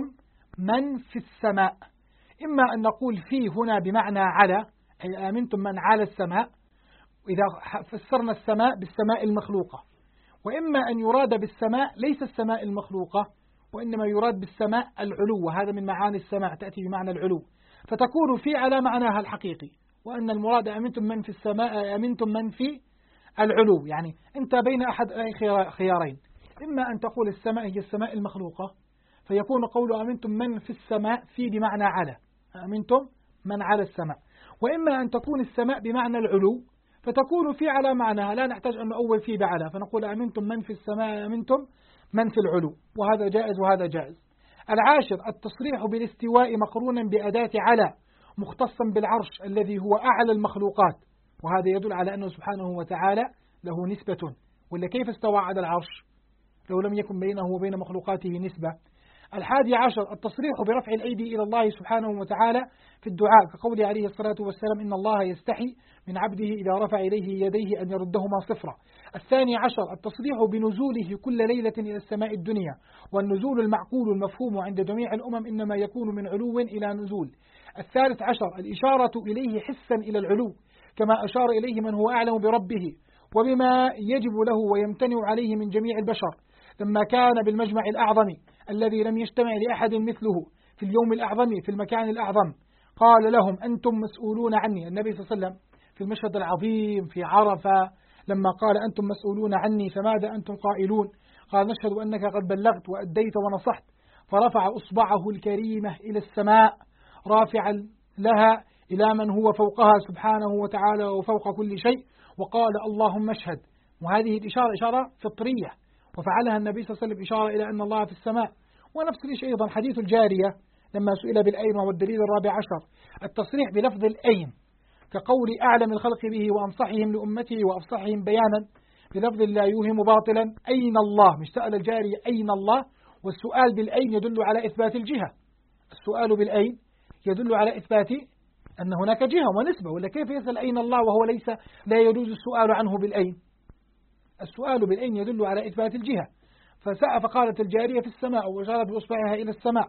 من في السماء، إما أن نقول فيه هنا بمعنى على، أي أأمنتم من على السماء إذا فسرنا السماء بالسماء المخلوقة، وإما أن يراد بالسماء ليس السماء المخلوقة وإنما يراد بالسماء العلو، وهذا من معاني السماء تأتي بمعنى العلو، فتكون في على معناها الحقيقي، وأن المراد أمنتم من في السماء أمنتم من في العلو. يعني أنت بين أحد خيارين، إما أن تقول السماء هي السماء المخلوقة فيكون قول أمنتم من في السماء في بمعنى على، أمنتم من على السماء، وإما أن تكون السماء بمعنى العلو فتكون في على معناها، لا نحتاج أن نؤول في بعلى، فنقول أمنتم من في السماء أمنتم من في العلو، وهذا جائز وهذا جائز. العاشر التصريح بالاستواء مقرونا بأداة على مختصا بالعرش الذي هو أعلى المخلوقات، وهذا يدل على أنه سبحانه وتعالى له نسبة، ولا كيف استوى على العرش لو لم يكن بينه وبين مخلوقاته نسبة. الحادي عشر التصريح برفع الأيدي إلى الله سبحانه وتعالى في الدعاء، كقوله عليه الصلاة والسلام إن الله يستحي من عبده إذا رفع إليه يديه أن يردهما صفرا. الثاني عشر التصريح بنزوله كل ليلة إلى السماء الدنيا، والنزول المعقول المفهوم عند جميع الأمم إنما يكون من علو إلى نزول. الثالث عشر الإشارة إليه حسا إلى العلو كما أشار إليه من هو أعلم بربه وبما يجب له ويمتنع عليه من جميع البشر، لما كان بالمجمع الأعظم الذي لم يجتمع لأحد مثله في اليوم الأعظم في المكان الأعظم، قال لهم أنتم مسؤولون عني. النبي صلى الله عليه وسلم في المشهد العظيم في عرفة لما قال أنتم مسؤولون عني فماذا أنتم قائلون؟ قال نشهد أنك قد بلغت وأديت ونصحت، فرفع أصبعه الكريمة إلى السماء رافعا لها إلى من هو فوقها سبحانه وتعالى وفوق كل شيء، وقال اللهم اشهد. وهذه الإشارة إشارة فطرية، وفعلها النبي صلى الله عليه وسلم إشارة إلى أن الله في السماء. ونفس الشيء أيضا حديث الجارية لما سئل بالأين، وهو الدليل الرابع عشر التصريح بلفظ الأين كقول أعلم الخلق به وأنصحهم لأمته وأفصحهم بيانا بلفظ لا يوهم باطلا أين الله، مش سأل الجارية أين الله، والسؤال بالأين يدل على إثبات الجهة، السؤال بالأين يدل على إثبات أن هناك جهة ونسبة، ولا كيف يسأل أين الله وهو ليس لا يجوز السؤال عنه بالأين؟ السؤال بالأين يدل على إثبات الجهة. فقالت الجارية في السماء وأشارت بإصبعها إلى السماء.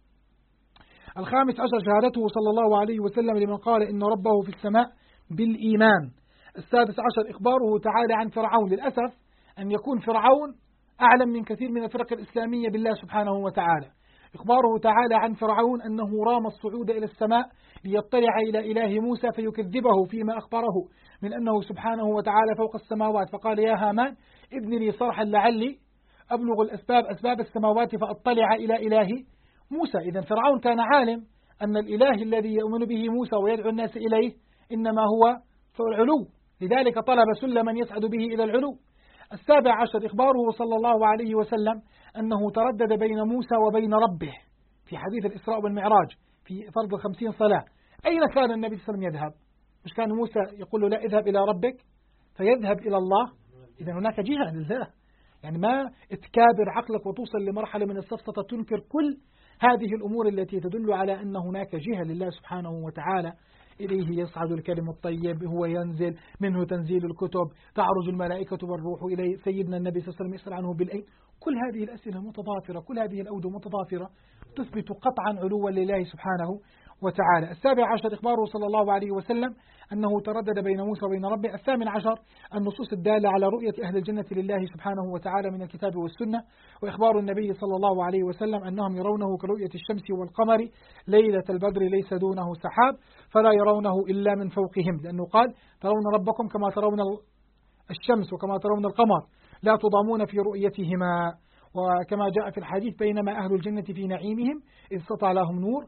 الخامس عشر شهادته صلى الله عليه وسلم لمن قال إن ربه في السماء بالإيمان. السادس عشر إخباره تعالى عن فرعون. للأسف أن يكون فرعون أعلم من كثير من الفرق الإسلامية بالله سبحانه وتعالى، إخباره تعالى عن فرعون أنه رام الصعود إلى السماء ليطلع إلى إله موسى فيكذبه فيما أخبره من أنه سبحانه وتعالى فوق السماوات، فقال يا هامان ابن لي صرحا لعلي أبلغ أسباب السماوات فأطلع إلى إله موسى. إذن فرعون كان عالم أن الإله الذي يؤمن به موسى ويدعو الناس إليه إنما هو العلو، لذلك طلب سلما يسعد به إلى العلو. 17 إخباره صلى الله عليه وسلم أنه تردد بين موسى وبين ربه في حديث الإسراء والمعراج في فرض 50 صلاة. أين كان النبي صلى الله عليه وسلم يذهب؟ مش كان موسى يقول له لا اذهب إلى ربك فيذهب إلى الله؟ إذا هناك جهة لله، يعني ما تكابر عقلك وتوصل لمرحلة من السفسطة تنكر كل هذه الأمور التي تدل على أن هناك جهة لله سبحانه وتعالى. إليه يصعد الكلم الطيب، هو ينزل منه تنزيل الكتب، تعرج الملائكة والروح إليه، سيدنا النبي صلى الله عليه وسلم يسأل عنه بالأيد. كل هذه الأسئلة متضافرة، كل هذه الأوجه متضافرة تثبت قطعا علوا لله سبحانه وتعالى. 17 إخباره صلى الله عليه وسلم أنه تردد بين موسى وبين ربه. 18 النصوص الدالة على رؤية أهل الجنة لله سبحانه وتعالى من الكتاب والسنة، وإخبار النبي صلى الله عليه وسلم أنهم يرونه كرؤية الشمس والقمر ليلة البدر ليس دونه سحاب فلا يرونه إلا من فوقهم، لأنه قال ترون ربكم كما ترون الشمس وكما ترون القمر لا تضامون في رؤيتهما. وكما جاء في الحديث بينما أهل الجنة في نعيمهم إذ سطع لهم نور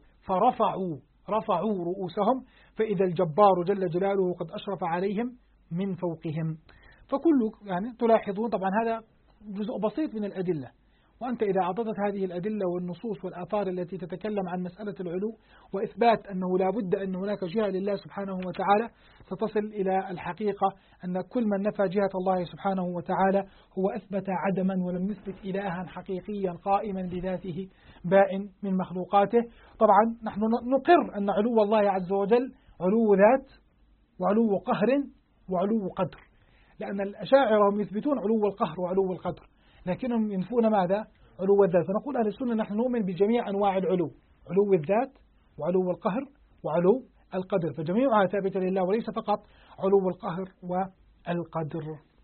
فرفعوا رؤوسهم فإذا الجبار جل جلاله قد أشرف عليهم من فوقهم. فكل يعني تلاحظون طبعا هذا جزء بسيط من الأدلة، وأنت إذا عضدت هذه الأدلة والنصوص والآثار التي تتكلم عن مسألة العلو وإثبات أنه لا بد أن هناك جهة لله سبحانه وتعالى، ستصل إلى الحقيقة أن كل من نفى جهة الله سبحانه وتعالى هو أثبت عدما ولم يثبت إلها حقيقيا قائما بذاته بائن من مخلوقاته. طبعا نحن نقر أن علو الله عز وجل علو ذات وعلو قهر وعلو قدر، لأن الأشاعرة هم يثبتون علو القهر وعلو القدر لكنهم ينفون ماذا؟ علو الذات. فنقول أهل السنة نحن نؤمن بجميع أنواع العلو، علو الذات وعلو القهر وعلو القدر، فجميعها ثابتة لله وليس فقط علو القهر والقدر.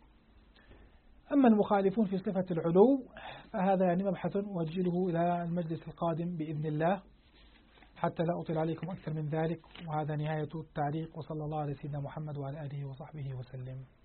أما المخالفون في صفة العلو فهذا يعني مبحث وأجله إلى المجلس القادم بإذن الله حتى لا أطيل عليكم أكثر من ذلك. وهذا نهاية التعليق، وصلى الله على سيدنا محمد وعلى آله وصحبه وسلم.